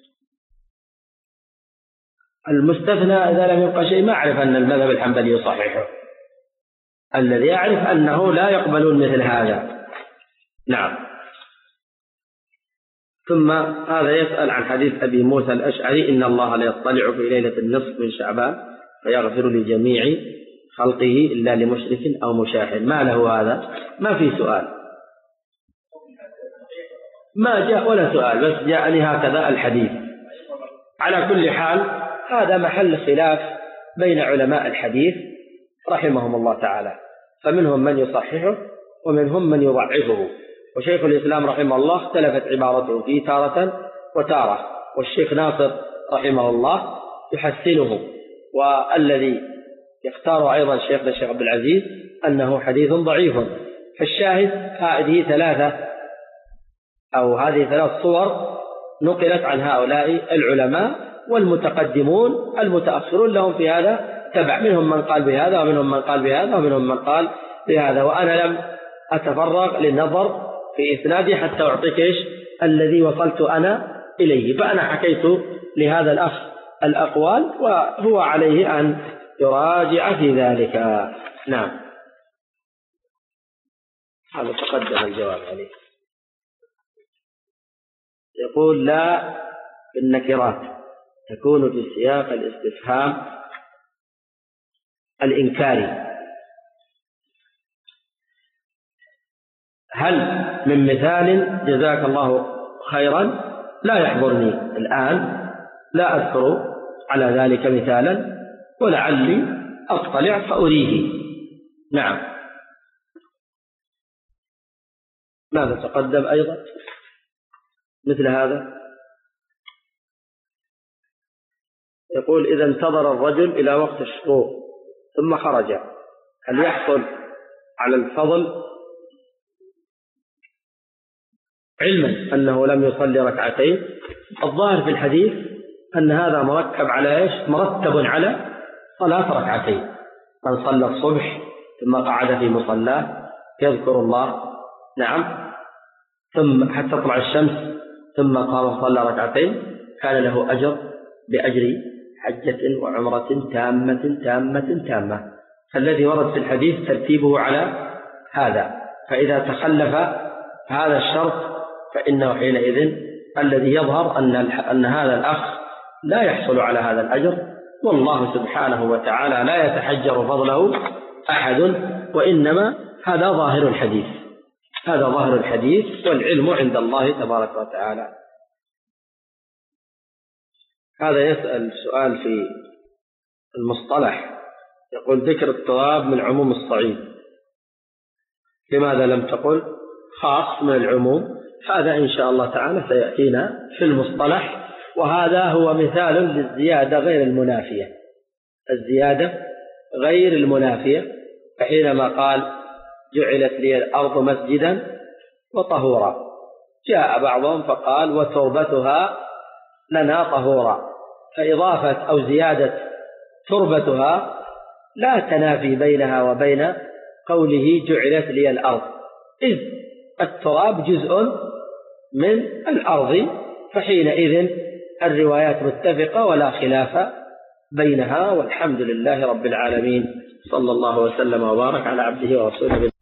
المستثنى إذا لم يبقى شيء ما أعرف أن المذهب الحنبلي يصححه، الذي يعرف أنه لا يقبلون مثل هذا. نعم. ثم هذا يسأل عن حديث أبي موسى الأشعري إن الله لا يطلع في ليلة النصف من شعبان فيغفر لجميع خلقه إلا لمشرك أو مشاحن. ما له هذا؟ ما في سؤال، ما جاء ولا سؤال، بس جاءني هكذا الحديث. على كل حال هذا محل خلاف بين علماء الحديث رحمهم الله تعالى، فمنهم من يصححه ومنهم من يضعفه، وشيخ الإسلام رحمه الله اختلفت عبارته فيه تارة وتارة، والشيخ ناصر رحمه الله يحسنه، والذي يختار أيضا شيخنا الشيخ عبد العزيز أنه حديث ضعيف. فالشاهد هذه ثلاثة أو هذه ثلاث صور نقلت عن هؤلاء العلماء، والمتقدمون المتأخرون لهم في هذا تبع، منهم من قال بهذا ومنهم من قال بهذا ومنهم من قال بهذا، وأنا لم أتفرغ للنظر في إسنادي حتى أعطيك إيش الذي وصلت أنا إليه، فأنا حكيت لهذا الأخ الأقوال وهو عليه أن يراجع في ذلك. نعم. هذا تقدم الجواب عليه. يقول لا بالنكرات تكون في سياق الاستفهام الإنكاري، هل من مثال جزاك الله خيرا؟ لا يحضرني الآن، لا أذكر على ذلك مثالا، ولعلي أطلع فأريه. نعم. ماذا تقدم أيضا مثل هذا؟ يقول إذا انتظر الرجل إلى وقت الشروق ثم خرج، هل يحصل على الفضل علما أنه لم يصلي ركعتين؟ الظاهر في الحديث أن هذا مركب على إيش؟ مرتب على صلاة ركعتين. من صلى الصبح ثم قعد في مصلاه يذكر الله، نعم، ثم حتى تطلع الشمس ثم قام وصلى ركعتين كان له أجر بأجر حجة وعمرة تامة تامة تامة. الذي ورد في الحديث ترتيبه على هذا، فإذا تخلف هذا الشرط فإنه حينئذ الذي يظهر أن أن هذا الأخ لا يحصل على هذا الأجر، والله سبحانه وتعالى لا يتحجر فضله أحد، وإنما هذا ظاهر الحديث، هذا ظاهر الحديث، والعلم عند الله تبارك وتعالى. هذا يسأل سؤال في المصطلح، يقول ذكر التراب من عموم الصعيد، لماذا لم تقل خاص من العموم؟ هذا إن شاء الله تعالى سيأتينا في المصطلح، وهذا هو مثال للزيادة غير المنافية، الزيادة غير المنافية. فحينما قال جعلت لي الأرض مسجدا وطهورا، جاء بعضهم فقال وتربتها لنا طهورا، فإضافة أو زيادة تربتها لا تنافي بينها وبين قوله جعلت لي الأرض، إذ التراب جزء من الأرض، فحينئذ الروايات متفقة ولا خلاف بينها، والحمد لله رب العالمين، صلى الله وسلم وبارك على عبده ورسوله.